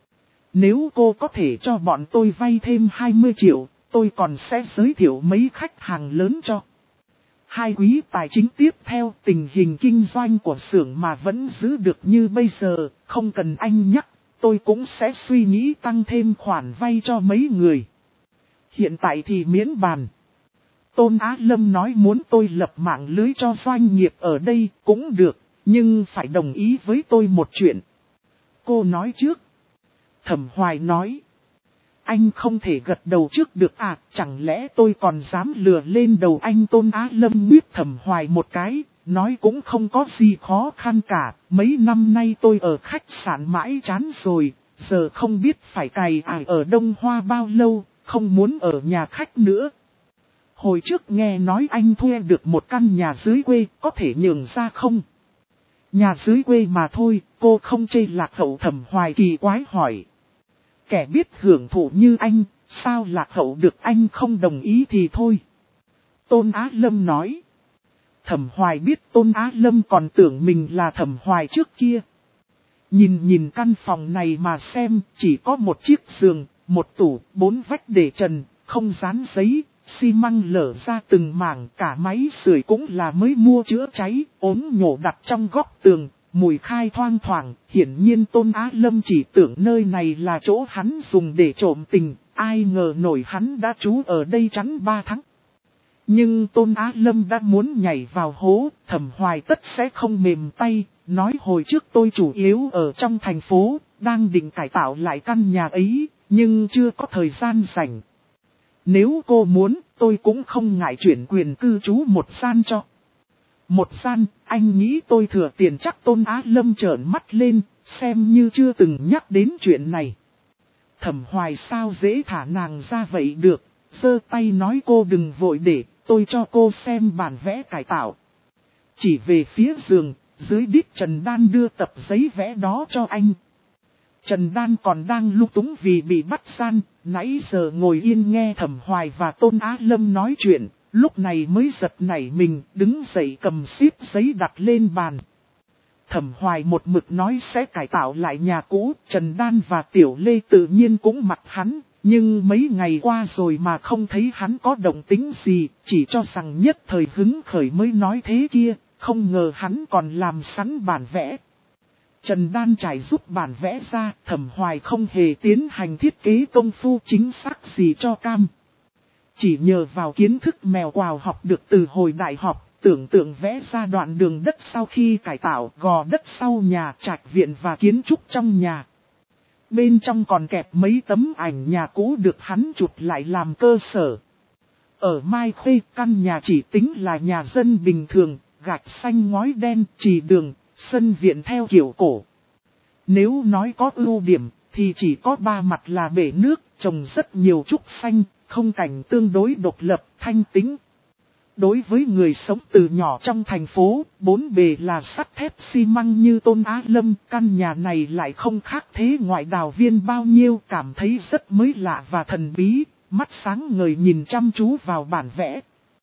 Nếu cô có thể cho bọn tôi vay thêm hai mươi triệu, tôi còn sẽ giới thiệu mấy khách hàng lớn cho. Hai quý tài chính tiếp theo, tình hình kinh doanh của xưởng mà vẫn giữ được như bây giờ, không cần anh nhắc, tôi cũng sẽ suy nghĩ tăng thêm khoản vay cho mấy người. Hiện tại thì miễn bàn. Tôn Á Lâm nói muốn tôi lập mạng lưới cho doanh nghiệp ở đây cũng được, nhưng phải đồng ý với tôi một chuyện. Cô nói trước. Thẩm Hoài nói. Anh không thể gật đầu trước được à, chẳng lẽ tôi còn dám lừa lên đầu anh. Tôn Á Lâm nguyết Thẩm Hoài một cái, nói cũng không có gì khó khăn cả, mấy năm nay tôi ở khách sạn mãi chán rồi, giờ không biết phải cày ải ở Đông Hoa bao lâu, không muốn ở nhà khách nữa. Hồi trước nghe nói anh thuê được một căn nhà dưới quê, có thể nhường ra không? Nhà dưới quê mà thôi, cô không chê lạc hậu. Thẩm Hoài kỳ quái hỏi. Kẻ biết hưởng thụ như anh, sao Lạc Hậu được anh không đồng ý thì thôi. Tôn Á Lâm nói. Thẩm Hoài biết Tôn Á Lâm còn tưởng mình là Thẩm Hoài trước kia. Nhìn nhìn căn phòng này mà xem, chỉ có một chiếc giường, một tủ, bốn vách để trần, không dán giấy, xi măng lở ra từng mảng, cả máy sưởi cũng là mới mua chữa cháy, ốm nhổ đặt trong góc tường, mùi khai thoang thoảng. Hiển nhiên Tôn Á Lâm chỉ tưởng nơi này là chỗ hắn dùng để trộm tình, ai ngờ nổi hắn đã trú ở đây chắn ba tháng. Nhưng Tôn Á Lâm đã muốn nhảy vào hố, Thẩm Hoài tất sẽ không mềm tay, nói hồi trước tôi chủ yếu ở trong thành phố, đang định cải tạo lại căn nhà ấy, nhưng chưa có thời gian rảnh. Nếu cô muốn, tôi cũng không ngại chuyển quyền cư trú một gian cho. Một gian, anh nghĩ tôi thừa tiền chắc? Tôn Á Lâm trợn mắt lên, xem như chưa từng nhắc đến chuyện này. Thẩm Hoài sao dễ thả nàng ra vậy được, giơ tay nói cô đừng vội để tôi cho cô xem bản vẽ cải tạo. Chỉ về phía giường, dưới đít Trần Đan đưa tập giấy vẽ đó cho anh. Trần Đan còn đang lung túng vì bị bắt gian, nãy giờ ngồi yên nghe Thẩm Hoài và Tôn Á Lâm nói chuyện, lúc này mới giật nảy mình, đứng dậy cầm xíp giấy đặt lên bàn. Thẩm Hoài một mực nói sẽ cải tạo lại nhà cũ, Trần Đan và Tiểu Lê tự nhiên cũng mặc hắn, nhưng mấy ngày qua rồi mà không thấy hắn có động tính gì, chỉ cho rằng nhất thời hứng khởi mới nói thế kia, không ngờ hắn còn làm sẵn bản vẽ. Trần Đan trải giúp bản vẽ ra, Thẩm Hoài không hề tiến hành thiết kế công phu chính xác gì cho cam. Chỉ nhờ vào kiến thức mèo quào học được từ hồi đại học, tưởng tượng vẽ ra đoạn đường đất sau khi cải tạo, gò đất sau nhà, trạch viện và kiến trúc trong nhà. Bên trong còn kẹp mấy tấm ảnh nhà cũ được hắn chụp lại làm cơ sở. Ở Mai Khê, căn nhà chỉ tính là nhà dân bình thường, gạch xanh ngói đen, trì đường, sân viện theo kiểu cổ. Nếu nói có ưu điểm, thì chỉ có ba mặt là bể nước, trồng rất nhiều trúc xanh, không cảnh tương đối độc lập, thanh tĩnh. Đối với người sống từ nhỏ trong thành phố, bốn bề là sắt thép xi măng như Tôn Á Lâm, căn nhà này lại không khác thế ngoại đào viên bao nhiêu, cảm thấy rất mới lạ và thần bí, mắt sáng ngời nhìn chăm chú vào bản vẽ.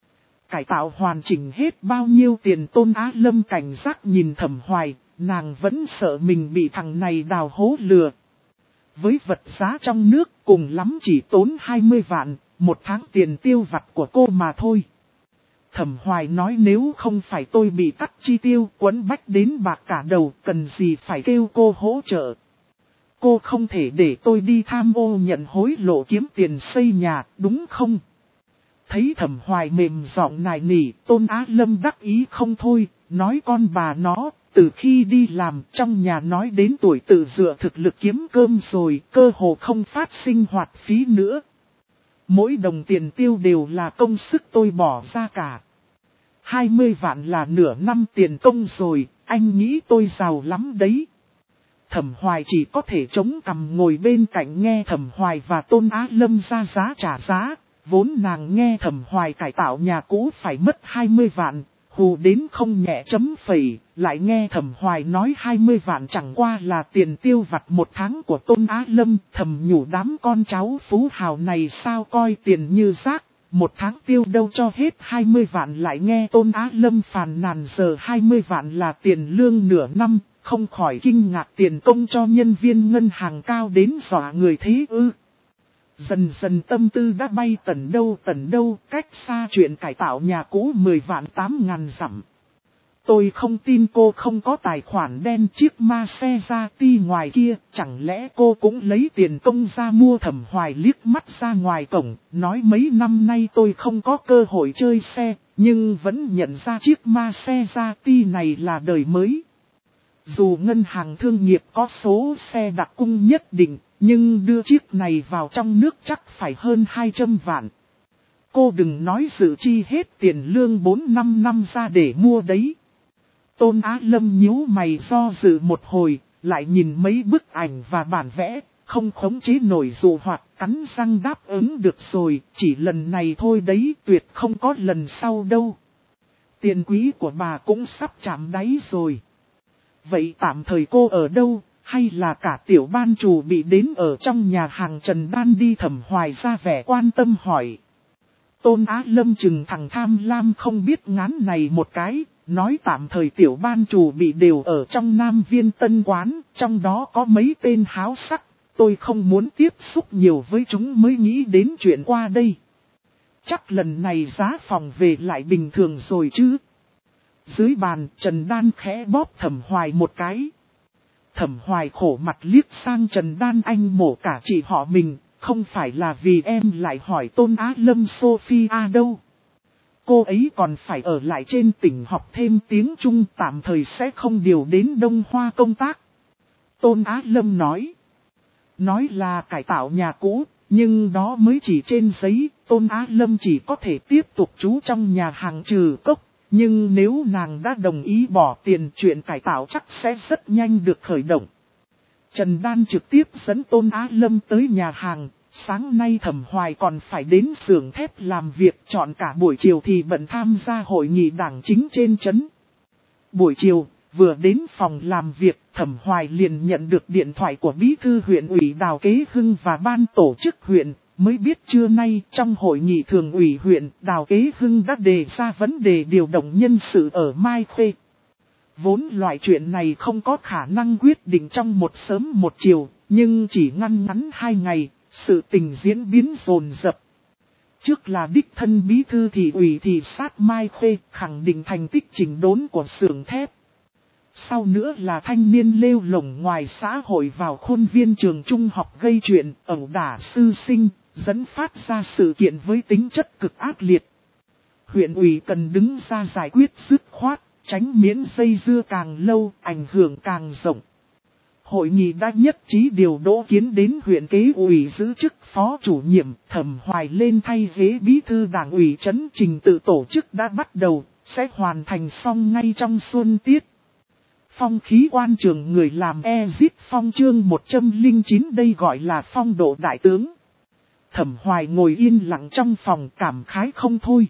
Cải tạo hoàn chỉnh hết bao nhiêu tiền? Tôn Á Lâm cảnh giác nhìn Thẩm Hoài, nàng vẫn sợ mình bị thằng này đào hố lừa. Với vật giá trong nước cùng lắm chỉ tốn hai mươi vạn, một tháng tiền tiêu vặt của cô mà thôi. Thẩm Hoài nói nếu không phải tôi bị cắt chi tiêu quấn bách đến bạc cả đầu, cần gì phải kêu cô hỗ trợ. Cô không thể để tôi đi tham ô nhận hối lộ kiếm tiền xây nhà, đúng không? Thấy Thẩm Hoài mềm giọng nài nỉ, Tôn Á Lâm đắc ý không thôi, nói con bà nó, từ khi đi làm trong nhà nói đến tuổi tự dựa thực lực kiếm cơm rồi, cơ hồ không phát sinh hoạt phí nữa. Mỗi đồng tiền tiêu đều là công sức tôi bỏ ra cả. hai mươi vạn là nửa năm tiền công rồi, anh nghĩ tôi giàu lắm đấy. Thẩm Hoài chỉ có thể chống cằm ngồi bên cạnh nghe Thẩm Hoài và Tôn Á Lâm ra giá trả giá. Vốn nàng nghe Thẩm Hoài cải tạo nhà cũ phải mất hai mươi vạn, hù đến không nhẹ chấm phẩy, lại nghe Thẩm Hoài nói hai mươi vạn chẳng qua là tiền tiêu vặt một tháng của Tôn Á Lâm, thầm nhủ đám con cháu phú hào này sao coi tiền như rác, một tháng tiêu đâu cho hết hai mươi vạn. Lại nghe Tôn Á Lâm phàn nàn giờ hai mươi vạn là tiền lương nửa năm, không khỏi kinh ngạc, tiền công cho nhân viên ngân hàng cao đến dọa người thế ư. Dần dần tâm tư đã bay tần đâu tần đâu, cách xa chuyện cải tạo nhà cũ mười vạn tám ngàn dặm. Tôi không tin cô không có tài khoản đen chiếc Maserati ngoài kia, chẳng lẽ cô cũng lấy tiền công ra mua? Thẩm Hoài liếc mắt ra ngoài cổng, nói mấy năm nay tôi không có cơ hội chơi xe, nhưng vẫn nhận ra chiếc Maserati này là đời mới. Dù ngân hàng thương nghiệp có số xe đặc cung nhất định, nhưng đưa chiếc này vào trong nước chắc phải hơn hai trăm vạn. Cô đừng nói dự chi hết tiền lương bốn năm năm ra để mua đấy. Tôn Á Lâm nhíu mày do dự một hồi, lại nhìn mấy bức ảnh và bản vẽ, không khống chế nổi dụ hoặc cắn răng đáp ứng được rồi, chỉ lần này thôi đấy, tuyệt không có lần sau đâu. Tiền quý của bà cũng sắp chạm đáy rồi. Vậy tạm thời cô ở đâu? Hay là cả tiểu ban chủ bị đến ở trong nhà hàng Trần Đan đi Thẩm Hoài ra vẻ quan tâm hỏi. Tôn Á Lâm chừng thằng tham lam không biết ngán này một cái, nói tạm thời tiểu ban chủ bị đều ở trong Nam Viên Tân Quán, trong đó có mấy tên háo sắc, tôi không muốn tiếp xúc nhiều với chúng mới nghĩ đến chuyện qua đây. Chắc lần này giá phòng về lại bình thường rồi chứ. Dưới bàn Trần Đan khẽ bóp Thẩm Hoài một cái. Thẩm Hoài khổ mặt liếc sang Trần Đan, anh mổ cả chị họ mình, không phải là vì em lại hỏi Tôn Á Lâm Sophia đâu. Cô ấy còn phải ở lại trên tỉnh học thêm tiếng Trung, tạm thời sẽ không điều đến Đông Hoa công tác. Tôn Á Lâm nói. Nói là cải tạo nhà cũ, nhưng đó mới chỉ trên giấy, Tôn Á Lâm chỉ có thể tiếp tục trú trong nhà hàng Trừ Cốc. Nhưng nếu nàng đã đồng ý bỏ tiền, chuyện cải tạo chắc sẽ rất nhanh được khởi động. Trần Đan trực tiếp dẫn Tôn Á Lâm tới nhà hàng. Sáng nay Thẩm Hoài còn phải đến xưởng thép làm việc, chọn cả buổi chiều thì bận tham gia hội nghị đảng chính trên trấn. Buổi chiều, vừa đến phòng làm việc, Thẩm Hoài liền nhận được điện thoại của bí thư huyện ủy Đào Kế Hưng và ban tổ chức huyện. Mới biết trưa nay trong hội nghị thường ủy huyện, Đào Kế Hưng đã đề ra vấn đề điều động nhân sự ở Mai Khê. Vốn loại chuyện này không có khả năng quyết định trong một sớm một chiều, nhưng chỉ ngăn ngắn hai ngày, sự tình diễn biến dồn dập. Trước là đích thân bí thư thị ủy thị sát Mai Khê khẳng định thành tích chỉnh đốn của xưởng thép. Sau nữa là thanh niên lêu lổng ngoài xã hội vào khuôn viên trường trung học gây chuyện, ẩu đả sư sinh, dẫn phát ra sự kiện với tính chất cực ác liệt. Huyện ủy cần đứng ra giải quyết dứt khoát, tránh miễn dây dưa càng lâu, ảnh hưởng càng rộng. Hội nghị đã nhất trí điều Đỗ Kiến đến huyện kế ủy giữ chức phó chủ nhiệm, Thẩm Hoài lên thay ghế bí thư đảng ủy trấn. Trình tự tổ chức đã bắt đầu, sẽ hoàn thành xong ngay trong xuân tiết. Phong khí quan trường người làm Ezit Phong chương một trăm lẻ chín đây gọi là phong độ đại tướng. Thẩm Hoài ngồi yên lặng trong phòng cảm khái không thôi.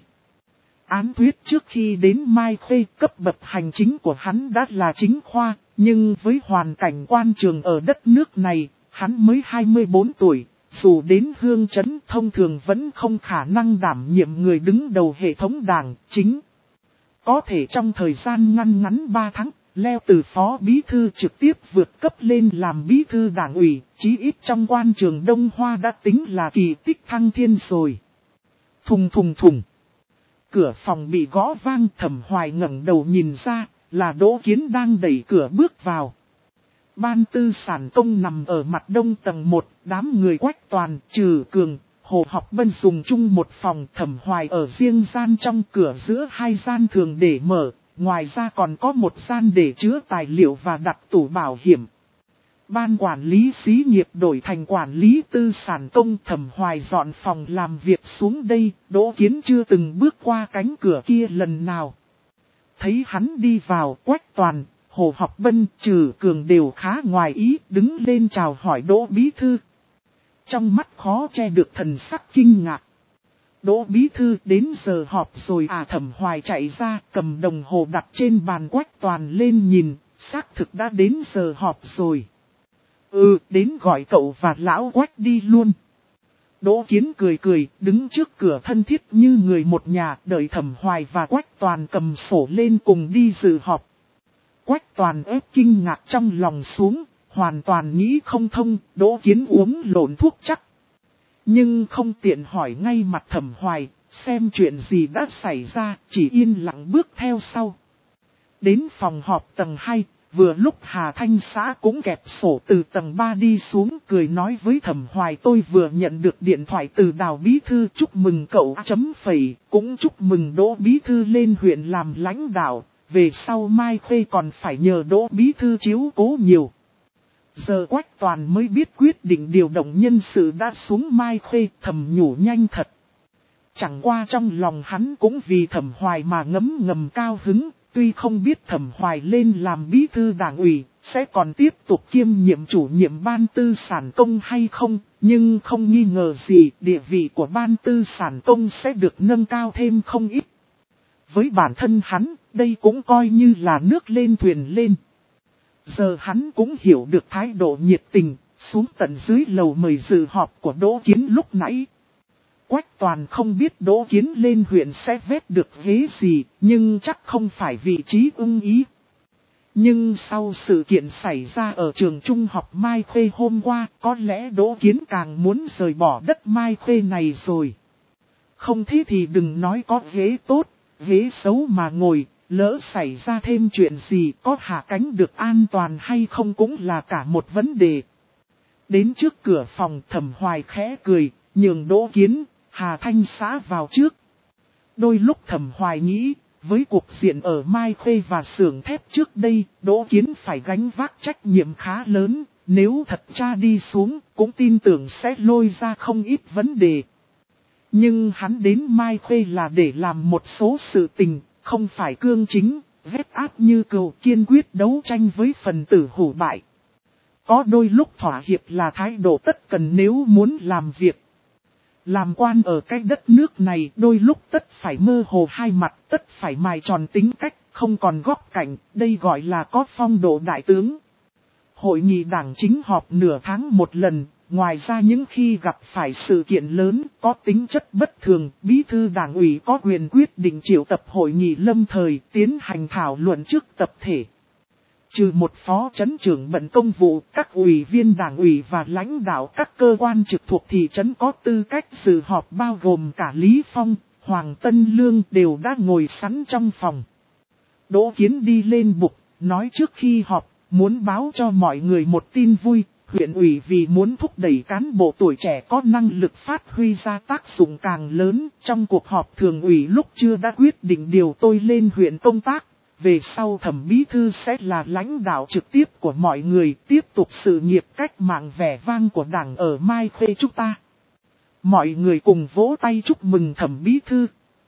Án thuyết trước khi đến Mai Khê, cấp bậc hành chính của hắn đã là chính khoa, nhưng với hoàn cảnh quan trường ở đất nước này, hắn mới hai mươi bốn tuổi, dù đến hương trấn thông thường vẫn không khả năng đảm nhiệm người đứng đầu hệ thống đảng chính. Có thể trong thời gian ngăn ngắn ba tháng, leo từ phó bí thư trực tiếp vượt cấp lên làm bí thư đảng ủy, chí ít trong quan trường Đông Hoa đã tính là kỳ tích thăng thiên rồi. Thùng thùng thùng. Cửa phòng bị gõ vang, Thẩm Hoài ngẩng đầu nhìn ra, là Đỗ Kiến đang đẩy cửa bước vào. Ban tư sản công nằm ở mặt đông tầng một, đám người Quách Toàn, Trừ Cường, Hồ Học Bân dùng chung một phòng, Thẩm Hoài ở riêng gian trong, cửa giữa hai gian thường để mở, ngoài ra còn có một gian để chứa tài liệu và đặt tủ bảo hiểm. Ban quản lý xí nghiệp đổi thành quản lý tư sản công, Thẩm Hoài dọn phòng làm việc xuống đây, Đỗ Kiến chưa từng bước qua cánh cửa kia lần nào. Thấy hắn đi vào, Quách Toàn, Hồ Học Bân, Trừ Cường đều khá ngoài ý, đứng lên chào hỏi Đỗ Bí Thư. Trong mắt khó che được thần sắc kinh ngạc. Đỗ Bí Thư đến giờ họp rồi à? Thẩm Hoài chạy ra, cầm đồng hồ đặt trên bàn. Quách Toàn lên nhìn, xác thực đã đến giờ họp rồi. Ừ, đến gọi cậu và lão Quách đi luôn. Đỗ Kiến cười cười, đứng trước cửa thân thiết như người một nhà, đợi Thẩm Hoài và Quách Toàn cầm sổ lên cùng đi dự họp. Quách Toàn ép kinh ngạc trong lòng xuống, hoàn toàn nghĩ không thông, Đỗ Kiến uống lộn thuốc chắc. Nhưng không tiện hỏi ngay mặt Thẩm Hoài, xem chuyện gì đã xảy ra, chỉ yên lặng bước theo sau. Đến phòng họp tầng hai, vừa lúc Hà Thanh Xã cũng kẹp sổ từ tầng ba đi xuống, cười nói với Thẩm Hoài, tôi vừa nhận được điện thoại từ Đào Bí Thư, chúc mừng cậu chấm phẩy, cũng chúc mừng Đỗ Bí Thư lên huyện làm lãnh đạo, về sau Mai Khê còn phải nhờ Đỗ Bí Thư chiếu cố nhiều. Giờ Quách Toàn mới biết quyết định điều động nhân sự đã xuống Mai Khê, thầm nhủ nhanh thật. Chẳng qua trong lòng hắn cũng vì Thẩm Hoài mà ngấm ngầm cao hứng, tuy không biết Thẩm Hoài lên làm bí thư đảng ủy, sẽ còn tiếp tục kiêm nhiệm chủ nhiệm ban tư sản công hay không, nhưng không nghi ngờ gì địa vị của ban tư sản công sẽ được nâng cao thêm không ít. Với bản thân hắn, đây cũng coi như là nước lên thuyền lên. Giờ hắn cũng hiểu được thái độ nhiệt tình, xuống tận dưới lầu mời dự họp của Đỗ Kiến lúc nãy. Quách Toàn không biết Đỗ Kiến lên huyện sẽ vét được ghế gì, nhưng chắc không phải vị trí ưng ý. Nhưng sau sự kiện xảy ra ở trường trung học Mai Khê hôm qua, có lẽ Đỗ Kiến càng muốn rời bỏ đất Mai Khê này rồi. Không thế thì đừng nói có ghế tốt, ghế xấu mà ngồi, lỡ xảy ra thêm chuyện gì có hạ cánh được an toàn hay không cũng là cả một vấn đề. Đến trước cửa phòng Thẩm Hoài khẽ cười, nhường Đỗ Kiến, Hà Thanh Xã vào trước. Đôi lúc Thẩm Hoài nghĩ, với cuộc diện ở Mai Khê và xưởng thép trước đây, Đỗ Kiến phải gánh vác trách nhiệm khá lớn, nếu thật tra đi xuống, cũng tin tưởng sẽ lôi ra không ít vấn đề. Nhưng hắn đến Mai Khê là để làm một số sự tình, không phải cương chính, vét áp như cừu, kiên quyết đấu tranh với phần tử hủ bại. Có đôi lúc thỏa hiệp là thái độ tất cần nếu muốn làm việc. Làm quan ở cái đất nước này đôi lúc tất phải mơ hồ hai mặt, tất phải mài tròn tính cách, không còn góc cạnh, đây gọi là có phong độ đại tướng. Hội nghị đảng chính họp nửa tháng một lần, ngoài ra những khi gặp phải sự kiện lớn có tính chất bất thường, bí thư đảng ủy có quyền quyết định triệu tập hội nghị lâm thời tiến hành thảo luận trước tập thể. Trừ một phó trấn trưởng bận công vụ, các ủy viên đảng ủy và lãnh đạo các cơ quan trực thuộc thị trấn có tư cách dự họp bao gồm cả Lý Phong, Hoàng Tân Lương đều đã ngồi sẵn trong phòng. Đỗ Kiến đi lên bục, nói trước khi họp, muốn báo cho mọi người một tin vui, huyện ủy vì muốn thúc đẩy cán bộ tuổi trẻ có năng lực phát huy ra tác dụng càng lớn, trong cuộc họp thường ủy lúc chưa đã quyết định điều tôi lên huyện công tác. Về sau Thẩm bí thư sẽ là lãnh đạo trực tiếp của mọi người, tiếp tục sự nghiệp cách mạng vẻ vang của đảng ở Mai Khê chúng ta. Mọi người cùng vỗ tay chúc mừng Thẩm bí thư.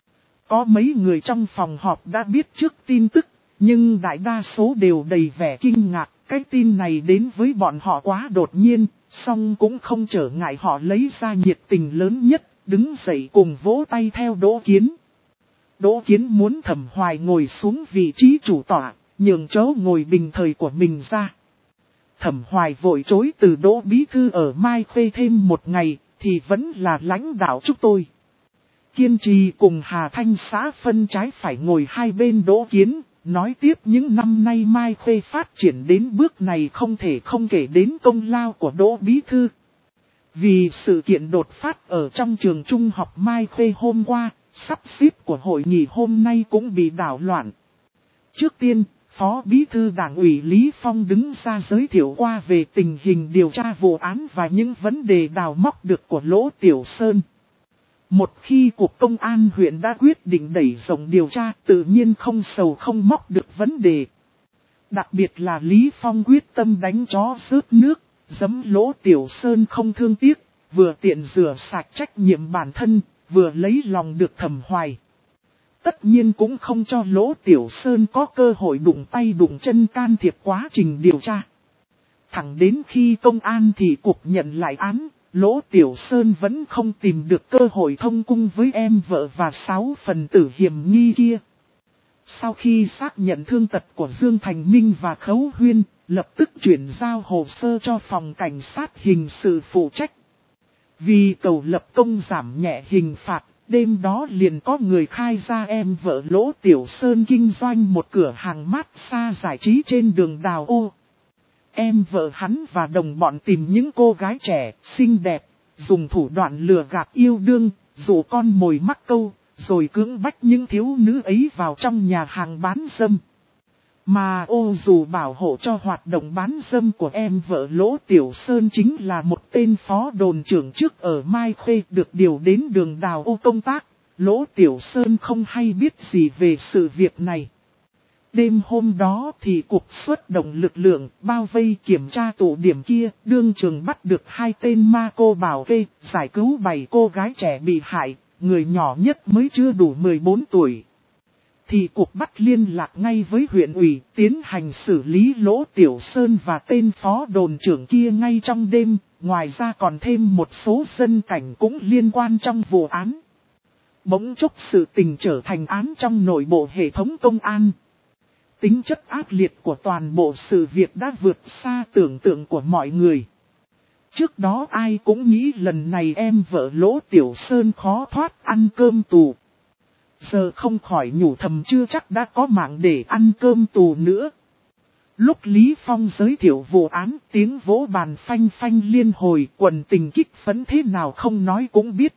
Có mấy người trong phòng họp đã biết trước tin tức, nhưng đại đa số đều đầy vẻ kinh ngạc. Cái tin này đến với bọn họ quá đột nhiên, song cũng không trở ngại họ lấy ra nhiệt tình lớn nhất, đứng dậy cùng vỗ tay theo Đỗ Kiến. Đỗ Kiến muốn Thẩm Hoài ngồi xuống vị trí chủ tọa, nhường chỗ ngồi bình thời của mình ra. Thẩm Hoài vội chối từ Đỗ bí thư ở Mai Khê thêm một ngày, thì vẫn là lãnh đạo chúng tôi. Kiên trì cùng Hà Thanh Xã phân trái phải ngồi hai bên Đỗ Kiến, nói tiếp những năm nay Mai Khê phát triển đến bước này không thể không kể đến công lao của Đỗ bí thư. Vì sự kiện đột phát ở trong trường trung học Mai Khê hôm qua, sắp xếp của hội nghị hôm nay cũng bị đảo loạn. Trước tiên, Phó Bí thư Đảng ủy Lý Phong đứng ra giới thiệu qua về tình hình điều tra vụ án và những vấn đề đào móc được của Lỗ Tiểu Sơn. Một khi Cục Công an huyện đã quyết định đẩy rộng điều tra, tự nhiên không sầu không móc được vấn đề. Đặc biệt là Lý Phong quyết tâm đánh chó rớt nước, giấm Lỗ Tiểu Sơn không thương tiếc, vừa tiện rửa sạch trách nhiệm bản thân, vừa lấy lòng được Thẩm Hoài. Tất nhiên cũng không cho Lỗ Tiểu Sơn có cơ hội đụng tay đụng chân can thiệp quá trình điều tra. Thẳng đến khi công an thị cục nhận lại án, Lỗ Tiểu Sơn vẫn không tìm được cơ hội thông cung với em vợ và sáu phần tử hiểm nghi kia. Sau khi xác nhận thương tật của Dương Thành Minh và Khấu Huyên, lập tức chuyển giao hồ sơ cho phòng cảnh sát hình sự phụ trách. Vì cầu lập công giảm nhẹ hình phạt, đêm đó liền có người khai ra em vợ Lỗ Tiểu Sơn kinh doanh một cửa hàng massage giải trí trên đường Đào Ô. Em vợ hắn và đồng bọn tìm những cô gái trẻ, xinh đẹp, dùng thủ đoạn lừa gạt yêu đương, dụ con mồi mắc câu, rồi cưỡng bách những thiếu nữ ấy vào trong nhà hàng bán dâm. Mà ô dù bảo hộ cho hoạt động bán dâm của em vợ Lỗ Tiểu Sơn chính là một tên phó đồn trưởng trước ở Mai Khê được điều đến đường Đào Ô công tác, Lỗ Tiểu Sơn không hay biết gì về sự việc này. Đêm hôm đó thì cục xuất động lực lượng bao vây kiểm tra tụ điểm kia, đương trường bắt được hai tên ma cô bảo kê, giải cứu bảy cô gái trẻ bị hại, người nhỏ nhất mới chưa đủ mười bốn tuổi. Thì cục bắt liên lạc ngay với huyện ủy, tiến hành xử lý Lỗ Tiểu Sơn và tên phó đồn trưởng kia ngay trong đêm, ngoài ra còn thêm một số dân cảnh cũng liên quan trong vụ án. Bỗng chốc sự tình trở thành án trong nội bộ hệ thống công an. tính chất ác liệt của toàn bộ sự việc đã vượt xa tưởng tượng của mọi người. Trước đó ai cũng nghĩ lần này em vợ Lỗ Tiểu Sơn khó thoát ăn cơm tù. Giờ không khỏi nhủ thầm chưa chắc đã có mạng để ăn cơm tù nữa. Lúc Lý Phong giới thiệu vụ án, tiếng vỗ bàn phanh phanh liên hồi, quần tình kích phấn thế nào không nói cũng biết.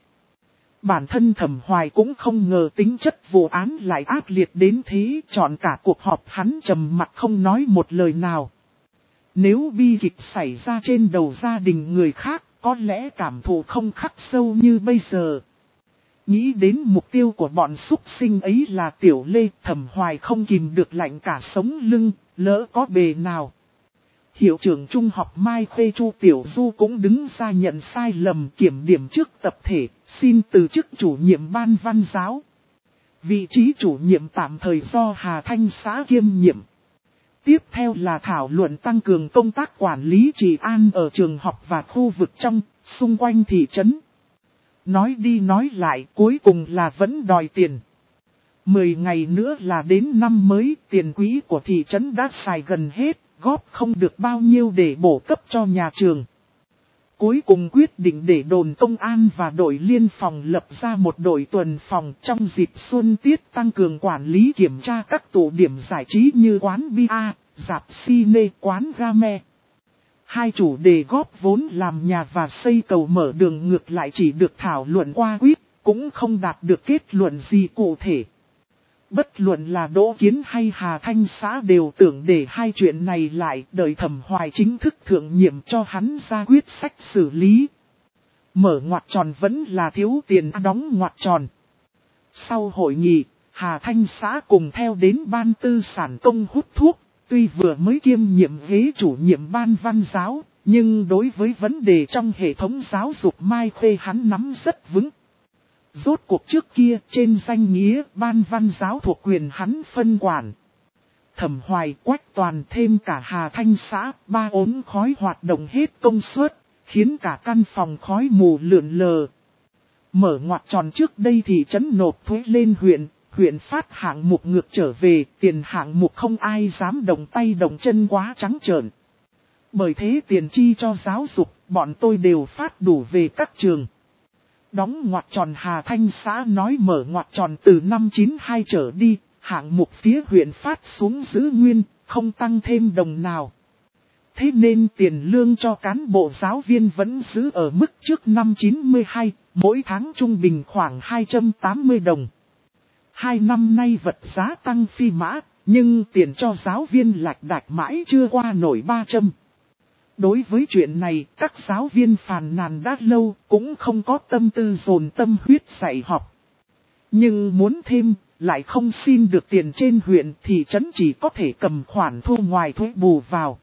Bản thân Thẩm Hoài cũng không ngờ tính chất vụ án lại ác liệt đến thế, chọn cả cuộc họp hắn trầm mặt không nói một lời nào. Nếu bi kịch xảy ra trên đầu gia đình người khác, có lẽ cảm thụ không khắc sâu như bây giờ. Nghĩ đến mục tiêu của bọn súc sinh ấy là Tiểu Lê, Thẩm Hoài không kìm được lạnh cả sống lưng, lỡ có bề nào. Hiệu trưởng trung học Mai Khuê Chu Tiểu Du cũng đứng ra nhận sai lầm kiểm điểm trước tập thể, xin từ chức chủ nhiệm ban văn giáo. Vị trí chủ nhiệm tạm thời do Hà Thanh xã kiêm nhiệm. Tiếp theo là thảo luận tăng cường công tác quản lý trị an ở trường học và khu vực trong, xung quanh thị trấn. Nói đi nói lại cuối cùng là vẫn đòi tiền. Mười ngày nữa là đến năm mới, tiền quỹ của thị trấn đã xài gần hết, góp không được bao nhiêu để bổ cấp cho nhà trường. Cuối cùng quyết định để đồn công an và đội liên phòng lập ra một đội tuần phòng trong dịp xuân tiết tăng cường quản lý kiểm tra các tụ điểm giải trí như quán bia, rạp cine, quán game. Hai chủ đề góp vốn làm nhà và xây cầu mở đường ngược lại chỉ được thảo luận qua quýt, cũng không đạt được kết luận gì cụ thể. Bất luận là Đỗ Kiến hay Hà Thanh xã đều tưởng để hai chuyện này lại đợi Thẩm Hoài chính thức thượng nhiệm cho hắn ra quyết sách xử lý. Mở ngoặc tròn vẫn là thiếu tiền đóng ngoặc tròn. Sau hội nghị, Hà Thanh xã cùng theo đến ban tư sản công hút thuốc, tuy vừa mới kiêm nhiệm ghế chủ nhiệm ban văn giáo, nhưng đối với vấn đề trong hệ thống giáo dục Mai Khuê hắn nắm rất vững. Rốt cuộc trước kia trên danh nghĩa ban văn giáo thuộc quyền hắn phân quản. Thẩm Hoài Quách Toàn thêm cả Hà Thanh xã, ba ốm khói hoạt động hết công suất, khiến cả căn phòng khói mù lượn lờ. Mở ngoặc tròn trước đây thì trấn nộp thuế lên huyện, huyện phát hạng mục ngược trở về, tiền hạng mục không ai dám động tay động chân quá trắng trợn. Bởi thế tiền chi cho giáo dục, bọn tôi đều phát đủ về các trường. Đóng ngoặc tròn Hà Thanh xã nói mở ngoặc tròn từ năm chín hai trở đi, hạng mục phía huyện phát xuống giữ nguyên, không tăng thêm đồng nào. Thế nên tiền lương cho cán bộ giáo viên vẫn giữ ở mức trước năm chín hai, mỗi tháng trung bình khoảng hai trăm tám mươi đồng. Hai năm nay vật giá tăng phi mã, nhưng tiền cho giáo viên lạch đạch mãi chưa qua nổi ba trăm. Đối với chuyện này, các giáo viên phàn nàn đã lâu, cũng không có tâm tư dồn tâm huyết dạy học. Nhưng muốn thêm, lại không xin được tiền trên huyện thì trấn chỉ có thể cầm khoản thu ngoài thuế bù vào.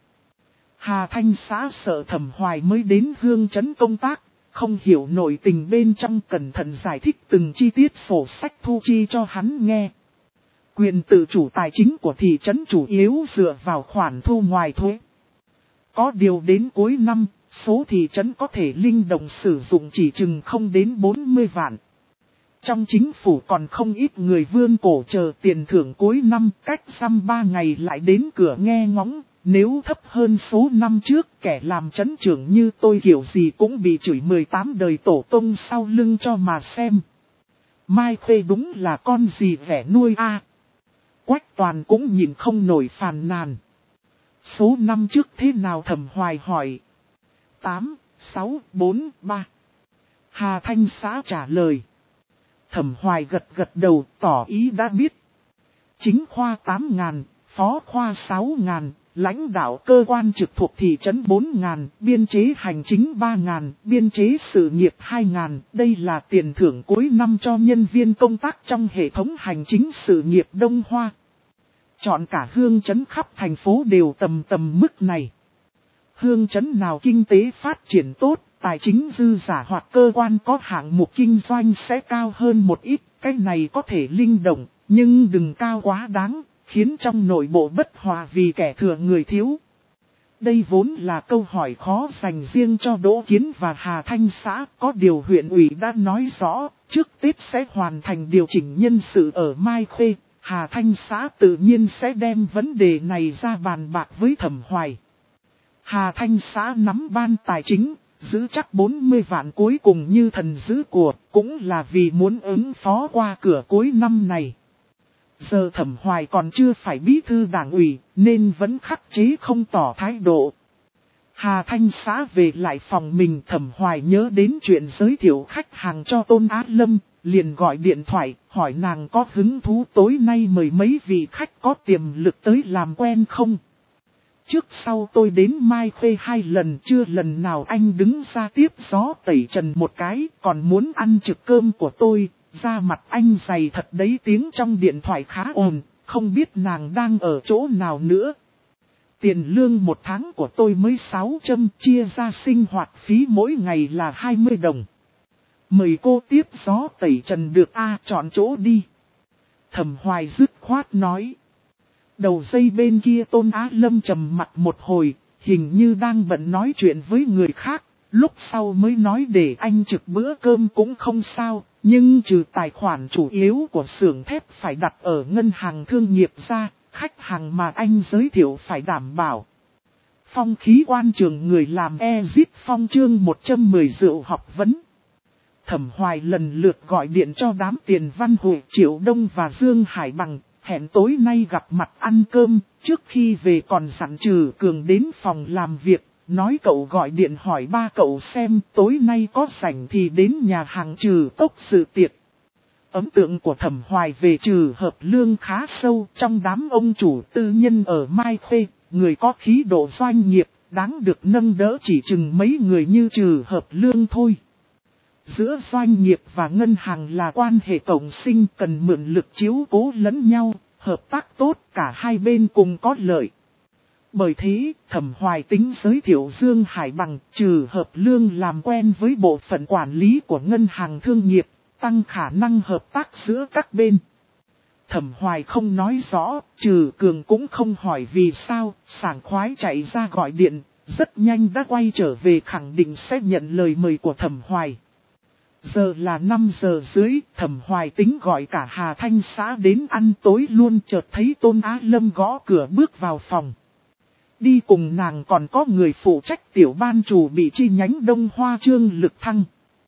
Hà Thanh xã sợ Thẩm Hoài mới đến hương trấn công tác, không hiểu nội tình bên trong, cẩn thận giải thích từng chi tiết sổ sách thu chi cho hắn nghe. Quyền tự chủ tài chính của thị trấn chủ yếu dựa vào khoản thu ngoài thuế. Có điều đến cuối năm, số thị trấn có thể linh động sử dụng chỉ chừng không đến bốn mươi vạn. Trong chính phủ còn không ít người vươn cổ chờ tiền thưởng cuối năm, cách dăm ba ngày lại đến cửa nghe ngóng. Nếu thấp hơn số năm trước, kẻ làm trấn trưởng như tôi kiểu gì cũng bị chửi mười tám đời tổ tông sau lưng cho mà xem. Mai Khuê đúng là con gì vẻ nuôi a. Quách Toàn cũng nhìn không nổi phàn nàn. Số năm trước thế nào Thẩm Hoài hỏi. tám, sáu, bốn, ba. Hà Thanh xã trả lời. Thẩm Hoài gật gật đầu tỏ ý đã biết. Chính khoa tám ngàn, phó khoa sáu ngàn, lãnh đạo cơ quan trực thuộc thị trấn bốn ngàn, biên chế hành chính ba ngàn, biên chế sự nghiệp hai ngàn. Đây là tiền thưởng cuối năm cho nhân viên công tác trong hệ thống hành chính sự nghiệp Đông Hoa. Chọn cả hương trấn khắp thành phố đều tầm tầm mức này. Hương trấn nào kinh tế phát triển tốt, tài chính dư giả hoặc cơ quan có hạng mục kinh doanh sẽ cao hơn một ít. Cái này có thể linh động, nhưng đừng cao quá đáng, khiến trong nội bộ bất hòa vì kẻ thừa người thiếu. Đây vốn là câu hỏi khó dành riêng cho Đỗ Kiến và Hà Thanh xã, có điều huyện ủy đã nói rõ, trước Tết sẽ hoàn thành điều chỉnh nhân sự ở Mai Khuê. Hà Thanh xã tự nhiên sẽ đem vấn đề này ra bàn bạc với Thẩm Hoài. Hà Thanh xã nắm ban tài chính, giữ chắc bốn mươi vạn cuối cùng như thần giữ của, cũng là vì muốn ứng phó qua cửa cuối năm này. Giờ Thẩm Hoài còn chưa phải bí thư đảng ủy, nên vẫn khắc chế không tỏ thái độ. Hà Thanh xã về lại phòng mình, Thẩm Hoài nhớ đến chuyện giới thiệu khách hàng cho Tôn Á Lâm, liền gọi điện thoại, hỏi nàng có hứng thú tối nay mời mấy vị khách có tiềm lực tới làm quen không. Trước sau tôi đến Mai Khê hai lần, chưa lần nào anh đứng ra tiếp gió tẩy trần một cái, còn muốn ăn trực cơm của tôi, da mặt anh dày thật đấy. Tiếng trong điện thoại khá ồn, không biết nàng đang ở chỗ nào nữa. Tiền lương một tháng của tôi mới sáu trăm, chia ra sinh hoạt phí mỗi ngày là hai mươi đồng. Mời cô tiếp gió tẩy trần được a, chọn chỗ đi. Thẩm Hoài dứt khoát nói. Đầu dây bên kia Tôn Á Lâm trầm mặt một hồi, hình như đang bận nói chuyện với người khác, lúc sau mới nói để anh trực bữa cơm cũng không sao, nhưng trừ tài khoản chủ yếu của xưởng thép phải đặt ở ngân hàng thương nghiệp ra, khách hàng mà anh giới thiệu phải đảm bảo. Phong khí quan trường người làm Exit Phong chương một trăm mười rượu học vấn. Thẩm Hoài lần lượt gọi điện cho đám Tiền Văn Hội, Triệu Đông và Dương Hải Bằng, hẹn tối nay gặp mặt ăn cơm, trước khi về còn dặn Trừ Cường đến phòng làm việc, nói cậu gọi điện hỏi ba cậu xem tối nay có rảnh thì đến nhà hàng Trừ Cốc dự tiệc. Ấn tượng của Thẩm Hoài về Trừ Hợp Lương khá sâu, trong đám ông chủ tư nhân ở Mai Khê, người có khí độ doanh nghiệp, đáng được nâng đỡ chỉ chừng mấy người như Trừ Hợp Lương thôi. Giữa doanh nghiệp và ngân hàng là quan hệ cộng sinh, cần mượn lực chiếu cố lẫn nhau, hợp tác tốt, cả hai bên cùng có lợi. Bởi thế, Thẩm Hoài tính giới thiệu Dương Hải Bằng, Trừ Hợp Lương làm quen với bộ phận quản lý của ngân hàng thương nghiệp, tăng khả năng hợp tác giữa các bên. Thẩm Hoài không nói rõ, Trừ Cường cũng không hỏi vì sao, sảng khoái chạy ra gọi điện, rất nhanh đã quay trở về khẳng định sẽ nhận lời mời của Thẩm Hoài. Giờ là năm giờ dưới, Thẩm Hoài tính gọi cả Hà Thanh xã đến ăn tối luôn, chợt thấy Tôn Á Lâm gõ cửa bước vào phòng. Đi cùng nàng còn có người phụ trách tiểu ban chủ bị chi nhánh Đông Hoa Trương Lực Thăng.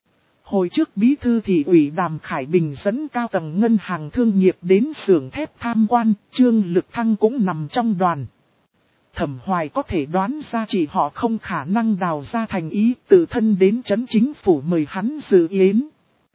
Hồi trước bí thư thị ủy Đàm Khải Bình dẫn cao tầng ngân hàng thương nghiệp đến xưởng thép tham quan, Trương Lực Thăng cũng nằm trong đoàn. Thẩm Hoài có thể đoán ra chỉ họ không khả năng đào ra thành ý tự thân đến trấn chính phủ mời hắn dự yến.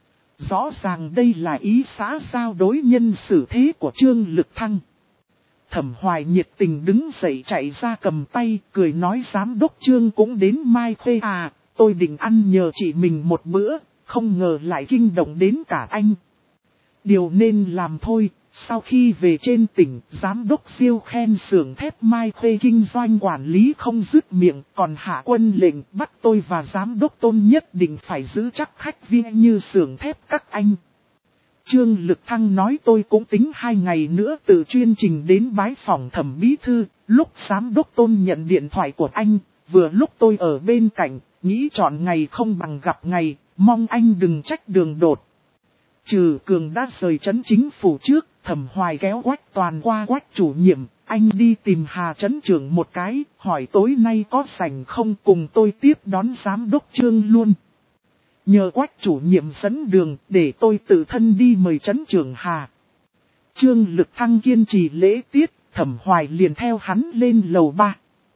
Rõ ràng đây là ý xã giao đối nhân xử thế của Trương Lực Thăng. Thẩm Hoài nhiệt tình đứng dậy chạy ra cầm tay, cười nói giám đốc Trương cũng đến Mai Khê à, tôi định ăn nhờ chị mình một bữa, không ngờ lại kinh động đến cả anh. Điều nên làm thôi. Sau khi về trên tỉnh, giám đốc siêu khen xưởng thép Mai Khê kinh doanh quản lý không dứt miệng, còn hạ quân lệnh bắt tôi và giám đốc Tôn nhất định phải giữ chắc khách viên như xưởng thép các anh. Trương Lực Thăng nói tôi cũng tính hai ngày nữa tự chuyên trình đến bái phòng Thẩm bí thư, lúc giám đốc Tôn nhận điện thoại của anh, vừa lúc tôi ở bên cạnh, nghĩ chọn ngày không bằng gặp ngày, mong anh đừng trách đường đột. Trừ Cường đã rời trấn chính phủ trước, Thẩm Hoài kéo Quách Toàn qua Quách chủ nhiệm, anh đi tìm Hà trấn trưởng một cái, hỏi tối nay có rảnh không cùng tôi tiếp đón giám đốc Trương luôn. Nhờ Quách chủ nhiệm dẫn đường để tôi tự thân đi mời trấn trưởng Hà. Trương Lực Thăng kiên trì lễ tiết, Thẩm Hoài liền theo hắn lên lầu ba.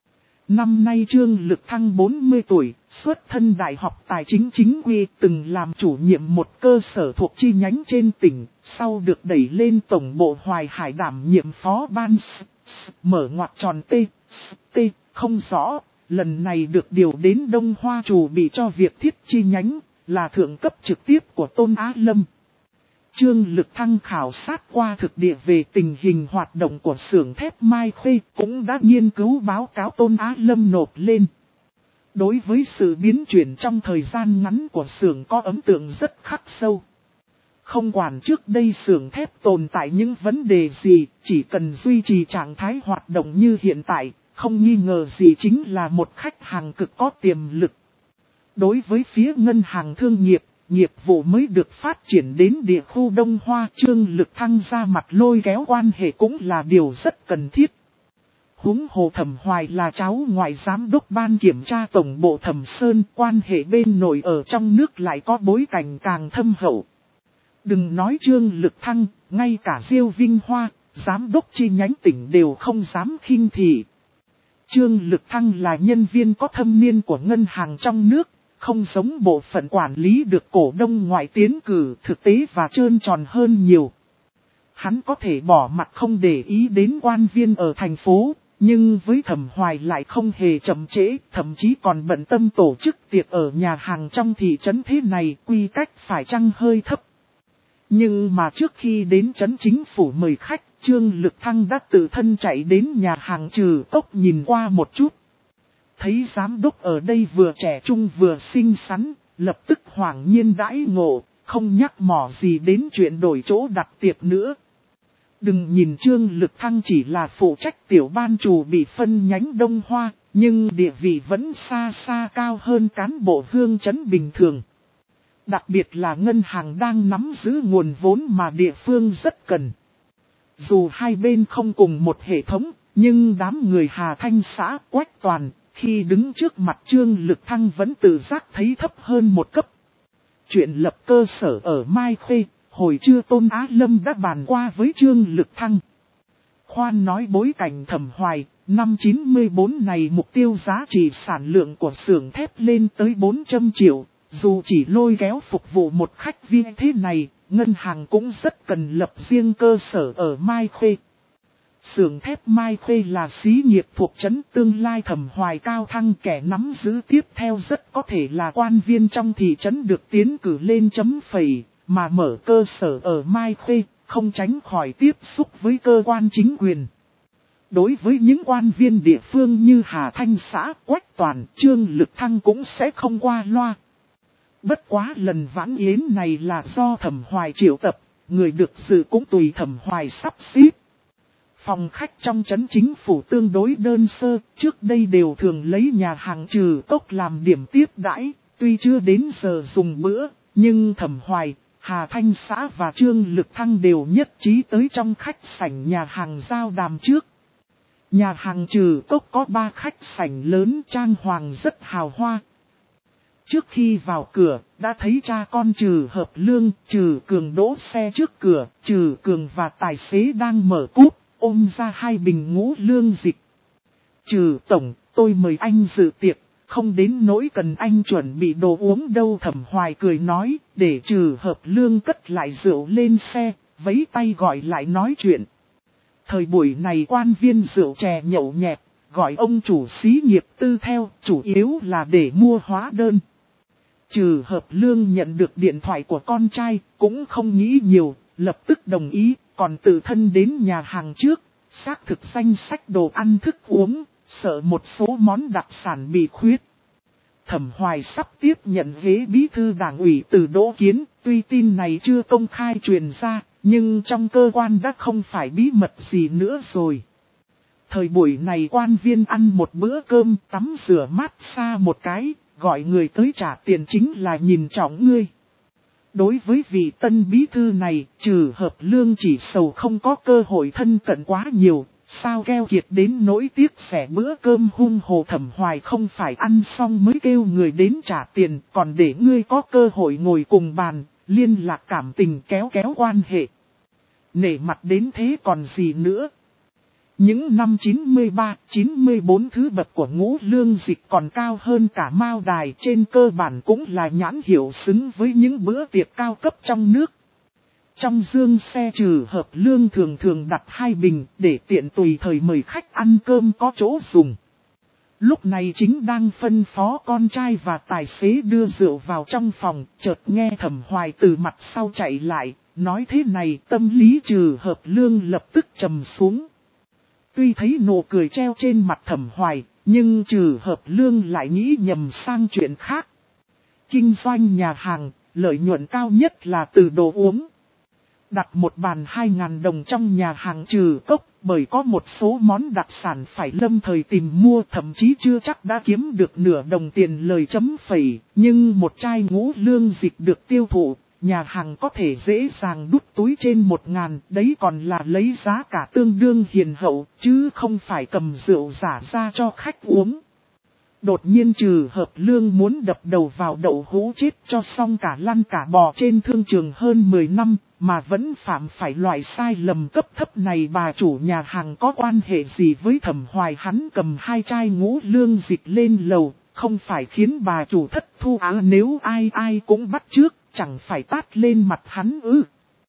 Năm nay Trương Lực Thăng bốn mươi tuổi, xuất thân Đại học Tài chính chính quy, từng làm chủ nhiệm một cơ sở thuộc chi nhánh trên tỉnh, sau được đẩy lên tổng bộ Hoài Hải đảm nhiệm phó ban s, s, mở ngoặc tròn T, s, T, không rõ, lần này được điều đến Đông Hoa chủ bị cho việc thiết chi nhánh, là thượng cấp trực tiếp của Tôn Á Lâm. Trương Lực Thăng khảo sát qua thực địa về tình hình hoạt động của xưởng thép Mai Khê, cũng đã nghiên cứu báo cáo Tôn Á Lâm nộp lên. Đối với sự biến chuyển trong thời gian ngắn của xưởng có ấn tượng rất khắc sâu. Không quản trước đây xưởng thép tồn tại những vấn đề gì, chỉ cần duy trì trạng thái hoạt động như hiện tại, không nghi ngờ gì chính là một khách hàng cực có tiềm lực. Đối với phía ngân hàng thương nghiệp, nghiệp vụ mới được phát triển đến địa khu Đông Hoa. Trương Lực Thăng ra mặt lôi kéo quan hệ cũng là điều rất cần thiết. Huống hồ Thẩm Hoài là cháu ngoại giám đốc ban kiểm tra tổng bộ Thẩm Sơn, quan hệ bên nội ở trong nước lại có bối cảnh càng thâm hậu. Đừng nói Trương Lực Thăng, ngay cả Diêu Vinh Hoa, giám đốc chi nhánh tỉnh đều không dám khinh thị. Trương Lực Thăng là nhân viên có thâm niên của ngân hàng trong nước, không giống bộ phận quản lý được cổ đông ngoại tiến cử, thực tế và trơn tròn hơn nhiều. Hắn có thể bỏ mặt không để ý đến quan viên ở thành phố, nhưng với Thẩm Hoài lại không hề chậm trễ, thậm chí còn bận tâm tổ chức tiệc ở nhà hàng trong thị trấn thế này, quy cách phải chăng hơi thấp. Nhưng mà trước khi đến trấn chính phủ mời khách, Trương Lực Thăng đã tự thân chạy đến nhà hàng Trừ Cốc nhìn qua một chút. Thấy giám đốc ở đây vừa trẻ trung vừa xinh xắn, lập tức hoảng nhiên đãi ngộ, không nhắc mỏ gì đến chuyện đổi chỗ đặt tiệc nữa. Đừng nhìn Trương Lực Thăng chỉ là phụ trách tiểu ban chủ bị phân nhánh Đông Hoa, nhưng địa vị vẫn xa xa cao hơn cán bộ hương trấn bình thường. Đặc biệt là ngân hàng đang nắm giữ nguồn vốn mà địa phương rất cần. Dù hai bên không cùng một hệ thống, nhưng đám người Hà Thanh xã Quách Toàn, khi đứng trước mặt Trương Lực Thăng vẫn tự giác thấy thấp hơn một cấp. Chuyện lập cơ sở ở Mai Khê, hồi trưa Tôn Á Lâm đã bàn qua với Trương Lực Thăng. Khoan nói bối cảnh Thẩm Hoài, năm chín mươi bốn này mục tiêu giá trị sản lượng của xưởng thép lên tới bốn trăm triệu. Dù chỉ lôi kéo phục vụ một khách viên thế này, ngân hàng cũng rất cần lập riêng cơ sở ở Mai Khê. Xưởng thép Mai Khê là xí nghiệp thuộc trấn, tương lai Thẩm Hoài cao thăng kẻ nắm giữ tiếp theo rất có thể là quan viên trong thị trấn được tiến cử lên chấm phẩy, mà mở cơ sở ở Mai Khê, không tránh khỏi tiếp xúc với cơ quan chính quyền. Đối với những quan viên địa phương như Hà Thanh xã Quách Toàn, Trương Lực Thăng cũng sẽ không qua loa. Bất quá lần vãn yến này là do Thẩm Hoài triệu tập, người được dự cũng tùy Thẩm Hoài sắp xếp. Phòng khách trong trấn chính phủ tương đối đơn sơ, trước đây đều thường lấy nhà hàng Trừ Cốc làm điểm tiếp đãi, tuy chưa đến giờ dùng bữa, nhưng Thẩm Hoài, Hà Thanh xã và Trương Lực Thăng đều nhất trí tới trong khách sảnh nhà hàng giao đàm trước. Nhà hàng Trừ Cốc có ba khách sảnh lớn, trang hoàng rất hào hoa. Trước khi vào cửa, đã thấy cha con Trừ Hợp Lương, Trừ Cường đỗ xe trước cửa, Trừ Cường và tài xế đang mở cúp, ôm ra hai bình ngũ lương dịch. Trừ tổng, tôi mời anh dự tiệc, không đến nỗi cần anh chuẩn bị đồ uống đâu. Thẩm Hoài cười nói, để Trừ Hợp Lương cất lại rượu lên xe, vẫy tay gọi lại nói chuyện. Thời buổi này quan viên rượu chè nhậu nhẹt, gọi ông chủ xí nghiệp tư theo, chủ yếu là để mua hóa đơn. Trừ Hợp Lương nhận được điện thoại của con trai, cũng không nghĩ nhiều, lập tức đồng ý, còn tự thân đến nhà hàng trước, xác thực danh sách đồ ăn thức uống, sợ một số món đặc sản bị khuyết. Thẩm Hoài sắp tiếp nhận ghế bí thư đảng ủy từ Đỗ Kiến, tuy tin này chưa công khai truyền ra, nhưng trong cơ quan đã không phải bí mật gì nữa rồi. Thời buổi này quan viên ăn một bữa cơm, tắm rửa mát xa một cái, gọi người tới trả tiền chính là nhìn trọng ngươi. Đối với vị tân bí thư này, Trừ Hợp Lương chỉ sầu không có cơ hội thân cận quá nhiều, sao keo kiệt đến nỗi tiếc xẻ bữa cơm. Hung hồ Thẩm Hoài không phải ăn xong mới kêu người đến trả tiền, còn để ngươi có cơ hội ngồi cùng bàn, liên lạc cảm tình kéo kéo quan hệ. Nể mặt đến thế còn gì nữa. Những năm chín mươi ba, chín mươi bốn thứ bậc của ngũ lương dịch còn cao hơn cả Mao Đài, trên cơ bản cũng là nhãn hiệu xứng với những bữa tiệc cao cấp trong nước. Trong dương xe Trừ Hợp Lương thường thường đặt hai bình để tiện tùy thời mời khách ăn cơm có chỗ dùng. Lúc này chính đang phân phó con trai và tài xế đưa rượu vào trong phòng, chợt nghe Thẩm Hoài từ mặt sau chạy lại, nói thế này tâm lý Trừ Hợp Lương lập tức trầm xuống. Tuy thấy nụ cười treo trên mặt Thẩm Hoài, nhưng Trừ Hợp Lương lại nghĩ nhầm sang chuyện khác. Kinh doanh nhà hàng, lợi nhuận cao nhất là từ đồ uống. đặt một bàn hai ngàn đồng trong nhà hàng Trừ Cốc, bởi có một số món đặc sản phải lâm thời tìm mua, thậm chí chưa chắc đã kiếm được nửa đồng tiền lời chấm phẩy, nhưng một chai ngũ lương dịch được tiêu thụ, nhà hàng có thể dễ dàng đút túi trên một ngàn, đấy còn là lấy giá cả tương đương hiền hậu, chứ không phải cầm rượu giả ra cho khách uống. Đột nhiên Trừ Hợp Lương muốn đập đầu vào đậu hũ chết cho xong cả lăn cả bò trên thương trường hơn mười năm, mà vẫn phạm phải loại sai lầm cấp thấp này. Bà chủ nhà hàng có quan hệ gì với Thẩm Hoài? Hắn cầm hai chai ngũ lương dịch lên lầu, không phải khiến bà chủ thất thu á? Nếu ai ai cũng bắt trước, chẳng phải tát lên mặt hắn ư?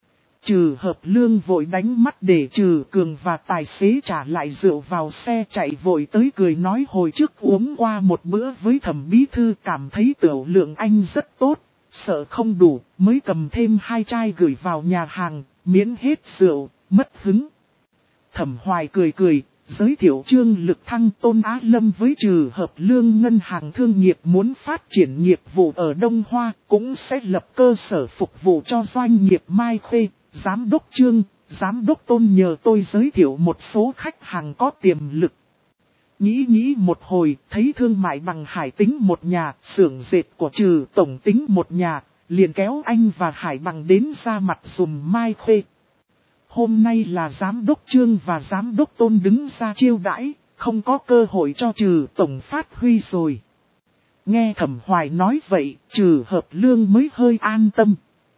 Trừ Hợp Lương vội đánh mắt để Trừ Cường và tài xế trả lại rượu vào xe, chạy vội tới cười nói hồi trước uống qua một bữa với Thẩm bí thư, cảm thấy tiểu lượng anh rất tốt, sợ không đủ, mới cầm thêm hai chai gửi vào nhà hàng, miễn hết rượu, mất hứng. Thẩm Hoài cười cười, giới thiệu Trương Lực Thăng Tôn Á Lâm với Trừ Hợp Lương. Ngân hàng thương nghiệp muốn phát triển nghiệp vụ ở Đông Hoa, cũng sẽ lập cơ sở phục vụ cho doanh nghiệp Mai Khê. Giám đốc Trương, Giám đốc Tôn nhờ tôi giới thiệu một số khách hàng có tiềm lực. Nghĩ nghĩ một hồi, thấy thương mại bằng Hải tính một nhà, xưởng dệt của Trừ tổng tính một nhà, liền kéo anh và Hải bằng đến ra mặt dùm Mai Khê. Hôm nay là Giám đốc Trương và Giám đốc Tôn đứng ra chiêu đãi, không có cơ hội cho Trừ tổng phát huy rồi. Nghe Thẩm Hoài nói vậy, Trừ Hợp Lương mới hơi an tâm.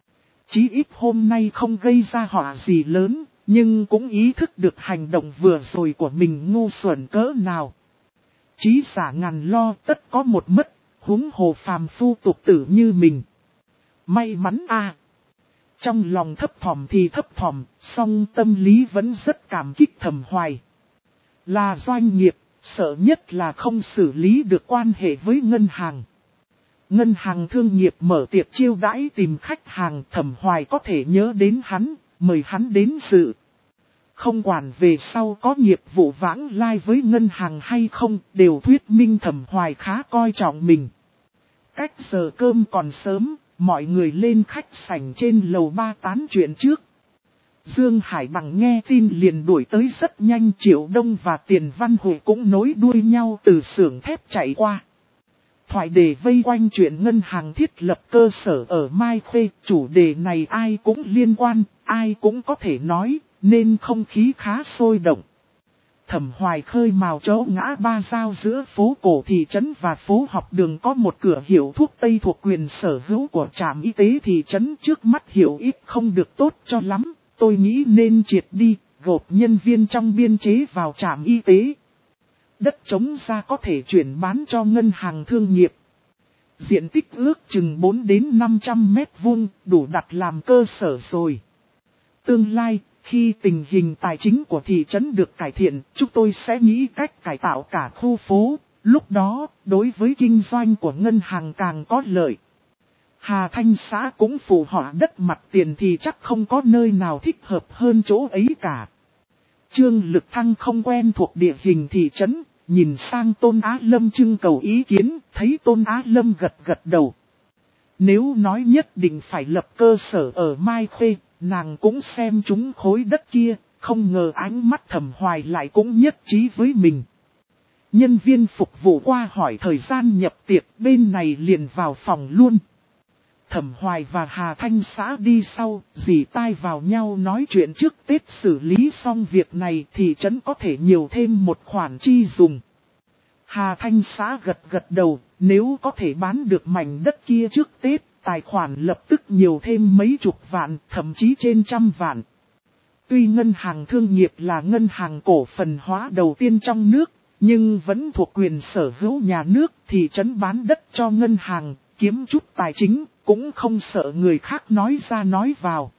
Chí ít hôm nay không gây ra họa gì lớn, nhưng cũng ý thức được hành động vừa rồi của mình ngu xuẩn cỡ nào. Chí giả ngàn lo tất có một mất, huống hồ phàm phu tục tử như mình. May mắn à! Trong lòng thấp thỏm thì thấp thỏm, song tâm lý vẫn rất cảm kích Thẩm Hoài. Là doanh nghiệp, sợ nhất là không xử lý được quan hệ với ngân hàng. Ngân hàng thương nghiệp mở tiệc chiêu đãi tìm khách hàng, Thẩm Hoài có thể nhớ đến hắn, mời hắn đến dự. Không quản về sau có nghiệp vụ vãng lai với ngân hàng hay không, đều thuyết minh Thẩm Hoài khá coi trọng mình. Cách giờ cơm còn sớm, mọi người lên khách sảnh trên lầu ba tán chuyện trước. Dương Hải Bằng nghe tin liền đuổi tới rất nhanh, Triệu Đông và Tiền Văn Hội cũng nối đuôi nhau từ xưởng thép chạy qua. Thoại đề vây quanh chuyện ngân hàng thiết lập cơ sở ở Mai Khê, chủ đề này ai cũng liên quan, ai cũng có thể nói, nên không khí khá sôi động. Thẩm Hoài khơi mào chỗ ngã ba giao giữa phố cổ thị trấn và phố học đường có một cửa hiệu thuốc tây thuộc quyền sở hữu của trạm y tế thị trấn, trước mắt hiệu ít không được tốt cho lắm, tôi nghĩ nên triệt đi, gộp nhân viên trong biên chế vào trạm y tế. Đất trống ra có thể chuyển bán cho ngân hàng thương nghiệp. Diện tích ước chừng bốn đến năm trăm mét vuông, đủ đặt làm cơ sở rồi. Tương lai, khi tình hình tài chính của thị trấn được cải thiện, chúng tôi sẽ nghĩ cách cải tạo cả khu phố. Lúc đó, đối với kinh doanh của ngân hàng càng có lợi. Hà Thanh xã cũng phù họa đất mặt tiền thì chắc không có nơi nào thích hợp hơn chỗ ấy cả. Trương Lực Thăng không quen thuộc địa hình thị trấn, nhìn sang Tôn Á Lâm trưng cầu ý kiến, thấy Tôn Á Lâm gật gật đầu. Nếu nói nhất định phải lập cơ sở ở Mai Khê, nàng cũng xem chúng khối đất kia, không ngờ ánh mắt Thẩm Hoài lại cũng nhất trí với mình. Nhân viên phục vụ qua hỏi thời gian nhập tiệc, bên này liền vào phòng luôn. Thẩm Hoài và Hà Thanh xã đi sau, dì tai vào nhau nói chuyện trước Tết xử lý xong việc này thì trấn có thể nhiều thêm một khoản chi dùng. Hà Thanh xã gật gật đầu, nếu có thể bán được mảnh đất kia trước Tết, tài khoản lập tức nhiều thêm mấy chục vạn, thậm chí trên trăm vạn. Tuy ngân hàng thương nghiệp là ngân hàng cổ phần hóa đầu tiên trong nước, nhưng vẫn thuộc quyền sở hữu nhà nước thì trấn bán đất cho ngân hàng, kiếm chút tài chính, cũng không sợ người khác nói ra nói vào.